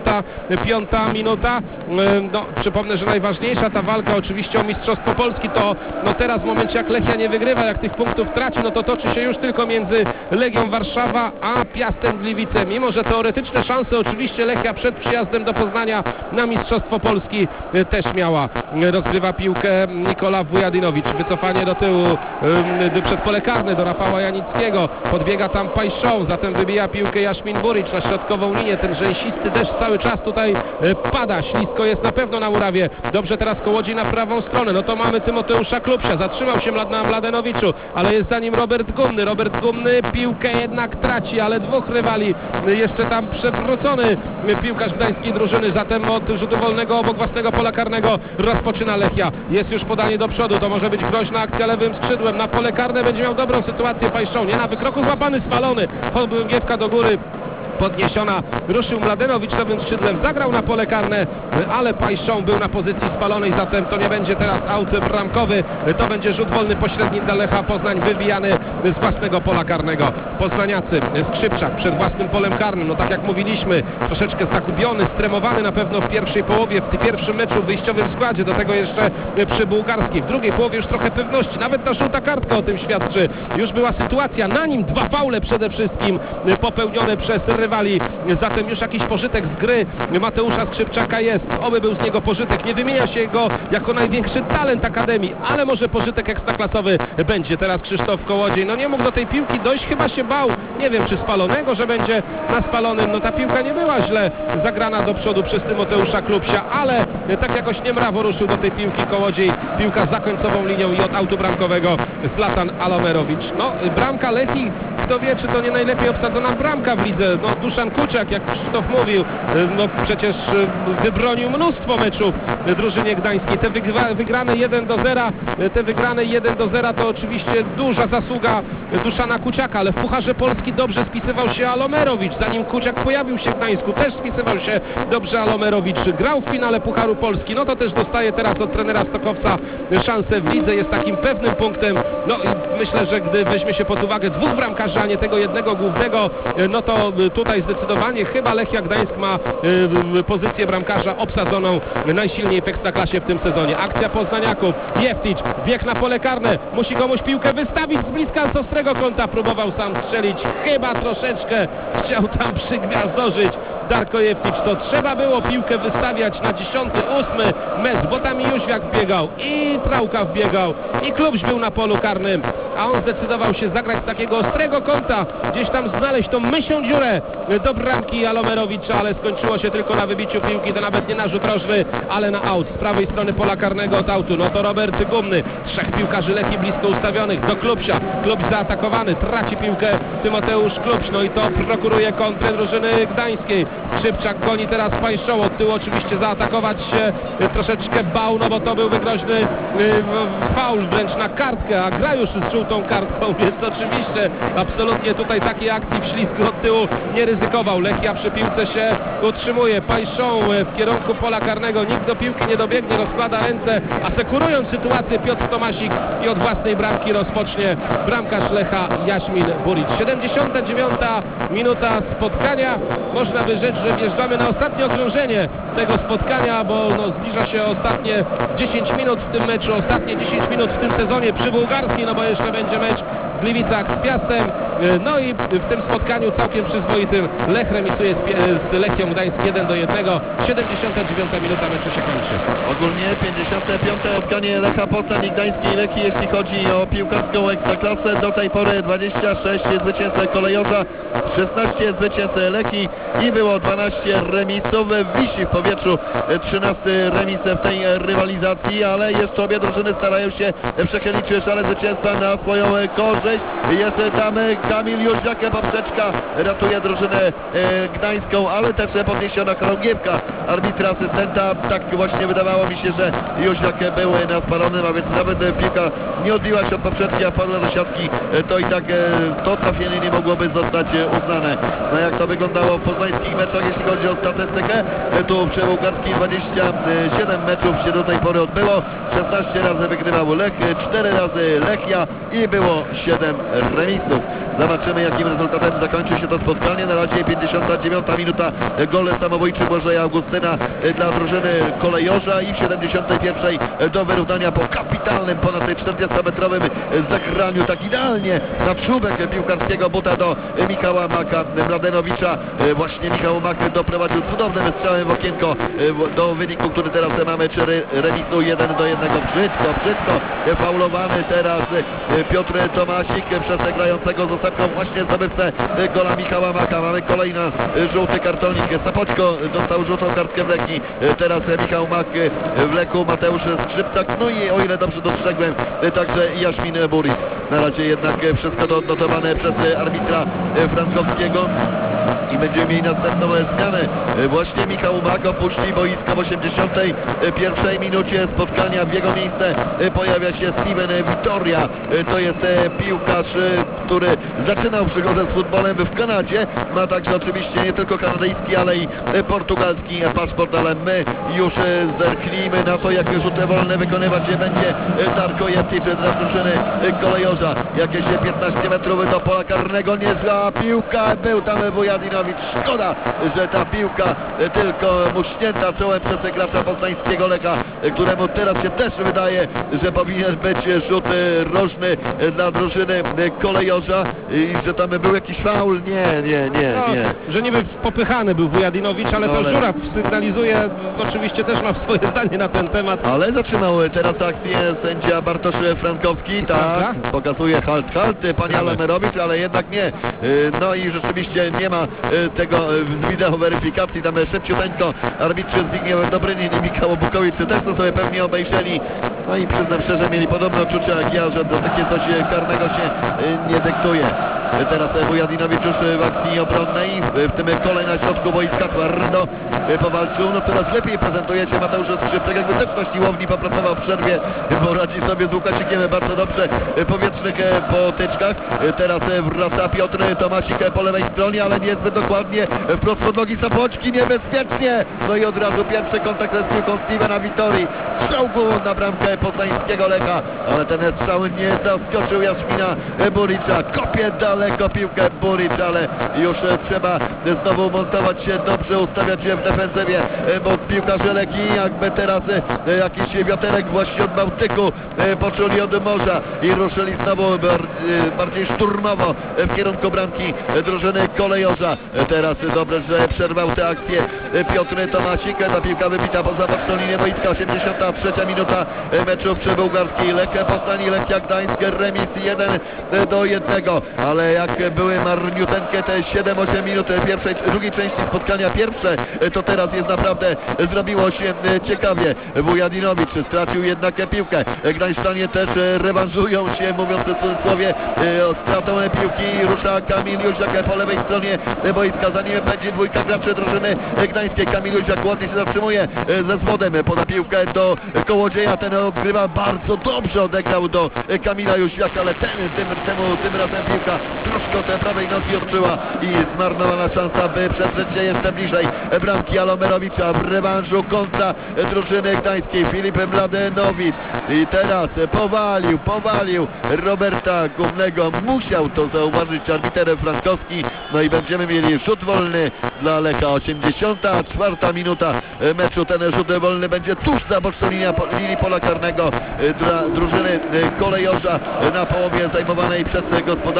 75 minuta. No, przypomnę, że najważniejsza ta walka oczywiście o Mistrzostwo Polski to teraz w momencie jak Lechia nie wygrywa, jak tych punktów traci, no to toczy się już tylko między Legią Warszawa a Piastem Gliwice. Mimo że teoretyczne szanse oczywiście Lechia przed przyjazdem do Poznania na Mistrzostwo Polski też miała. Rozgrywa piłkę Nikola Wujadinowicz. Wycofanie do tyłu przed pole karne do Rafała Janickiego. Podbiega tam Pajszą, zatem wybija piłkę Jaśmin Burić na środkową linię. Ten rzęsisty deszcz cały czas tutaj pada. Ślisko jest na pewno na murawie. Dobrze teraz Kołodziej na prawą stronę. No to mamy Tymoteusza Klubsia. Zatrzymał się na Mladenowiczu, ale jest za nim Robert Gumny. Robert Gumny piłkę jednak traci, ale dwóch rywali. Jeszcze tam przewrócony piłkarz gdańskiej drużyny. Zatem od rzutu wolnego obok własnego pola karnego rozpoczyna Lechia. Jest już podanie do przodu. To może być groźna akcja lewym skrzydłem. Na pole karne będzie miał dobrą sytuację Pajszą. Nie na wykroku, złapany, spalony. Chorągiewka do góry podniesiona, ruszył Mladenowicz lewym skrzydłem, zagrał na pole karne, ale Pajszą był na pozycji spalonej, zatem to nie będzie teraz aut bramkowy, to będzie rzut wolny pośredni dla Lecha Poznań, wybijany z własnego pola karnego. Poznaniacy, Skrzypczak przed własnym polem karnym, no tak jak mówiliśmy, troszeczkę zagubiony, stremowany na pewno w pierwszej połowie, w tym pierwszym meczu w wyjściowym składzie, do tego jeszcze przy Bułgarskiej. W drugiej połowie już trochę pewności, nawet ta żółta kartka o tym świadczy. Już była sytuacja, na nim dwa faule przede wszystkim popełnione przez rywali, zatem już jakiś pożytek z gry Mateusza Skrzypczaka jest, oby był z niego pożytek, nie wymienia się go jako największy talent Akademii, ale może pożytek ekstraklasowy będzie. Teraz Krzysztof Kołodziej, no nie mógł do tej piłki dojść, chyba się bał, nie wiem czy spalonego, że będzie na spalonym, no ta piłka nie była źle zagrana do przodu przez Tymoteusza Klubsia, ale tak jakoś niemrawo ruszył do tej piłki Kołodziej, piłka za końcową linią i od autu bramkowego Zlatan Alomerowicz. No bramka Lechii, kto wie czy to nie najlepiej obsadzona bramka w lidze, no Duszan Kuciak, jak Krzysztof mówił, no przecież wybronił mnóstwo meczów drużynie gdańskiej. Te wygrane 1-0 to oczywiście duża zasługa Duszana Kuciaka, ale w Pucharze Polski dobrze spisywał się Alomerowicz. Zanim Kuciak pojawił się w Gdańsku, też spisywał się dobrze Alomerowicz. Grał w finale Pucharu Polski, no to też dostaje teraz od trenera Stokowca szansę w lidze, jest takim pewnym punktem. No i myślę, że gdy weźmie się pod uwagę dwóch bramkarzy, a nie tego jednego głównego, no to tutaj zdecydowanie chyba Lechia Gdańsk ma pozycję bramkarza obsadzoną najsilniej w Ekstraklasie w tym sezonie. Akcja poznaniaków. Jefticz, bieg na pole karne, musi komuś piłkę wystawić z bliska, z ostrego kąta, próbował sam strzelić, chyba troszeczkę chciał tam przygwiazdorzyć Darko Jefticz. To trzeba było piłkę wystawiać na 10, 8 metr, bo tam i Jóźwiak wbiegał, i Trałka wbiegał, i Klubś był na polu karnym, a on zdecydował się zagrać z takiego ostrego kąta, gdzieś tam znaleźć tą mysią dziurę do bramki Alomerowicza, ale skończyło się tylko na wybiciu piłki, to nawet nie na rzut rożny, ale na aut z prawej strony pola karnego od autu. No to Robert Gumny, trzech piłkarzy Lechii blisko ustawionych do Klubsia. Klubś zaatakowany, traci piłkę Tymoteusz Klubś, no i to prokuruje kontrę drużyny gdańskiej. Skrzypczak goni teraz Pajszą, od tyłu oczywiście zaatakować się troszeczkę bał, no bo to byłby groźny faul, wręcz na kartkę, a gra już z żółtą kartką, więc oczywiście absolutnie tutaj takiej akcji w ślizgu od tyłu nie ryzykował. Lechia przy piłce się utrzymuje. Pajszą w kierunku pola karnego, nikt do piłki nie dobiegnie, rozkłada ręce, asekurując sytuację Piotr Tomasik i od własnej bramki rozpocznie bramkarz Lecha Jaśmin Burić. 79 minuta spotkania. Można by rzec, że wjeżdżamy na ostatnie okrążenie tego spotkania, bo no, zbliża się ostatnie 10 minut w tym meczu, ostatnie 10 minut w tym sezonie przy Bułgarskiej, no bo jeszcze będzie mecz w Gliwicach z Piastem. No i w tym spotkaniu całkiem przyzwoitym Lech remisuje z Lechią Gdańsk 1-1. 79 minuta meczu się kończy. Ogólnie 55. spotkanie Lecha Poznań i Gdańskiej Lechii, jeśli chodzi o piłkarską ekstraklasę. Do tej pory 26 zwycięstw kolejorza, 16 zwycięstw Lechii i było 12 remisów. Wisi w powietrzu 13 remis w tej rywalizacji, ale jeszcze obie drużyny starają się przechylić szale zwycięstwa na swoją korzyść. Jest tam Kamil Jóźwiak, poprzeczka ratuje drużynę gdańską, ale też podniesiona chorągiewka arbitra asystenta. Tak właśnie wydawało mi się, że Jóźwiak był na spalonym, a więc nawet piłka nie odbiła się od poprzeczki, a wpadła do siatki, to i tak to trafienie nie mogłoby zostać uznane. No jak to wyglądało w poznańskich meczach, jeśli chodzi o statystykę, tu przy bułgarskim 27 meczów się do tej pory odbyło, 16 razy wygrywał Lech, 4 razy Lechia i było 7 remisów. Zobaczymy, jakim rezultatem zakończy się to spotkanie. Na razie 59 minuta, gol samobójczy Błażeja Augustyna dla drużyny kolejorza i w 71 do wyrównania po kapitalnym, ponad 40-metrowym zagraniu, tak idealnie na czubek piłkarskiego buta do Michała Maka Mladenowicza. Właśnie Michał Mak doprowadził cudownym strzałem w okienko do wyniku, który teraz mamy, 4 remisu 1-1. Brzydko faulowany teraz Piotr Tomasik przez grającego z Osepką właśnie zdobywcę gola Michała Maka. Mamy kolejny żółty kartonik. Sapoćko dostał żółtą kartkę w Lechii. Teraz Michał Mak w Lechu, Mateusz Skrzypczak, no i o ile dobrze dostrzegłem, także Jaśmin Buric. Na razie jednak wszystko to odnotowane przez arbitra Frankowskiego. I będziemy mieli następną zmianę. Właśnie Michał Mak opuści boisko w 81 minucie spotkania. W jego miejsce pojawia się Steven Vitoria. To jest piłkarz, który zaczynał przygodę z futbolem w Kanadzie. Ma także oczywiście nie tylko kanadyjski, ale i portugalski paszport, ale my już zerknijmy na to, jakie rzuty wolne wykonywać będzie Darko Jeftic dla drużyny kolejorza. Jakieś 15 metrów do pola karnego, niezła piłka, był tam Wujadinowicz. Szkoda, że ta piłka tylko muśnięta czołem przez gracza poznańskiego Lecha, któremu teraz się też wydaje, że powinien być rzut rożny dla drużyny kolejorza i że tam był jakiś faul. Nie. Że niby popychany był Wujadinowicz, ale to Żuraw sygnalizuje, oczywiście też ma swoje zdanie na ten temat. Ale zatrzymał teraz akcję sędzia Bartosz Frankowski, tak, pokazuje halt, panie Alemerowicz, ale jednak nie. No i rzeczywiście nie ma tego z wideo weryfikacji, tam szybciuteńko arbitrzy Zbigniew Dobrynin i Michał Bukowicz też to sobie pewnie obejrzeli. No i przyznam szczerze, mieli podobne odczucia jak ja, że do takie coś karnego się nie dyktuje. Teraz Wujadinowicz już w akcji obronnej, w tym kole na środku boiska twardo powalczył. No coraz lepiej prezentuje się Mateusz Skrzypczak, jakby też na siłowni popracował w przerwie, bo radzi sobie z Łukasikiem bardzo dobrze w powietrznych potyczkach. Teraz wraca Piotr Tomasik po lewej stronie, ale niezbyt dokładnie, wprost pod nogi Sapoćki, niebezpiecznie. No i od razu pierwszy kontakt z piłką Stevena Vitorii. Strzał głową na bramkę poznańskiego Lecha, ale ten strzał nie zaskoczył Jaśmina Buricza. Kopie daleko piłkę Buric, ale już trzeba znowu montować się, dobrze ustawiać się w defensywie, bo piłkarze Lechii jakby teraz jakiś wiaterek właśnie od Bałtyku poczuli od morza i ruszyli znowu bardziej szturmowo w kierunku bramki drużyny kolejorza. Teraz dobrze, że przerwał tę akcję Piotr Tomasik. Ta piłka wybita poza boczną linię boiska. 83 minuta meczu przy bułgarskiej Lech Poznań, Lechia Gdańsk, remis 1-1, ale jak były marniuteńkie te 7-8 minut drugiej części spotkania pierwsze, to teraz jest naprawdę, zrobiło się ciekawie. Wujadinowicz stracił jednak piłkę. Gdańszczanie też rewanżują się, mówiąc w cudzysłowie, o stratą piłki. Rusza Kamil Jóźwiak po lewej stronie boiska, za nim będzie dwójka graczy drużyny gdańskiej. Kamil Jóźwiak ładnie się zatrzymuje ze zwodem, poda piłkę do Kołodzieja, ten odgrywa bardzo dobrze, odegrał do Kamila Jóźwiaka, ale tym razem piłka troszkę od prawej nogi odczuła i zmarnowana szansa, by przetrzeć się jeszcze bliżej bramki Alomerowicza w rewanżu kontra drużyny gdańskiej. Filip Mladenowicz i teraz powalił Roberta Gumnego. Musiał to zauważyć arbiter Frankowski. No i będziemy mieli rzut wolny dla Lecha. 84 minuta meczu. Ten rzut wolny będzie tuż za boczną linii pola karnego dla drużyny kolejorza na połowie zajmowanej przez gospodarzy. Tak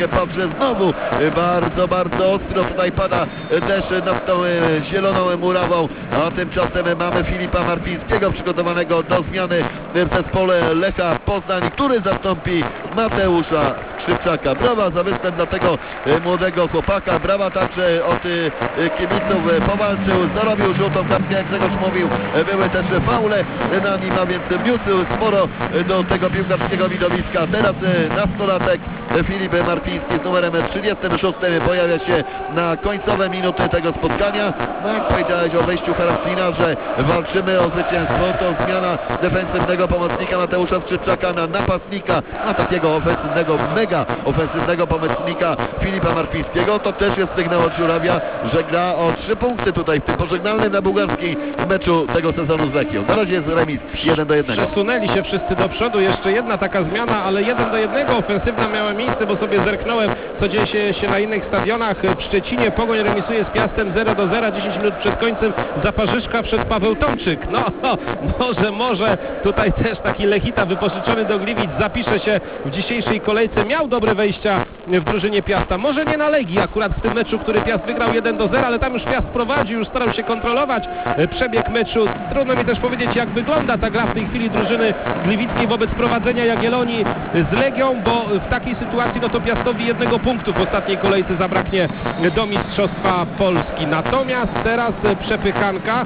patrzę znowu bardzo, bardzo ostro tutaj pada deszcz nad tą zieloną murawą, a tymczasem mamy Filipa Marfińskiego przygotowanego do zmiany w zespole Lecha Poznań, który zastąpi Mateusza Skrzypczaka. Brawa za występ dla tego młodego chłopaka, brawa także od kibiców, powalczył, zarobił żółtą kartkę, jak Grzegorz mówił, były też faule na nim, a więc wniósł sporo do tego piłkarskiego widowiska. Teraz nastolatek Filip Marfiński z numerem 36 pojawia się na końcowe minuty tego spotkania. No jak powiedziałeś o wejściu Harabcina, że walczymy o zwycięstwo, to zmiana defensywnego pomocnika Mateusza Skrzypczaka na napastnika, na takiego ofensywnego, mega ofensywnego pomocnika Filipa Marfińskiego, to też jest sygnał od Żurawia, że gra o 3 punkty tutaj w tym pożegnalnym na bułgarskiej meczu tego sezonu z Lechią. Na razie jest remis 1-1. Przesunęli się wszyscy do przodu, jeszcze jedna taka zmiana, ale 1-1 ofensywna miała miejsce, bo sobie zerknąłem, co dzieje się na innych stadionach. W Szczecinie Pogoń remisuje z Piastem 0-0, 10 minut przed końcem Zaparzyszka wszedł Paweł Tomczyk. No, może tutaj też taki Lechita wypożyczony do Gliwic zapisze się w dzisiejszej kolejce. Miał dobre wejścia w drużynie Piasta. Może nie na Legii akurat w tym meczu, który Piast wygrał 1-0, ale tam już Piast prowadził, już starał się kontrolować przebieg meczu. Trudno mi też powiedzieć, jak wygląda ta gra w tej chwili drużyny gliwickiej wobec prowadzenia Jagiellonii z Legią, bo w takiej sytuacji no to Piastowi 1 punktu w ostatniej kolejce zabraknie do Mistrzostwa Polski. Natomiast teraz przepychanka,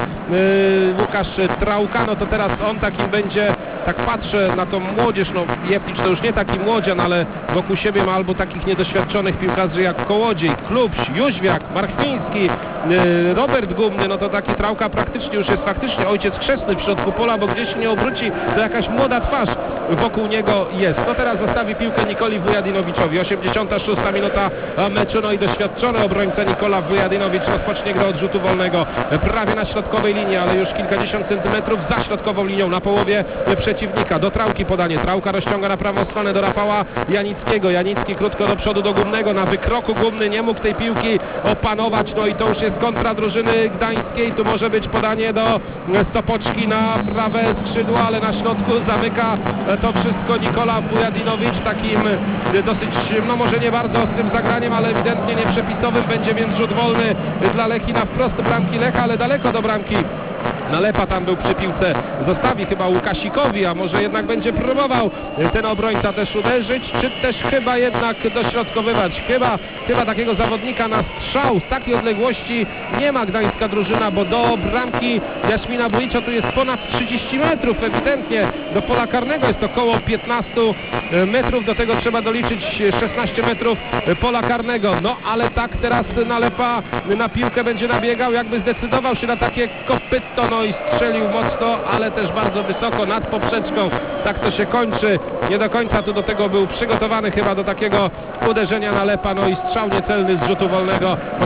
Łukasz Trauka, no to teraz on takim będzie, tak patrzę na tą młodzież, no Jefticz to już nie taki młodzian, ale wokół siebie ma albo takich niedoświadczonych piłkarzy jak Kołodziej, Klubś, Jóźwiak, Marchwiński, Robert Gumny, no to taki Trauka praktycznie już jest faktycznie ojciec chrzestny w środku pola, bo gdzieś się nie obróci, to jakaś młoda twarz wokół niego jest. No teraz zostawi piłkę Nikoli Wujadinowiczowi. 86 minuta meczu, no i doświadczony obrońca Nikola Wujadinowicz rozpocznie grę od rzutu wolnego prawie na środkowej linii, ale już kilkadziesiąt centymetrów za środkową linią na połowie przeciwnika. Do Trauki podanie. Trauka rozciąga na prawą stronę do Rafała Janickiego. Janicki krótko do przodu do Gumnego. Na wykroku Gumny nie mógł tej piłki opanować, no i to już jest kontra drużyny gdańskiej. Tu może być podanie do Sopoczki na prawe skrzydło, ale na środku zamyka to wszystko Nikola Wujadinowicz takim dosyć, no może nie bardzo ostrym zagraniem, ale ewidentnie nieprzepisowym. Będzie więc rzut wolny dla Lechina wprost bramki Lecha, ale daleko do bramki. Nalepa tam był przy piłce, zostawi chyba Łukasikowi, a może jednak będzie próbował ten obrońca też uderzyć, czy też chyba jednak dośrodkowywać. Chyba takiego zawodnika na strzał z takiej odległości nie ma gdańska drużyna, bo do bramki Jaśmina Bujicza tu jest ponad 30 metrów, ewidentnie do pola karnego jest to około 15 metrów, do tego trzeba doliczyć 16 metrów pola karnego, no ale tak teraz Nalepa na piłkę będzie nabiegał, jakby zdecydował się na takie kopyto, no i strzelił mocno, ale też bardzo wysoko nad poprzeczką. Tak to się kończy. Nie do końca tu do tego był przygotowany chyba do takiego uderzenia Nalepa, no i strzał niecelny z rzutu wolnego w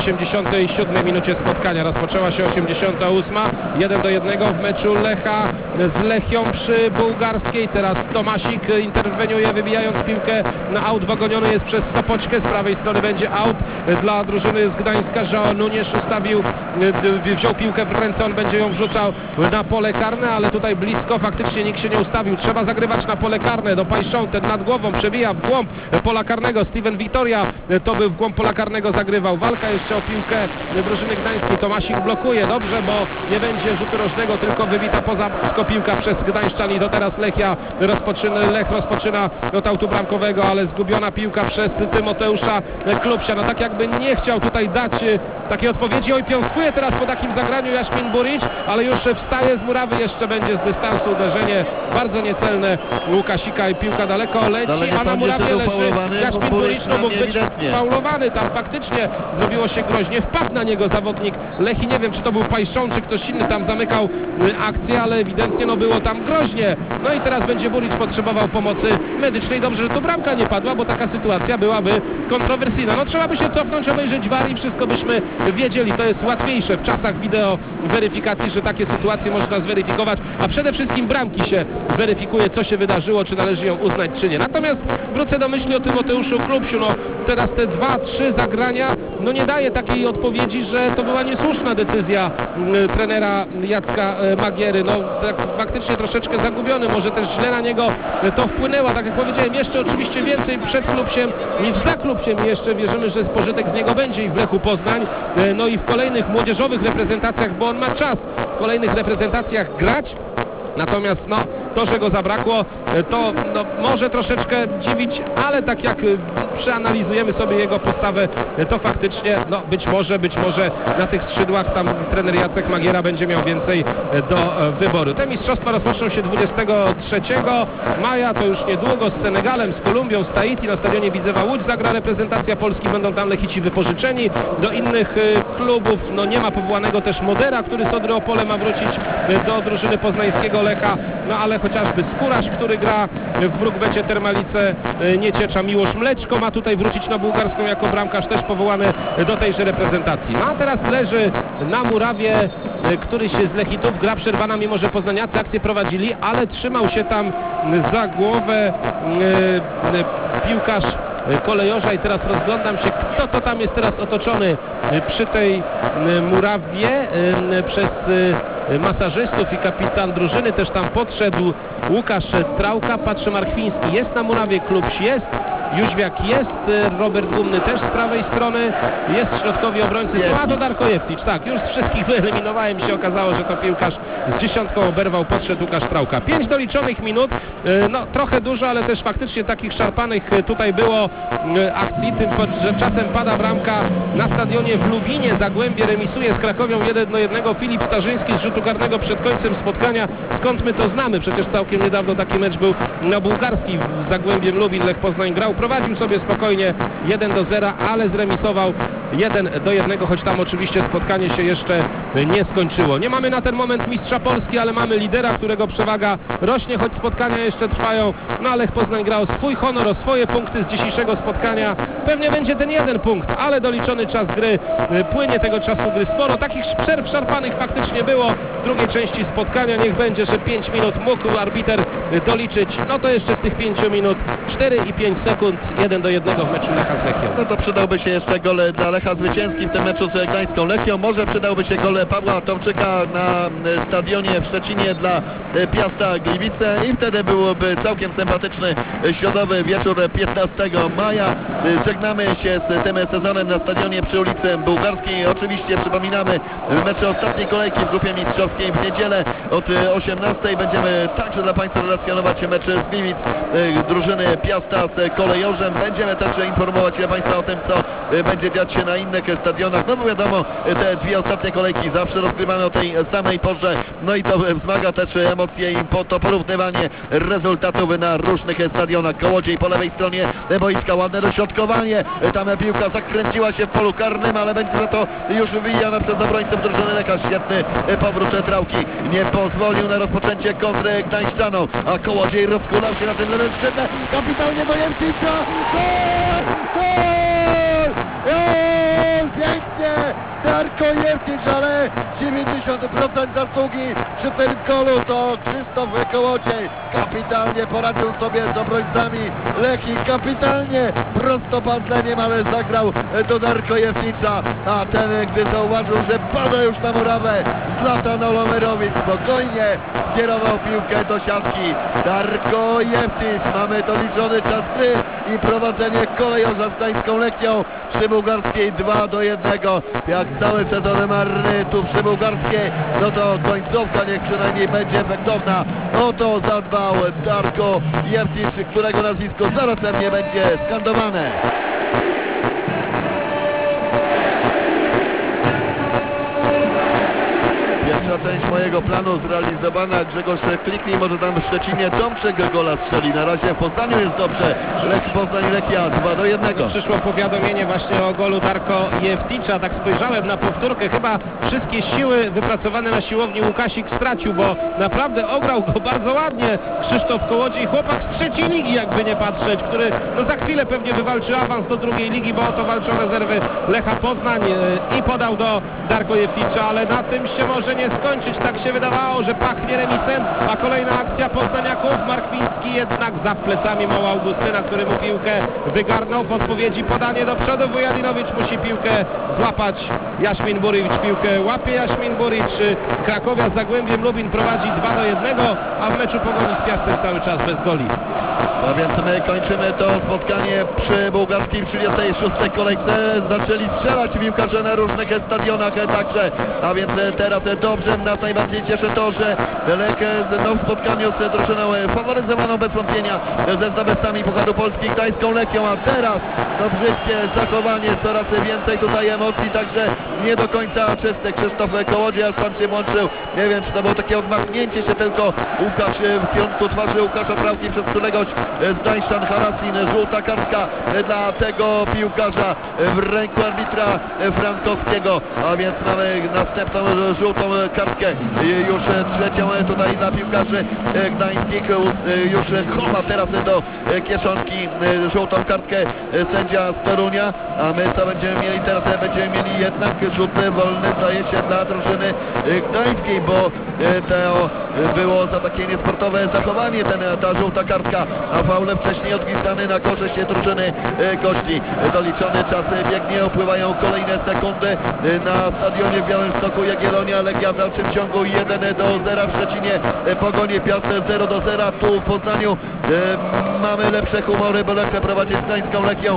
87 minucie spotkania. Rozpoczęła się 88. 1-1 w meczu Lecha z Lechią przy bułgarskiej. Teraz Tomasik interweniuje, wybijając piłkę na aut. Wagoniony jest przez Sopoczkę. Z prawej strony będzie aut dla drużyny z Gdańska. João Nunes ustawił, wziął piłkę w ręce, on będzie ją wrzucał na pole karne, ale tutaj blisko faktycznie nikt się nie ustawił. Trzeba zagrywać na pole karne. Do Pajszą, ten nad głową przebija w głąb pola karnego. Steven Wiktoria to był w głąb pola karnego, zagrywał. Walka jeszcze o piłkę drużyny gdańskiej. Tomasik blokuje dobrze, bo nie będzie rzutu rożnego, tylko wybita poza piłka przez Gdańszczan i to teraz Lech rozpoczyna od autu bramkowego, ale zgubiona piłka przez Tymoteusza Klubsia. No tak jakby nie chciał tutaj dać takiej odpowiedzi. Oj, piąskuje teraz po takim zagraniu Jaśmin Burić, ale już wstaje z murawy, jeszcze będzie z dystansu uderzenie bardzo niecelne Łukasika i piłka daleko leci, a na murawie leży Jaśmin Burić, no mógł być faulowany, tam faktycznie zrobiło się groźnie, wpadł na niego zawodnik Lechi, nie wiem czy to był Pajszą, czy ktoś inny tam zamykał akcję, ale ewidentnie no było tam groźnie, no i teraz będzie Burić potrzebował pomocy medycznej, dobrze, że tu bramka nie padła, bo taka sytuacja byłaby kontrowersyjna, no trzeba by się cofnąć, obejrzeć VAR i wszystko byśmy wiedzieli, to jest łatwiejsze w czasach wideo weryfikacji, że takie sytuacje można zweryfikować, a przede wszystkim bramki się weryfikuje, co się wydarzyło, czy należy ją ją uznać czy nie. Natomiast wrócę do myśli o Tymoteuszu Klubsiu. No, teraz te 2-3 zagrania nie daje takiej odpowiedzi, że to była niesłuszna decyzja trenera Jacka Magiery. No tak faktycznie troszeczkę zagubiony, może też źle na niego to wpłynęło. Tak jak powiedziałem, jeszcze oczywiście więcej przed Klubsiem niż za Klubsiem. Jeszcze wierzymy, że pożytek z niego będzie i w Lechu Poznań, no i w kolejnych młodzieżowych reprezentacjach, bo on ma czas w kolejnych reprezentacjach grać. Natomiast to, że go zabrakło, to może troszeczkę dziwić, ale tak jak przeanalizujemy sobie jego postawę, to faktycznie być może na tych skrzydłach tam trener Jacek Magiera będzie miał więcej do wyboru. Te mistrzostwa rozpoczną się 23 maja, to już niedługo, z Senegalem, z Kolumbią, z Tahiti. Na stadionie Widzewa Łódź zagra reprezentacja Polski, będą tam Lechici wypożyczeni. Do innych klubów nie ma powołanego też Modera, który z Odry Opole ma wrócić do drużyny poznańskiego Lecha, ale chociażby Skóraś, który gra w Brukbecie Termalice Nieciecza, Miłosz Mleczko ma tutaj wrócić na bułgarską jako bramkarz, też powołany do tejże reprezentacji. A teraz leży na murawie któryś z Lechitów, gra przerwana, mimo że poznaniacy akcję prowadzili, ale trzymał się tam za głowę piłkarz Kolejorza i teraz rozglądam się, kto to tam jest teraz otoczony przy tej murawie przez masażystów i kapitan drużyny też tam podszedł Łukasz Trałka, patrzę, Marchwiński jest na murawie, Klubś jest, Jóźwiak jest, Robert Gumny też z prawej strony, jest środkowi obrońcy, a to Darko Jefticz, tak, już z wszystkich wyeliminowałem, się okazało, że to piłkarz z dziesiątką oberwał, podszedł Łukasz Trałka. 5 doliczonych minut, trochę dużo, ale też faktycznie takich szarpanych tutaj było akcji, tym, że czasem pada bramka na stadionie w Lubinie, Zagłębie remisuje z Krakowią 1-1, Filip Starzyński z rzutu karnego przed końcem spotkania, skąd my to znamy, przecież całkiem niedawno taki mecz był na bułgarski z Zagłębiem Lubin, Lech Poznań grał, prowadził sobie spokojnie 1-0, ale zremisował 1-1, choć tam oczywiście spotkanie się jeszcze nie skończyło. Nie mamy na ten moment mistrza Polski, ale mamy lidera, którego przewaga rośnie, choć spotkania jeszcze trwają. Lech Poznań gra o swój honor, o swoje punkty z dzisiejszego spotkania. Pewnie będzie ten jeden punkt, ale doliczony czas gry, płynie tego czasu gry sporo. Takich przerw szarpanych faktycznie było w drugiej części spotkania. Niech będzie, że 5 minut mógł arbiter doliczyć. To jeszcze z tych 5 minut 4 i 5 sekund, 1-1 w meczu Lecha z Lechią. To przydałby się jeszcze gol dla Lecha zwycięski w tym meczu z gdańską Lechią. Może przydałby się gol Pawła Tomczyka na stadionie w Szczecinie dla Piasta Gliwice i wtedy byłoby całkiem sympatyczny środowy wieczór 15 maja. Żegnamy się z tym sezonem na stadionie przy ulicy Bułgarskiej. Oczywiście przypominamy mecze ostatniej kolejki w grupie mistrzowskiej w niedzielę od 18 będziemy także dla Państwa relacjonować mecz z Gliwic drużyny Piasta z Kolejorzem. Będziemy też informować Państwa o tym, co będzie dziać się na innych stadionach. Bo wiadomo, te dwie ostatnie kolejki zawsze rozgrywamy o tej samej porze. I to wzmaga też emocje i to porównywanie rezultatów na różnych stadionach. Kołodziej po lewej stronie boiska, ładne dośrodkowanie. Tam piłka zakręciła się w polu karnym, ale będzie za to już wywijana przez obrońców drużyny Lecha. Świetny powrót Trałki. Nie pozwolił na rozpoczęcie kontry gdańszczanom, a Kołodziej rozkulał się na tym lewym skrzydle. Kapitalnie do Jefticza. Gol! Pięknie! Darko Jefticz, ale 90% zasługi przy tym golu to Krzysztof Kołodziej. Kapitalnie poradził sobie z obrońcami Lechi, kapitalnie prostopadleniem, ale zagrał do Darko Jefticza, a ten, gdy zauważył, że pada już na murawę, Zlatan Olomerowicz spokojnie skierował piłkę do siatki. Darko Jefticz, mamy doliczony czas gry i prowadzenie Kolejorza z gdańską Lechią przy bułgarskiej 2-1. Jak cały sezon marny tu przy bułgarskiej, to końcówka niech przynajmniej będzie efektowna. O to zadbał Darko Jefticz, którego nazwisko zaraz pewnie będzie skandowane. Pierwsza część mojego planu zrealizowana. Grzegorz kliknij, może tam w Szczecinie Tomczyk gola strzeli. Na razie w Poznaniu jest dobrze. Lech Poznań Lechia 2-1. Przyszło powiadomienie właśnie o golu Darko Jefticza. Tak spojrzałem na powtórkę. Chyba wszystkie siły wypracowane na siłowni Łukasik stracił, bo naprawdę ograł go bardzo ładnie Krzysztof Kołodziej. Chłopak z trzeciej ligi, jakby nie patrzeć, który za chwilę pewnie wywalczy awans do drugiej ligi, bo o to walczą rezerwy Lecha Poznań i podał do Darko Jefticza, ale na tym się może nie skończyć. Tak się wydawało, że pachnie remisem, a kolejna akcja poznaniaków. Mark Fiński jednak za plecami mała Augustyna, który mu piłkę wygarnął. Podpowiedzi, podanie do przodu. Wujadinowicz musi piłkę złapać. Jaśmin Burić piłkę łapie. Jaśmin Burić. Krakowia z Zagłębiem Lubin prowadzi 2-1, a w meczu Pogoni z Piastem cały czas bez goli. A więc my kończymy to spotkanie przy bułgarskiej w 36. kolejce. Zaczęli strzelać piłkarze na różnych stadionach także. A więc teraz dobrze, nas najbardziej cieszy to, że Lech w spotkaniu z drużyną faworyzowaną bez wątpienia ze zdobywcami Pucharu Polski Gdańską Lechią, a teraz to brzydkie zachowanie, coraz więcej tutaj emocji, także nie do końca czysty. Krzysztof Kołodziej sam się włączył. Nie wiem, czy to było takie odmachnięcie się tylko Łukasz w kierunku twarzy Łukasza Trałki przez któregoś z Gdańszczan. Harasin, żółta kartka dla tego piłkarza w ręku arbitra Frankowskiego, a więc mamy następną żółtą kartkę, już trzecią tutaj dla piłkarzy gdańskich. Już chowa teraz do kieszonki żółtą kartkę sędzia z Torunia, a my co będziemy mieli teraz? Będziemy mieli jednak rzut wolny, zdaje się, dla drużyny gdańskiej, bo to było za takie niesportowe zachowanie ta żółta kartka, a faul wcześniej odgwizdany na korzyść drużyny gości. Doliczony czas biegnie, upływają kolejne sekundy na stadionie w Białymstoku. Jagiellonia, Legia w dalszym ciągu 1-0, w Szczecinie Pogonie Piast 0-0, tu w Poznaniu mamy lepsze humory, bo Lech prowadzi z Gdańską Lechią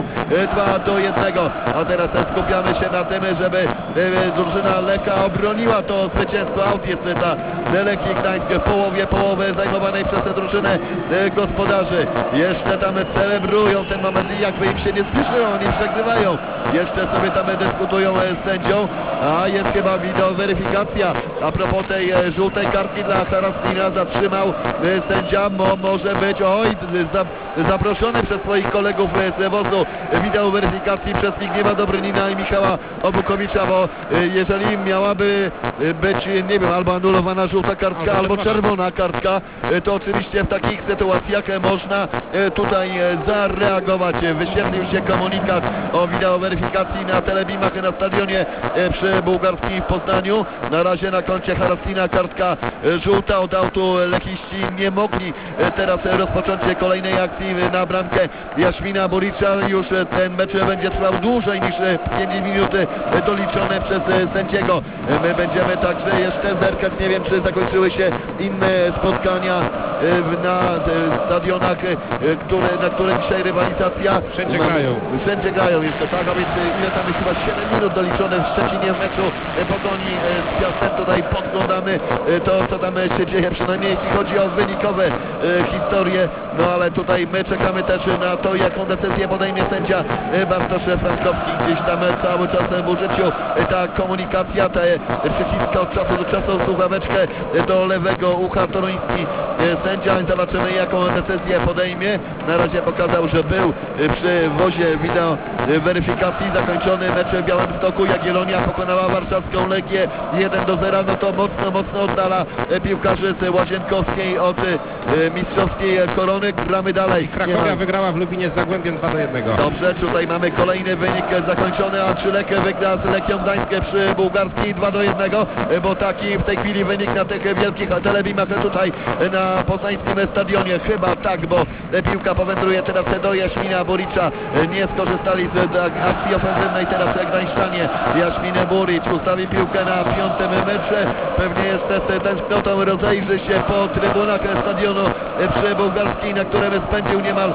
2-1, a teraz skupiamy się na tym, żeby drużyna Lecha obroniła to zwycięstwo. Aut jest dla Lechii Gdańsk w połowie zajmowanej przez drużynę gospodarzy. Jeszcze tam celebrują ten moment i jakby im się nie spieszyło, oni przegrywają. Jeszcze sobie tam dyskutują z sędzią, a jest chyba wideoweryfikacja. A propos tej żółtej kartki dla Harastina, zatrzymał sędzia, może być zaproszony przez swoich kolegów z wozu wideoweryfikacji przez Zbigniewa Dobrynina i Michała Obukowicza, bo jeżeli miałaby być, nie wiem, albo anulowana żółta kartka, albo czerwona kartka, to oczywiście w takich sytuacjach można tutaj zareagować. Wyświetlił się komunikat o wideoweryfikacji na telebimach na stadionie przy Bułgarskim w Poznaniu. Na razie na koncie Harastina kartka żółta. Od autu lechiści nie mogli teraz rozpocząć kolejnej akcji na bramkę Jaśmina Buricza. Już ten mecz będzie trwał dłużej niż 5 minut doliczone przez sędziego. My będziemy także jeszcze zerkać, nie wiem, czy zakończyły się inne spotkania na stadionach, na które dzisiaj rywalizacja. Wszędzie grają jeszcze, tak, a więc ile tam jest, chyba 7 minut doliczone w Szczecinie w meczu Pogoni z Piastem. Tutaj podglądamy to, co tam się dzieje, przynajmniej jeśli chodzi o wynikowe historie, no ale tutaj my czekamy też na to, jaką decyzję podejmie sędzia Bartosz Frankowski. Gdzieś tam cały czas w użyciu ta komunikacja, te przyciska od czasu do czasu słuchaweczkę do lewego ucha toruński sędzia i zobaczymy, jaką decyzję podejmie. Na razie pokazał, że był przy wozie wideo weryfikacji. Zakończony mecz w Białymstoku. Jagiellonia pokonała warszawską Legię 1-0, no to mocno oddala piłkarzy z Łazienkowskiej od mistrzowskiej korony. Gramy dalej. Krakowia wygrała w Lubinie z Zagłębiem 2-1. Dobrze, tutaj mamy kolejny wynik zakończony, a czy Lech wygra z Lechią Gdańskę przy Bułgarskiej 2-1, bo taki w tej chwili wynik na tych wielkich telebimach tutaj na poznańskim stadionie. Chyba tak, bo piłka powędruje teraz do Jaśmina Buricza. Nie skorzystali z akcji ofensywnej teraz Gdańszczanie. Jaśmin Buric ustawi piłkę na 5. metrze. Pewnie jeszcze z tęsknotą rozejrzy się po trybunach stadionu przy Bułgarskiej, na którym spędził niemal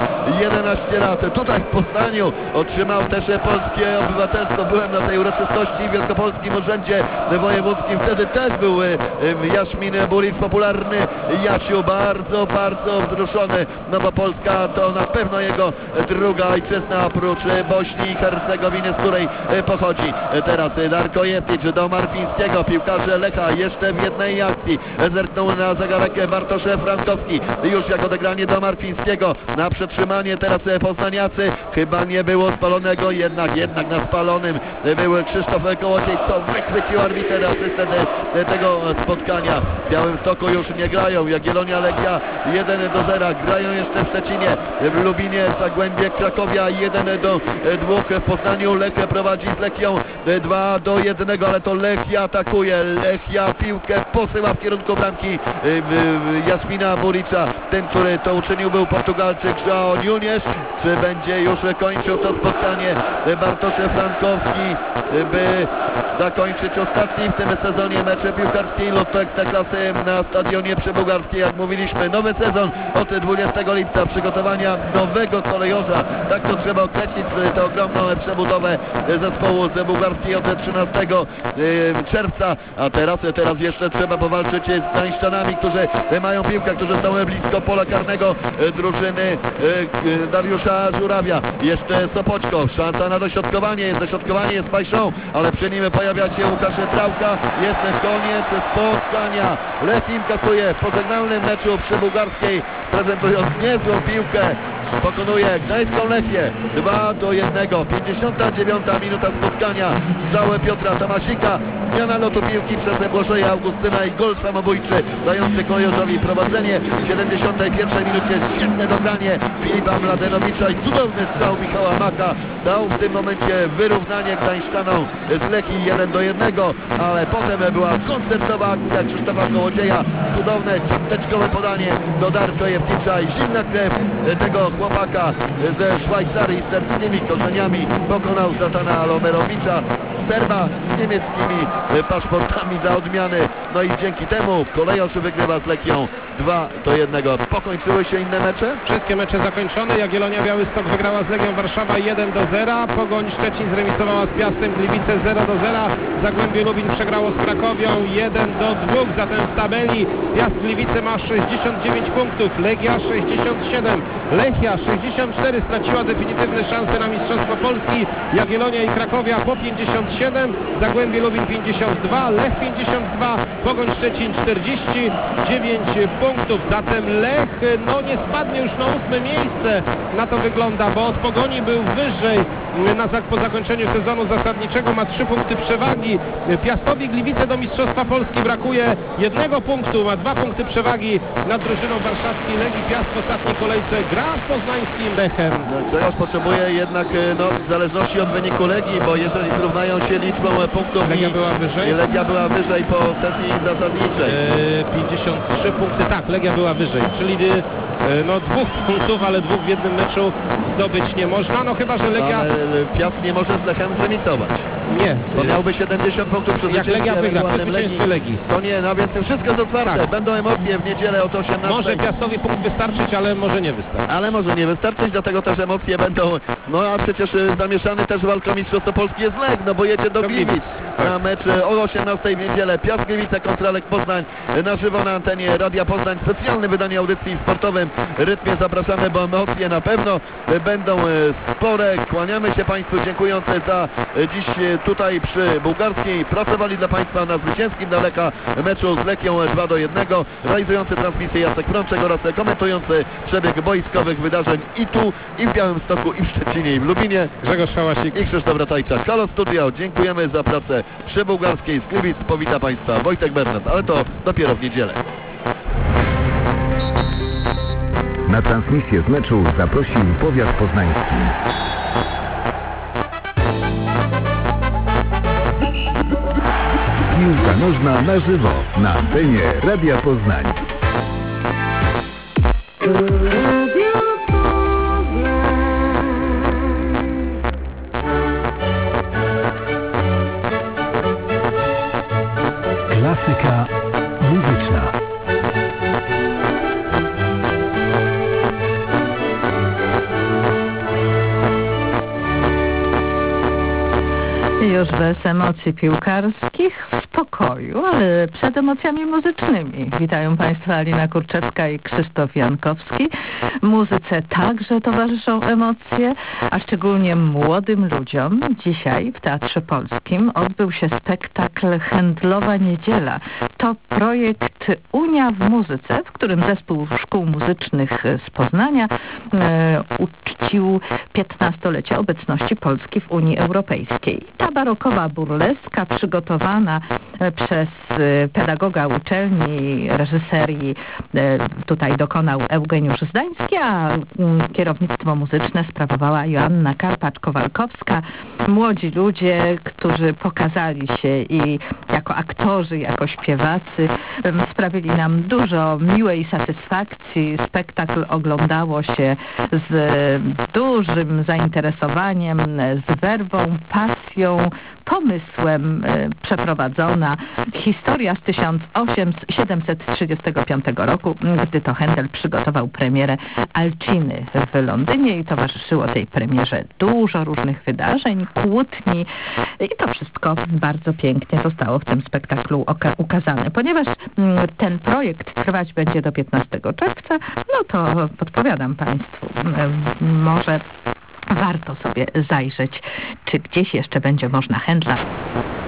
11 lat. Tutaj w Poznaniu otrzymał też polskie obywatelstwo. Byłem na tej uroczystości w Wielkopolskim Urzędzie Wojewódzkim. Wtedy też był Jaśmin Buric, popularny Jasiu, bardzo wzruszony, no bo Polska to na pewno jego druga ojczyzna oprócz Bośni i Hercegowiny, z której pochodzi. Teraz Darko Jefticz do Marfińskiego, piłkarze Lecha jeszcze w jednej akcji. Zerknął na zegarek Bartosz Frankowski, już jak odegranie do Marfińskiego na przetrzymanie teraz poznaniacy. Chyba nie było spalonego, jednak na spalonym był Krzysztof Kołodziej, co wychwycił arbiter, asystent tego spotkania. W Białymstoku już nie grają Jagiellonia, Legia Lechia 1-0. Grają jeszcze w Szczecinie, w Lubinie, Zagłębie, Krakowia 1-2 w Poznaniu. Lech prowadzi z Lechią 2-1, ale to Lechia atakuje. Lechia piłkę posyła w kierunku bramki Jasmina Muricza. Ten, który to uczynił, był Portugalczyk João Nunes. Czy będzie już kończył to spotkanie Bartosz Frankowski, by zakończyć ostatni w tym sezonie mecze piłkarskiej Lotto Ekstraklasy na stadionie przybułgarskiej. Jak mówiliśmy, nowy sezon od 20 lipca, przygotowania nowego kolejorza, tak to trzeba określić, tę ogromną przebudowę zespołu z bułgarskiej od 13 czerwca, a teraz jeszcze trzeba powalczyć z gdańszczanami, którzy mają piłkę, którzy są blisko pola karnego drużyny Dariusza Żurawia. Jeszcze Sopoćko, szansa na dośrodkowanie, jest Pajszą, ale przy nim pojawia się Łukasz Trałka. Jest koniec spotkania. Lech inkasuje w pożegnalnym meczu przy bułgarskiej, prezentując niezłą piłkę. Pokonuje gdańską Lechię 2-1. 59 minuta spotkania. Strzał Piotra Tomasika. Zmiana lotu piłki przez Błażeja Augustyna i gol samobójczy dający kolejorzowi prowadzenie. W 71 minucie świetne dogranie Filipa Mladenowicza i cudowny strzał Michała Maka dał w tym momencie wyrównanie gdańszczanom z Lechii 1-1, ale potem była koncertowa akcja Krzysztofa Kołodzieja. Cudowne ciasteczkowe podanie do Darko Jewnicza i zimna krew tego chłopaka ze Szwajcarii z serbskimi korzeniami pokonał Zlatana Lomerowicza, Serba z niemieckimi paszportami dla odmiany. No i dzięki temu kolejorz wygrywa z Lechią 2-1. Pokończyły się inne mecze? Wszystkie mecze zakończone. Jagiellonia Białystok wygrała z Legią Warszawa 1-0. Pogoń Szczecin zremisowała z Piastem Gliwice 0-0. Zagłębie Lubin przegrało z Krakowią 1-2. Zatem w tabeli Piast Gliwice ma 69 punktów, Legia 67, Lechia 64, straciła definitywne szanse na Mistrzostwo Polski. Jagiellonia i Krakowia po 57, Zagłębie Lubin 52, Lech 52, Pogoń Szczecin 49 punktów. Zatem Lech nie spadnie już na 8 miejsce, na to wygląda, bo od Pogoni był wyżej po zakończeniu sezonu zasadniczego, ma 3 punkty przewagi. Piastowi Gliwice do Mistrzostwa Polski brakuje 1 punktu, ma 2 punkty przewagi nad drużyną warszawskiej Legii. Piast w ostatniej kolejce gra z poznańskim Lechem. Grzegorz potrzebuje jednak w zależności od wyniku Legii, bo jeżeli zrównają się liczbą punktów Legia była wyżej po sesji zasadniczej. 53 punkty, tak, Legia była wyżej, czyli 2 punktów, ale 2 w jednym meczu zdobyć nie można, chyba że Legia... Ale Piast nie może z Lechem zremisować. Nie. Bo miałby 70 punktów przy jak Legia wygra, przy zwycięstwie Legii. To nie, więc wszystko jest otwarte. Tak. Będą emocje w niedzielę od 18. Może Piastowi punkt wystarczyć, ale może nie wystarczyć. Ale może nie wystarczyć, dlatego też emocje będą. A przecież zamieszany też walką Mistrzostwo Polski jest Lech, bo jedzie do Gliwic na mecz o 18 w niedzielę. Piast Gliwice kontra Lech Poznań na żywo na antenie Radia Poznań. Specjalne wydanie audycji sportowym Rytmie zapraszamy, bo emocje na pewno będą spore. Kłaniamy się Państwu, dziękując za dziś tutaj przy bułgarskiej. Pracowali dla Państwa na zwycięskim dla Lecha meczu z Lechią 2-1. Realizujący transmisję Jacek Frączek oraz komentujący przebieg boiskowych wydarzeń i tu, i w Białymstoku, i w Szczecinie, i w Lubinie Grzegorz Szałasik i Krzysztof Ratajczak. Halo Studio, dziękujemy za pracę przy bułgarskiej z Gliwic. Powita Państwa Wojtek Bernat, ale to dopiero w niedzielę. Na transmisję z meczu zaprosił powiat poznański. Piłka nożna na żywo na antenie Radia Poznań. Klasyka muzyczna. Już bez emocji piłkarskich, w spokoju, ale przed emocjami muzycznymi. Witają Państwa Alina Kurczewska i Krzysztof Jankowski. Muzyce także towarzyszą emocje, a szczególnie młodym ludziom. Dzisiaj w Teatrze Polskim odbył się spektakl Handlowa Niedziela. to projekt Unia w muzyce, w którym zespół szkół muzycznych z Poznania uczcił 15-lecie obecności Polski w Unii Europejskiej. Ta barokowa burleska przygotowana przez pedagoga uczelni, reżyserii tutaj dokonał Eugeniusz Zdański, a kierownictwo muzyczne sprawowała Joanna Karpacz-Kowalkowska. Młodzi ludzie, którzy pokazali się i jako aktorzy, jako śpiewacy, sprawili nam dużo miłej satysfakcji. Spektakl oglądało się z dużym zainteresowaniem, z werwą, pasją, pomysłem przeprowadzona historia z 1735 roku, gdy to Händel przygotował premierę Alciny w Londynie i towarzyszyło tej premierze dużo różnych wydarzeń, kłótni i to wszystko bardzo pięknie zostało w tym spektaklu ukazane. Ponieważ ten projekt trwać będzie do 15 czerwca, no to podpowiadam Państwu, może warto sobie zajrzeć, czy gdzieś jeszcze będzie można Händla